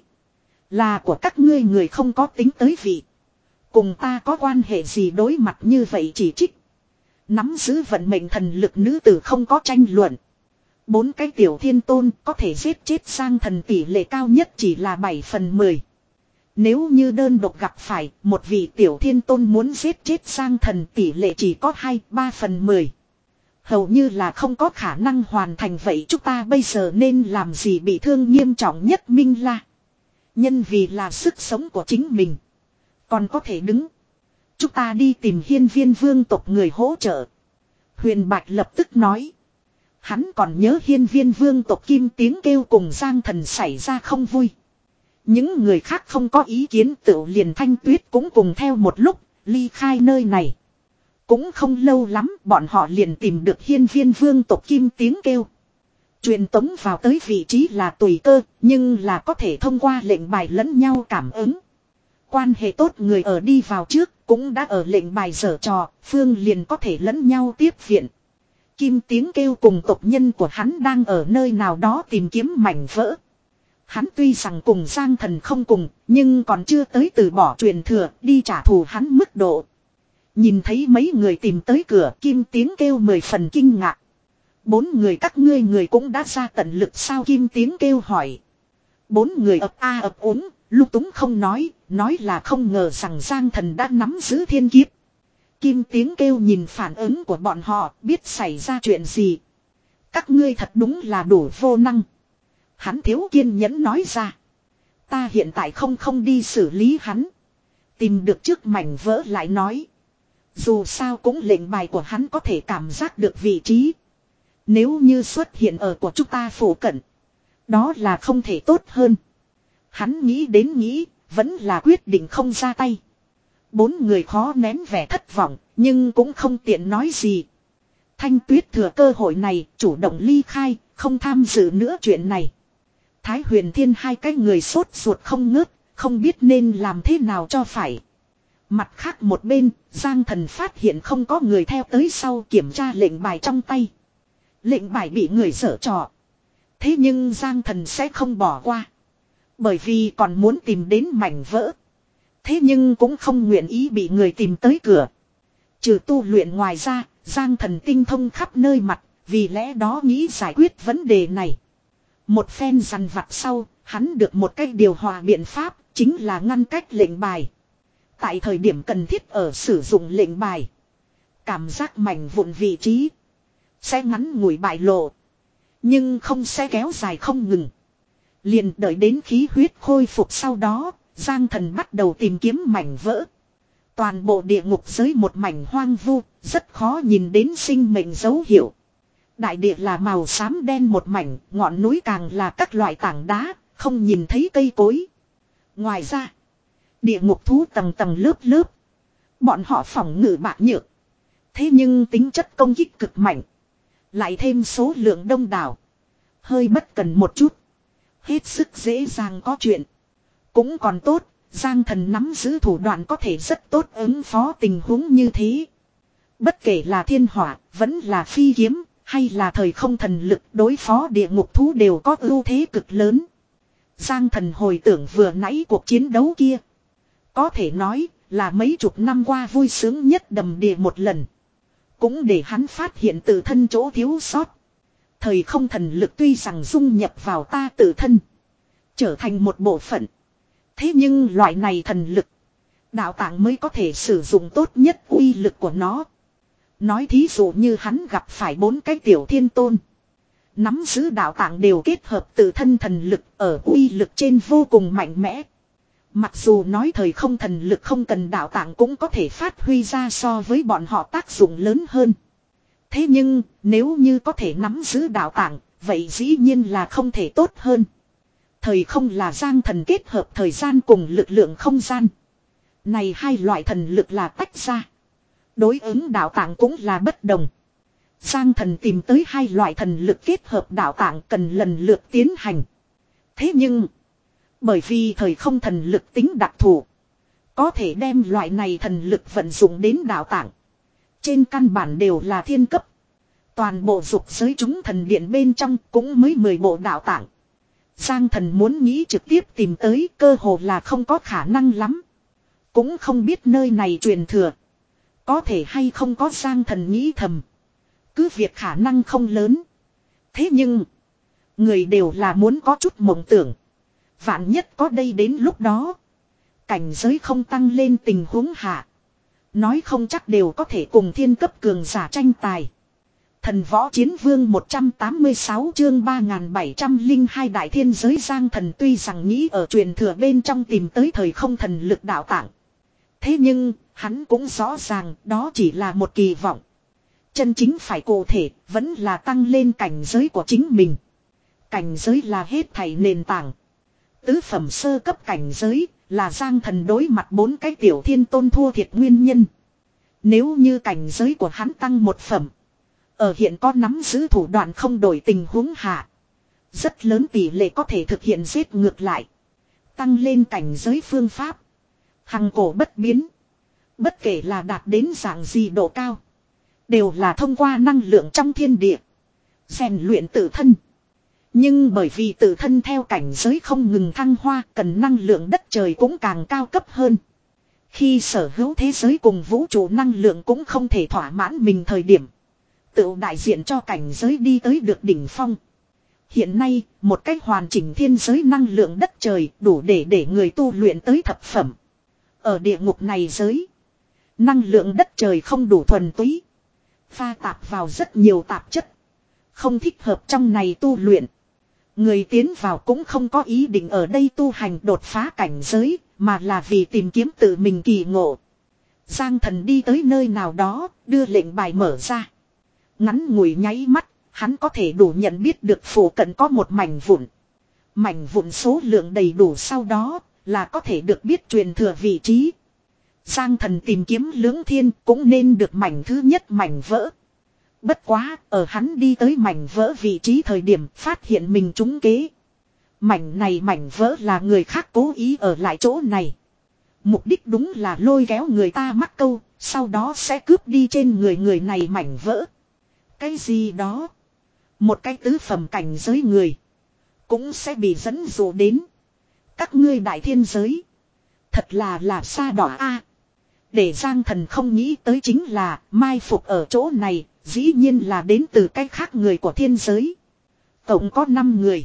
S1: Là của các ngươi người không có tính tới vị. Cùng ta có quan hệ gì đối mặt như vậy chỉ trích. Nắm giữ vận mệnh thần lực nữ tử không có tranh luận. Bốn cái tiểu thiên tôn có thể giết chết Giang Thần tỷ lệ cao nhất chỉ là bảy phần mười. Nếu như đơn độc gặp phải một vị tiểu thiên tôn muốn giết chết Giang Thần tỷ lệ chỉ có hai ba phần mười. Hầu như là không có khả năng hoàn thành vậy, chúng ta bây giờ nên làm gì bị thương nghiêm trọng nhất Minh La. Nhân vì là sức sống của chính mình. Còn có thể đứng. Chúng ta đi tìm hiên viên vương tộc người hỗ trợ. Huyền Bạch lập tức nói. Hắn còn nhớ hiên viên vương tộc kim tiếng kêu cùng Giang Thần xảy ra không vui. Những người khác không có ý kiến, tự liền Thanh Tuyết cũng cùng theo một lúc, ly khai nơi này. Cũng không lâu lắm, bọn họ liền tìm được hiên viên vương tộc kim tiếng kêu. Truyền tống vào tới vị trí là tùy cơ, nhưng là có thể thông qua lệnh bài lẫn nhau cảm ứng. Quan hệ tốt người ở đi vào trước, cũng đã ở lệnh bài giở trò, phương liền có thể lẫn nhau tiếp viện. Kim Tiếng Kêu cùng tộc nhân của hắn đang ở nơi nào đó tìm kiếm mảnh vỡ. Hắn tuy rằng cùng Giang Thần không cùng, nhưng còn chưa tới từ bỏ truyền thừa đi trả thù hắn mức độ. Nhìn thấy mấy người tìm tới cửa, Kim Tiếng Kêu mười phần kinh ngạc. Bốn người các ngươi người cũng đã ra tận lực sao? Kim Tiếng Kêu hỏi. Bốn người ập a ập úng, lúc túng không nói, nói là không ngờ rằng Giang Thần đã nắm giữ thiên kiếp. Kim Tiếng Kêu nhìn phản ứng của bọn họ, biết xảy ra chuyện gì. Các ngươi thật đúng là đủ vô năng. Hắn thiếu kiên nhẫn nói ra. Ta hiện tại không không đi xử lý hắn. Tìm được trước mảnh vỡ lại nói. Dù sao cũng lệnh bài của hắn có thể cảm giác được vị trí. Nếu như xuất hiện ở của chúng ta phủ cận. Đó là không thể tốt hơn. Hắn nghĩ đến nghĩ, vẫn là quyết định không ra tay. Bốn người khó nén vẻ thất vọng, nhưng cũng không tiện nói gì. Thanh Tuyết thừa cơ hội này, chủ động ly khai, không tham dự nữa chuyện này. Thái Huyền Thiên hai cái người sốt ruột không ngớt, không biết nên làm thế nào cho phải. Mặt khác một bên, Giang Thần phát hiện không có người theo tới sau kiểm tra lệnh bài trong tay. Lệnh bài bị người dở trò. Thế nhưng Giang Thần sẽ không bỏ qua. Bởi vì còn muốn tìm đến mảnh vỡ. Thế nhưng cũng không nguyện ý bị người tìm tới cửa. Trừ tu luyện ngoài ra, Giang Thần tinh thông khắp nơi mặt, vì lẽ đó nghĩ giải quyết vấn đề này. Một phen dằn vặt sau, hắn được một cách điều hòa biện pháp, chính là ngăn cách lệnh bài. Tại thời điểm cần thiết ở sử dụng lệnh bài. Cảm giác mảnh vụn vị trí sẽ ngắn ngủi bại lộ. Nhưng không sẽ kéo dài không ngừng. Liền đợi đến khí huyết khôi phục sau đó, Giang Thần bắt đầu tìm kiếm mảnh vỡ. Toàn bộ địa ngục giới một mảnh hoang vu, rất khó nhìn đến sinh mệnh dấu hiệu. Đại địa là màu xám đen một mảnh, ngọn núi càng là các loại tảng đá, không nhìn thấy cây cối. Ngoài ra, địa ngục thú tầng tầng lớp lớp. Bọn họ phòng ngự bạc nhược. Thế nhưng tính chất công kích cực mạnh. Lại thêm số lượng đông đảo. Hơi bất cần một chút. Hết sức dễ dàng có chuyện. Cũng còn tốt, Giang Thần nắm giữ thủ đoạn có thể rất tốt ứng phó tình huống như thế. Bất kể là thiên hỏa, vẫn là phi kiếm, hay là thời không thần lực đối phó địa ngục thú đều có ưu thế cực lớn. Giang Thần hồi tưởng vừa nãy cuộc chiến đấu kia. Có thể nói là mấy chục năm qua vui sướng nhất đầm đìa một lần. Cũng để hắn phát hiện tự thân chỗ thiếu sót. Thời không thần lực tuy rằng dung nhập vào ta tự thân. Trở thành một bộ phận. Thế nhưng loại này thần lực. Đạo tạng mới có thể sử dụng tốt nhất uy lực của nó. Nói thí dụ như hắn gặp phải bốn cái tiểu thiên tôn. Nắm giữ đạo tạng đều kết hợp tự thân thần lực ở uy lực trên vô cùng mạnh mẽ. Mặc dù nói thời không thần lực không cần đạo tạng cũng có thể phát huy ra so với bọn họ tác dụng lớn hơn. Thế nhưng nếu như có thể nắm giữ đạo tạng, vậy dĩ nhiên là không thể tốt hơn. Thời không là Giang Thần kết hợp thời gian cùng lực lượng không gian. Này hai loại thần lực là tách ra. Đối ứng đạo tạng cũng là bất đồng. Giang Thần tìm tới hai loại thần lực kết hợp đạo tạng cần lần lượt tiến hành. Thế nhưng bởi vì thời không thần lực tính đặc thù, có thể đem loại này thần lực vận dụng đến đạo tạng. Trên căn bản đều là thiên cấp. Toàn bộ dục giới chúng thần điện bên trong cũng mới mười bộ đạo tạng. Giang Thần muốn nghĩ trực tiếp tìm tới cơ hồ là không có khả năng lắm. Cũng không biết nơi này truyền thừa. Có thể hay không có Giang Thần nghĩ thầm. Cứ việc khả năng không lớn. Thế nhưng người đều là muốn có chút mộng tưởng. Vạn nhất có đây đến lúc đó. Cảnh giới không tăng lên tình huống hạ. Nói không chắc đều có thể cùng thiên cấp cường giả tranh tài. Thần võ chiến vương một trăm tám mươi sáu chương ba nghìn bảy trăm lẻ hai đại thiên giới. Giang Thần tuy rằng nghĩ ở truyền thừa bên trong tìm tới thời không thần lực đạo tạng. Thế nhưng hắn cũng rõ ràng đó chỉ là một kỳ vọng. Chân chính phải cụ thể vẫn là tăng lên cảnh giới của chính mình. Cảnh giới là hết thảy nền tảng. Tứ phẩm sơ cấp cảnh giới là Giang Thần đối mặt bốn cái tiểu thiên tôn thua thiệt nguyên nhân. Nếu như cảnh giới của hắn tăng một phẩm. Ở hiện có nắm giữ thủ đoạn không đổi tình huống hạ. Rất lớn tỷ lệ có thể thực hiện giết ngược lại. Tăng lên cảnh giới phương pháp. Hằng cổ bất biến. Bất kể là đạt đến dạng gì độ cao. Đều là thông qua năng lượng trong thiên địa. Rèn luyện tự thân. Nhưng bởi vì tự thân theo cảnh giới không ngừng thăng hoa, cần năng lượng đất trời cũng càng cao cấp hơn. Khi sở hữu thế giới cùng vũ trụ năng lượng cũng không thể thỏa mãn mình thời điểm. Tự đại diện cho cảnh giới đi tới được đỉnh phong. Hiện nay, một cách hoàn chỉnh thiên giới năng lượng đất trời đủ để để người tu luyện tới thập phẩm. Ở địa ngục này giới, năng lượng đất trời không đủ thuần túy. Pha tạp vào rất nhiều tạp chất. Không thích hợp trong này tu luyện. Người tiến vào cũng không có ý định ở đây tu hành đột phá cảnh giới, mà là vì tìm kiếm tự mình kỳ ngộ. Giang Thần đi tới nơi nào đó, đưa lệnh bài mở ra. Ngắn ngủi nháy mắt, hắn có thể đủ nhận biết được phủ cận có một mảnh vụn. Mảnh vụn số lượng đầy đủ sau đó, là có thể được biết truyền thừa vị trí. Giang Thần tìm kiếm lưỡng thiên cũng nên được mảnh thứ nhất mảnh vỡ. Bất quá, ở hắn đi tới mảnh vỡ vị trí thời điểm phát hiện mình trúng kế. Mảnh này mảnh vỡ là người khác cố ý ở lại chỗ này. Mục đích đúng là lôi kéo người ta mắc câu, sau đó sẽ cướp đi trên người người này mảnh vỡ. Cái gì đó? Một cái tứ phẩm cảnh giới người cũng sẽ bị dẫn dụ đến. Các ngươi đại thiên giới thật là là xa đỏ a. Để Giang Thần không nghĩ tới chính là mai phục ở chỗ này, dĩ nhiên là đến từ cái khác người của thiên giới. Tổng có năm người.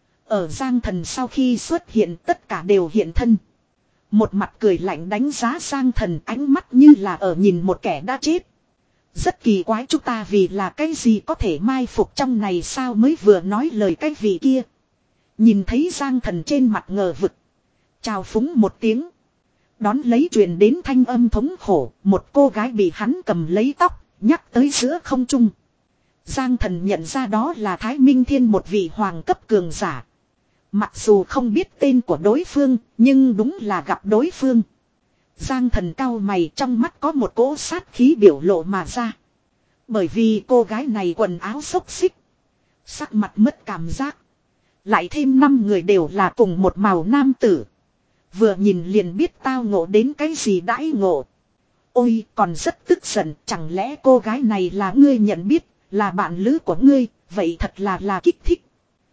S1: Ở Giang Thần sau khi xuất hiện tất cả đều hiện thân. Một mặt cười lạnh đánh giá Giang Thần, ánh mắt như là ở nhìn một kẻ đã chết. Rất kỳ quái, chúng ta vì là cái gì có thể mai phục trong này sao? Mới vừa nói lời cái vị kia. Nhìn thấy Giang Thần trên mặt ngờ vực. Chào phúng một tiếng. Đón lấy truyền đến thanh âm thống khổ, một cô gái bị hắn cầm lấy tóc, nhắc tới giữa không trung. Giang Thần nhận ra đó là Thái Minh Thiên, một vị hoàng cấp cường giả. Mặc dù không biết tên của đối phương, nhưng đúng là gặp đối phương. Giang Thần cau mày, trong mắt có một cỗ sát khí biểu lộ mà ra. Bởi vì cô gái này quần áo xốc xích, sắc mặt mất cảm giác. Lại thêm năm người đều là cùng một màu nam tử. Vừa nhìn liền biết tao ngộ đến cái gì đãi ngộ. Ôi, còn rất tức giận, chẳng lẽ cô gái này là ngươi nhận biết, là bạn lữ của ngươi, vậy thật là là kích thích.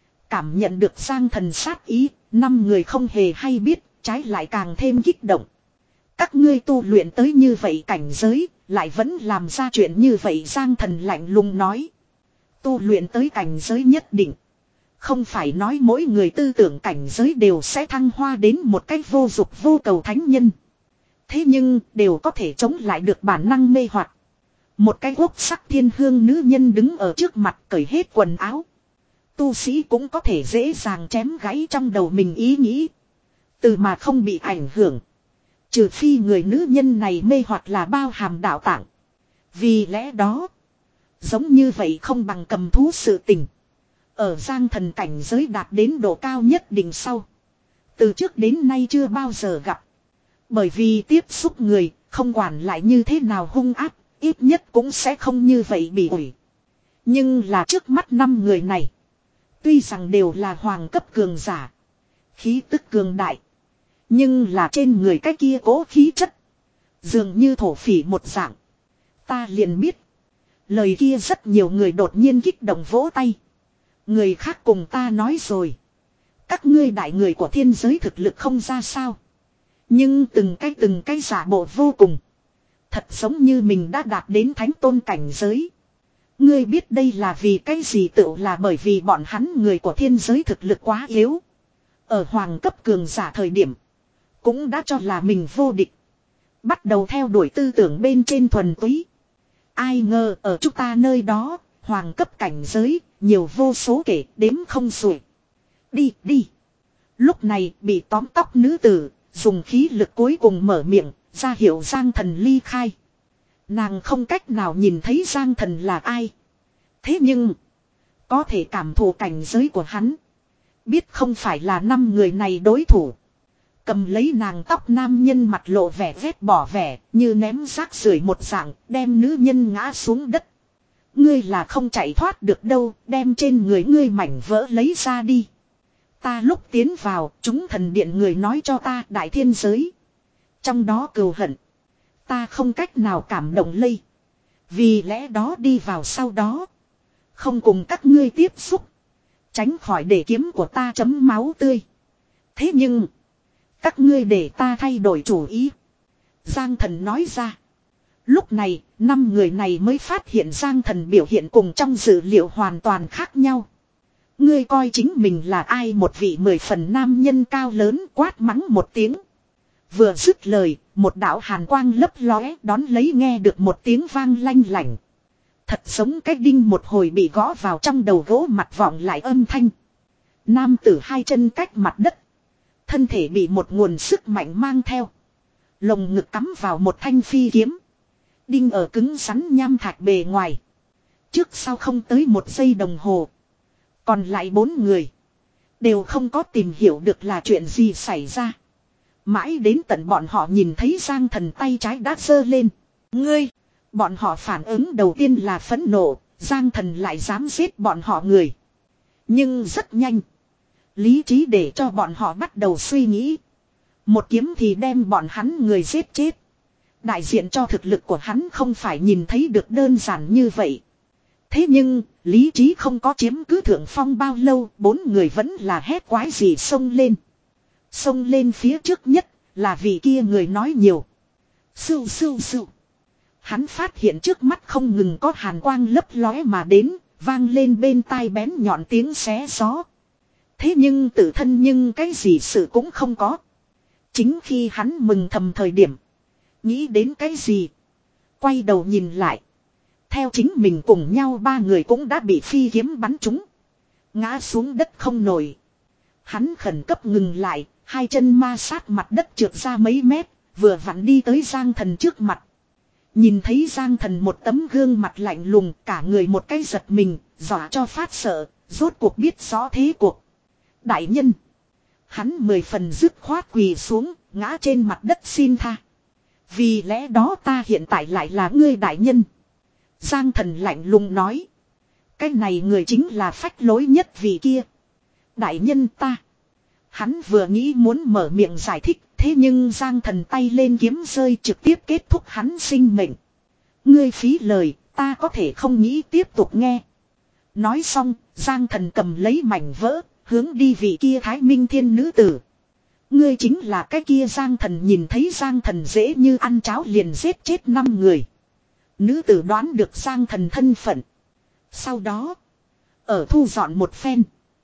S1: Cảm nhận được Giang Thần sát ý, năm người không hề hay biết, trái lại càng thêm kích động. Các ngươi tu luyện tới như vậy cảnh giới, lại vẫn làm ra chuyện như vậy. Giang Thần lạnh lùng nói. Tu luyện tới cảnh giới nhất định. Không phải nói mỗi người tư tưởng cảnh giới đều sẽ thăng hoa đến một cách vô dục vô cầu thánh nhân. Thế nhưng đều có thể chống lại được bản năng mê hoặc. Một cái quốc sắc thiên hương nữ nhân đứng ở trước mặt cởi hết quần áo. Tu sĩ cũng có thể dễ dàng chém gãy trong đầu mình ý nghĩ. Từ mà không bị ảnh hưởng. Trừ phi người nữ nhân này mê hoặc là bao hàm đạo tạng. Vì lẽ đó, giống như vậy không bằng cầm thú sự tình. Ở Giang Thần cảnh giới đạt đến độ cao nhất định sau. Từ trước đến nay chưa bao giờ gặp. Bởi vì tiếp xúc người, không quản lại như thế nào hung ác, ít nhất cũng sẽ không như vậy bị ủi. Nhưng là trước mắt năm người này. Tuy rằng đều là hoàng cấp cường giả. Khí tức cường đại. Nhưng là trên người cái kia cố khí chất. Dường như thổ phỉ một dạng. Ta liền biết. Lời kia rất nhiều người đột nhiên kích động vỗ tay. Người khác cùng ta nói rồi. Các ngươi đại người của thiên giới thực lực không ra sao. Nhưng từng cái từng cái giả bộ vô cùng. Thật giống như mình đã đạt đến thánh tôn cảnh giới. Ngươi biết đây là vì cái gì? Tự là bởi vì bọn hắn người của thiên giới thực lực quá yếu. Ở hoàng cấp cường giả thời điểm. Cũng đã cho là mình vô địch. Bắt đầu theo đuổi tư tưởng bên trên thuần túy. Ai ngờ ở chúng ta nơi đó, hoàng cấp cảnh giới, nhiều vô số kể đếm không xuể. Đi, đi. Lúc này bị tóm tóc nữ tử, dùng khí lực cuối cùng mở miệng, ra hiệu Giang Thần ly khai. Nàng không cách nào nhìn thấy Giang Thần là ai. Thế nhưng, có thể cảm thụ cảnh giới của hắn. Biết không phải là năm người này đối thủ. Cầm lấy nàng tóc nam nhân mặt lộ vẻ vét bỏ vẻ, như ném rác rưởi một dạng, đem nữ nhân ngã xuống đất. Ngươi là không chạy thoát được đâu, đem trên người ngươi mảnh vỡ lấy ra đi. Ta lúc tiến vào, chúng thần điện người nói cho ta đại thiên giới. Trong đó cừu hận. Ta không cách nào cảm động lây. Vì lẽ đó đi vào sau đó. Không cùng các ngươi tiếp xúc. Tránh khỏi để kiếm của ta chấm máu tươi. Thế nhưng. Các ngươi để ta thay đổi chủ ý. Giang Thần nói ra. Lúc này, năm người này mới phát hiện Giang Thần biểu hiện cùng trong dữ liệu hoàn toàn khác nhau. Ngươi coi chính mình là ai, một vị mười phần nam nhân cao lớn quát mắng một tiếng. Vừa dứt lời, một đạo hàn quang lấp lóe đón lấy nghe được một tiếng vang lanh lảnh. Thật giống cái đinh một hồi bị gõ vào trong đầu gỗ mặt vọng lại âm thanh. Nam tử hai chân cách mặt đất. Thân thể bị một nguồn sức mạnh mang theo. Lồng ngực cắm vào một thanh phi kiếm. Đinh ở cứng rắn nham thạch bề ngoài. Trước sau không tới một giây đồng hồ. Còn lại bốn người. Đều không có tìm hiểu được là chuyện gì xảy ra. Mãi đến tận bọn họ nhìn thấy Giang Thần tay trái đã giơ lên. Ngươi! Bọn họ phản ứng đầu tiên là phẫn nộ. Giang Thần lại dám giết bọn họ người. Nhưng rất nhanh. Lý trí để cho bọn họ bắt đầu suy nghĩ. Một kiếm thì đem bọn hắn người giết chết. Đại diện cho thực lực của hắn không phải nhìn thấy được đơn giản như vậy. Thế nhưng, lý trí không có chiếm cứ thượng phong bao lâu, bốn người vẫn là hét quái gì xông lên. Xông lên phía trước nhất, là vị kia người nói nhiều. Sưu sưu sưu. Hắn phát hiện trước mắt không ngừng có hàn quang lấp lóe mà đến, vang lên bên tai bén nhọn tiếng xé gió. Thế nhưng tự thân nhưng cái gì sự cũng không có. Chính khi hắn mừng thầm thời điểm. Nghĩ đến cái gì? Quay đầu nhìn lại. Theo chính mình cùng nhau ba người cũng đã bị phi kiếm bắn trúng. Ngã xuống đất không nổi. Hắn khẩn cấp ngừng lại. Hai chân ma sát mặt đất trượt ra mấy mét. Vừa vặn đi tới Giang Thần trước mặt. Nhìn thấy Giang Thần một tấm gương mặt lạnh lùng. Cả người một cái giật mình. Dọa cho phát sợ. Rốt cuộc biết rõ thế cuộc. Đại nhân. Hắn mười phần dứt khoát quỳ xuống. Ngã trên mặt đất xin tha. Vì lẽ đó ta hiện tại lại là ngươi đại nhân. Giang Thần lạnh lùng nói. Cái này người chính là phách lối nhất vị kia. Đại nhân ta. Hắn vừa nghĩ muốn mở miệng giải thích. Thế nhưng Giang Thần tay lên kiếm rơi trực tiếp kết thúc hắn sinh mệnh. Ngươi phí lời, ta có thể không nghĩ tiếp tục nghe. Nói xong, Giang Thần cầm lấy mảnh vỡ, hướng đi vị kia Thái Minh Thiên nữ tử. Ngươi chính là cái kia Giang Thần, nhìn thấy Giang Thần dễ như ăn cháo liền giết chết năm người. Nữ tử đoán được Giang Thần thân phận. Sau đó, ở thu dọn một phen.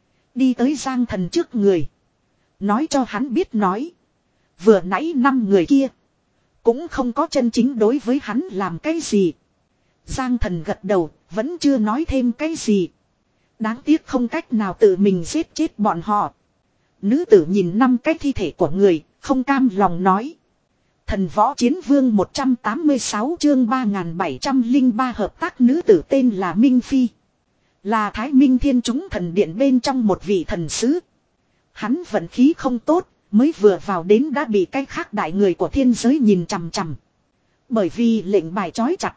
S1: Đi tới Giang Thần trước người. Nói cho hắn biết nói. Vừa nãy năm người kia. Cũng không có chân chính đối với hắn làm cái gì. Giang Thần gật đầu, vẫn chưa nói thêm cái gì. Đáng tiếc không cách nào tự mình giết chết bọn họ. Nữ tử nhìn năm cái thi thể của người, không cam lòng nói. Thần võ chiến vương một trăm tám mươi sáu chương ba nghìn bảy trăm lẻ ba hợp tác. Nữ tử tên là Minh Phi. Là Thái Minh Thiên chúng thần điện bên trong một vị thần sứ. Hắn vận khí không tốt, mới vừa vào đến đã bị cái khác đại người của thiên giới nhìn chằm chằm. Bởi vì lệnh bài trói chặt.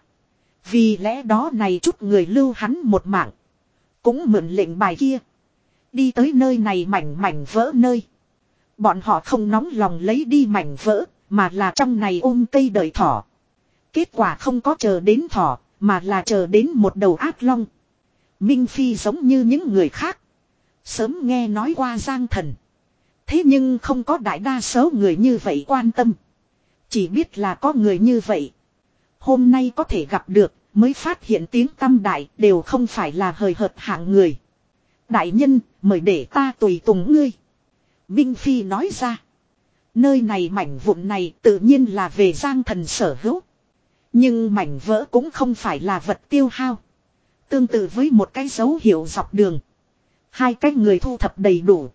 S1: Vì lẽ đó này chút người lưu hắn một mạng. Cũng mượn lệnh bài kia. Đi tới nơi này mảnh mảnh vỡ nơi. Bọn họ không nóng lòng lấy đi mảnh vỡ, mà là trong này ôm cây đợi thỏ. Kết quả không có chờ đến thỏ, mà là chờ đến một đầu ác long. Minh Phi giống như những người khác. Sớm nghe nói qua Giang Thần. Thế nhưng không có đại đa số người như vậy quan tâm. Chỉ biết là có người như vậy. Hôm nay có thể gặp được, mới phát hiện tiếng tăm đại đều không phải là hời hợt hạng người. Đại nhân, mời để ta tùy tùng ngươi. Minh Phi nói ra. Nơi này mảnh vụn này tự nhiên là về Giang Thần sở hữu. Nhưng mảnh vỡ cũng không phải là vật tiêu hao. Tương tự với một cái dấu hiệu dọc đường. Hai cái người thu thập đầy đủ.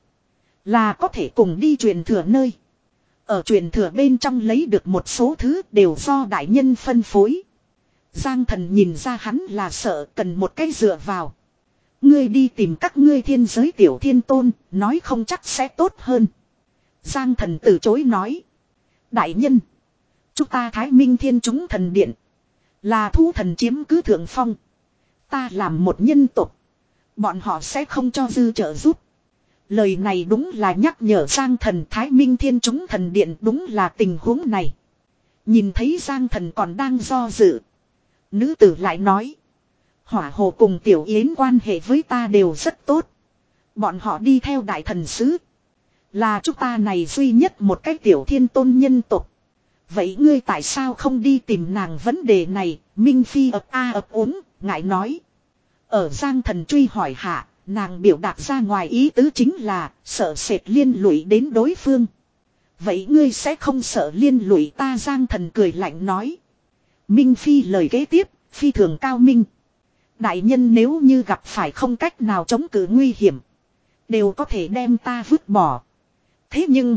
S1: Là có thể cùng đi truyền thừa nơi. Ở truyền thừa bên trong lấy được một số thứ đều do đại nhân phân phối. Giang Thần nhìn ra hắn là sợ cần một cái dựa vào. Ngươi đi tìm các ngươi thiên giới tiểu thiên tôn, nói không chắc sẽ tốt hơn. Giang Thần từ chối nói. Đại nhân. Chúng ta Thái Minh Thiên chúng thần điện. Là thu thần chiếm cứ thượng phong. Ta làm một nhân tục. Bọn họ sẽ không cho dư trợ giúp. Lời này đúng là nhắc nhở Giang Thần. Thái Minh Thiên chúng thần điện đúng là tình huống này. Nhìn thấy Giang Thần còn đang do dự. Nữ tử lại nói. Hỏa hồ cùng Tiểu Yến quan hệ với ta đều rất tốt. Bọn họ đi theo đại thần sứ. Là chúng ta này duy nhất một cái Tiểu Thiên Tôn nhân tộc. Vậy ngươi tại sao không đi tìm nàng vấn đề này? Minh Phi ập a ập úng, ngại nói. Ở Giang Thần truy hỏi hạ, nàng biểu đạt ra ngoài ý tứ chính là sợ sệt liên lụy đến đối phương. Vậy ngươi sẽ không sợ liên lụy ta? Giang Thần cười lạnh nói. Minh Phi lời kế tiếp, phi thường cao minh. Đại nhân nếu như gặp phải không cách nào chống cự nguy hiểm, đều có thể đem ta vứt bỏ. Thế nhưng,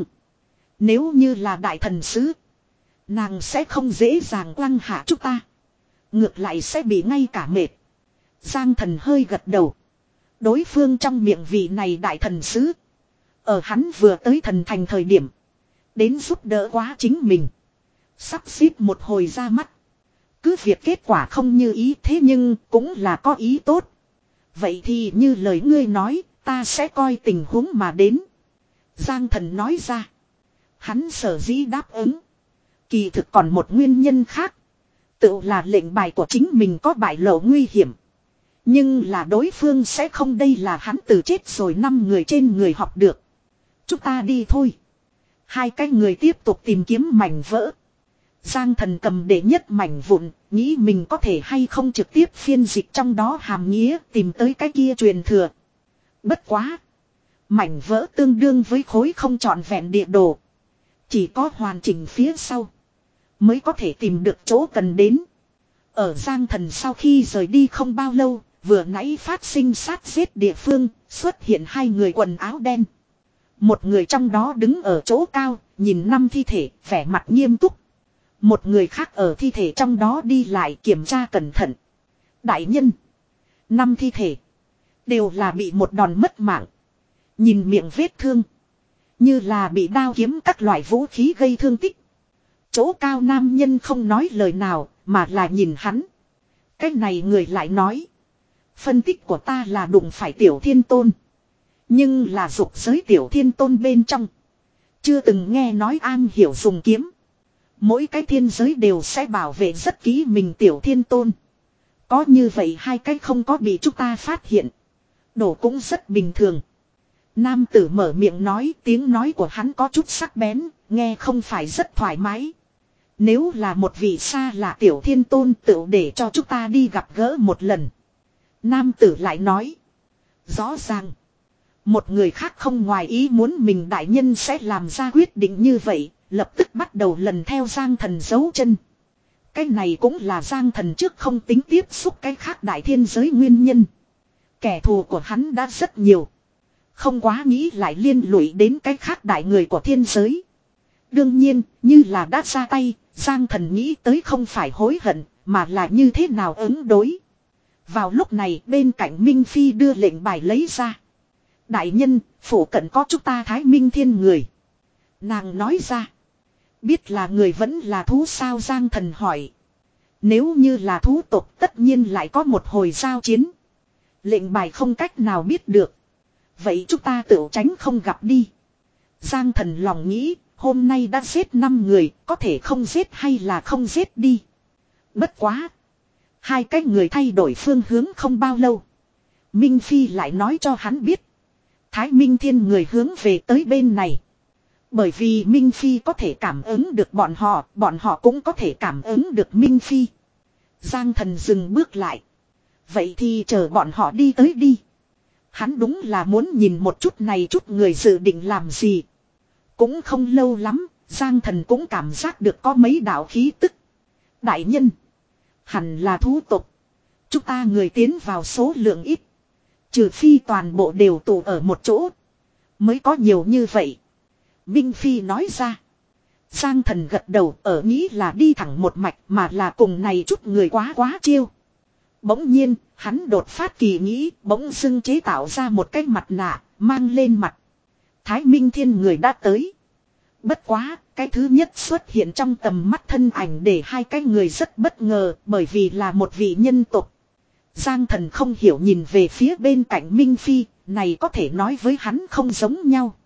S1: nếu như là đại thần sứ, nàng sẽ không dễ dàng quăng hạ chúng ta. Ngược lại sẽ bị ngay cả mệt. Giang Thần hơi gật đầu. Đối phương trong miệng vị này đại thần sứ, ở hắn vừa tới thần thành thời điểm, đến giúp đỡ quá chính mình, sắp xếp một hồi ra mắt. Cứ việc kết quả không như ý, thế nhưng cũng là có ý tốt. Vậy thì như lời ngươi nói, ta sẽ coi tình huống mà đến. Giang Thần nói ra. Hắn sở dĩ đáp ứng, kỳ thực còn một nguyên nhân khác. Tự là lệnh bài của chính mình có bại lộ nguy hiểm. Nhưng là đối phương sẽ không, đây là hắn từ chết rồi năm người trên người học được. Chúng ta đi thôi. Hai cái người tiếp tục tìm kiếm mảnh vỡ. Giang Thần cầm đệ nhất mảnh vụn, nghĩ mình có thể hay không trực tiếp phiên dịch trong đó hàm nghĩa, tìm tới cái kia truyền thừa. Bất quá. Mảnh vỡ tương đương với khối không trọn vẹn địa đồ. Chỉ có hoàn chỉnh phía sau mới có thể tìm được chỗ cần đến. Ở Giang Thần sau khi rời đi không bao lâu, vừa nãy phát sinh sát giết địa phương, xuất hiện hai người quần áo đen. Một người trong đó đứng ở chỗ cao, nhìn năm thi thể, vẻ mặt nghiêm túc. Một người khác ở thi thể trong đó đi lại kiểm tra cẩn thận. Đại nhân, năm thi thể đều là bị một đòn mất mạng. Nhìn miệng vết thương, như là bị đao kiếm các loại vũ khí gây thương tích. Chỗ cao nam nhân không nói lời nào, mà là nhìn hắn. Cái này người lại nói. Phân tích của ta là đụng phải Tiểu Thiên Tôn. Nhưng là dục giới Tiểu Thiên Tôn bên trong. Chưa từng nghe nói am hiểu dùng kiếm. Mỗi cái thiên giới đều sẽ bảo vệ rất kỹ mình Tiểu Thiên Tôn. Có như vậy hai cái không có bị chúng ta phát hiện. Đổ cũng rất bình thường. Nam tử mở miệng nói, tiếng nói của hắn có chút sắc bén, nghe không phải rất thoải mái. Nếu là một vị xa lạ Tiểu Thiên Tôn tự để cho chúng ta đi gặp gỡ một lần. Nam tử lại nói. Rõ ràng. Một người khác không ngoài ý muốn mình đại nhân sẽ làm ra quyết định như vậy. Lập tức bắt đầu lần theo Giang Thần dấu chân. Cái này cũng là Giang Thần trước không tính tiếp xúc cái khác đại thiên giới nguyên nhân. Kẻ thù của hắn đã rất nhiều. Không quá nghĩ lại liên lụy đến cái khác đại người của thiên giới. Đương nhiên, như là đã ra tay, Giang Thần nghĩ tới không phải hối hận, mà là như thế nào ứng đối. Vào lúc này bên cạnh Minh Phi đưa lệnh bài lấy ra. Đại nhân, phủ cận có chúng ta Thái Minh Thiên người. Nàng nói ra. Biết là người vẫn là thú sao? Giang Thần hỏi. Nếu như là thú tộc tất nhiên lại có một hồi giao chiến. Lệnh bài không cách nào biết được. Vậy chúng ta tự tránh không gặp đi. Giang Thần lòng nghĩ. Hôm nay đã giết năm người, có thể không giết hay là không giết đi. Bất quá. Hai cái người thay đổi phương hướng không bao lâu. Minh Phi lại nói cho hắn biết. Thái Minh Thiên người hướng về tới bên này. Bởi vì Minh Phi có thể cảm ứng được bọn họ, bọn họ cũng có thể cảm ứng được Minh Phi. Giang Thần dừng bước lại. Vậy thì chờ bọn họ đi tới đi. Hắn đúng là muốn nhìn một chút này chút người dự định làm gì. Cũng không lâu lắm, Giang Thần cũng cảm giác được có mấy đạo khí tức. Đại nhân, hẳn là thú tộc. Chúng ta người tiến vào số lượng ít. Trừ phi toàn bộ đều tụ ở một chỗ. Mới có nhiều như vậy. Minh Phi nói ra. Giang Thần gật đầu, ở nghĩ là đi thẳng một mạch mà là cùng này chút người quá quá chiêu. Bỗng nhiên, hắn đột phát kỳ nghĩ, bỗng dưng chế tạo ra một cái mặt nạ, mang lên mặt. Thái Minh Thiên người đã tới. Bất quá, cái thứ nhất xuất hiện trong tầm mắt thân ảnh để hai cái người rất bất ngờ, bởi vì là một vị nhân tộc. Giang Thần không hiểu nhìn về phía bên cạnh Minh Phi, này có thể nói với hắn không giống nhau.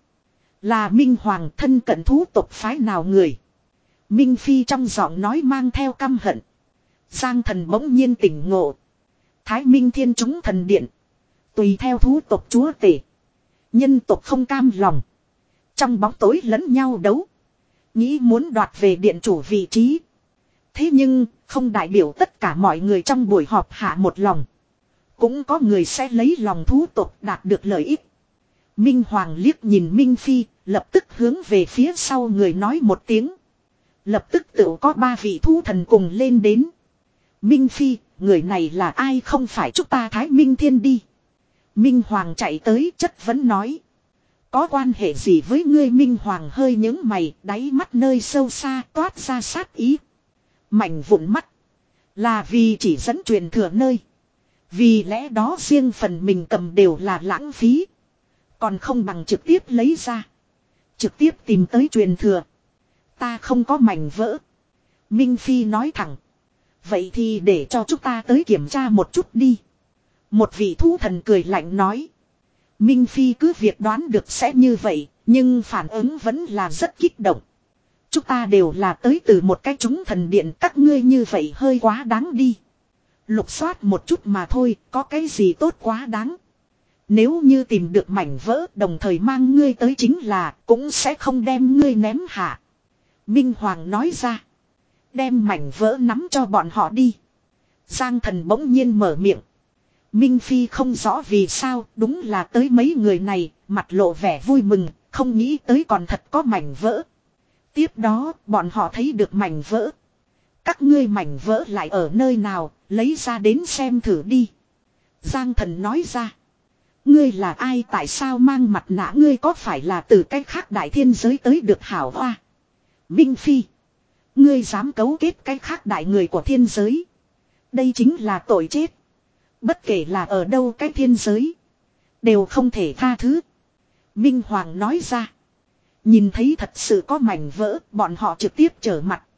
S1: Là Minh Hoàng thân cận thú tộc phái nào người. Minh Phi trong giọng nói mang theo căm hận. Giang Thần bỗng nhiên tỉnh ngộ. Thái Minh Thiên chúng thần điện. Tùy theo thú tộc chúa tể. Nhân tộc không cam lòng. Trong bóng tối lẫn nhau đấu. Nghĩ muốn đoạt về điện chủ vị trí. Thế nhưng không đại biểu tất cả mọi người trong buổi họp hạ một lòng. Cũng có người sẽ lấy lòng thú tộc đạt được lợi ích. Minh Hoàng liếc nhìn Minh Phi, lập tức hướng về phía sau người nói một tiếng. Lập tức tự có ba vị thú thần cùng lên đến. Minh Phi, người này là ai không phải chúng ta Thái Minh Thiên đi. Minh Hoàng chạy tới chất vấn nói. Có quan hệ gì với ngươi? Minh Hoàng hơi nhướng mày, đáy mắt nơi sâu xa toát ra sát ý. Mảnh vụn mắt. Là vì chỉ dẫn truyền thừa nơi. Vì lẽ đó riêng phần mình cầm đều là lãng phí. Còn không bằng trực tiếp lấy ra. Trực tiếp tìm tới truyền thừa. Ta không có mảnh vỡ. Minh Phi nói thẳng. Vậy thì để cho chúng ta tới kiểm tra một chút đi. Một vị thú thần cười lạnh nói. Minh Phi cứ việc đoán được sẽ như vậy. Nhưng phản ứng vẫn là rất kích động. Chúng ta đều là tới từ một cái chúng thần điện. Các ngươi như vậy hơi quá đáng đi. Lục soát một chút mà thôi. Có cái gì tốt quá đáng. Nếu như tìm được mảnh vỡ đồng thời mang ngươi tới chính là cũng sẽ không đem ngươi ném hạ. Minh Hoàng nói ra. Đem mảnh vỡ nắm cho bọn họ đi. Giang Thần bỗng nhiên mở miệng. Minh Phi không rõ vì sao đúng là tới mấy người này mặt lộ vẻ vui mừng. Không nghĩ tới còn thật có mảnh vỡ. Tiếp đó bọn họ thấy được mảnh vỡ. Các ngươi mảnh vỡ lại ở nơi nào lấy ra đến xem thử đi. Giang Thần nói ra. Ngươi là ai tại sao mang mặt nạ ngươi có phải là từ cách khác đại thiên giới tới được hảo hoa. Minh Phi. Ngươi dám cấu kết cách khác đại người của thiên giới. Đây chính là tội chết. Bất kể là ở đâu cái thiên giới. Đều không thể tha thứ. Minh Hoàng nói ra. Nhìn thấy thật sự có mảnh vỡ bọn họ trực tiếp trở mặt.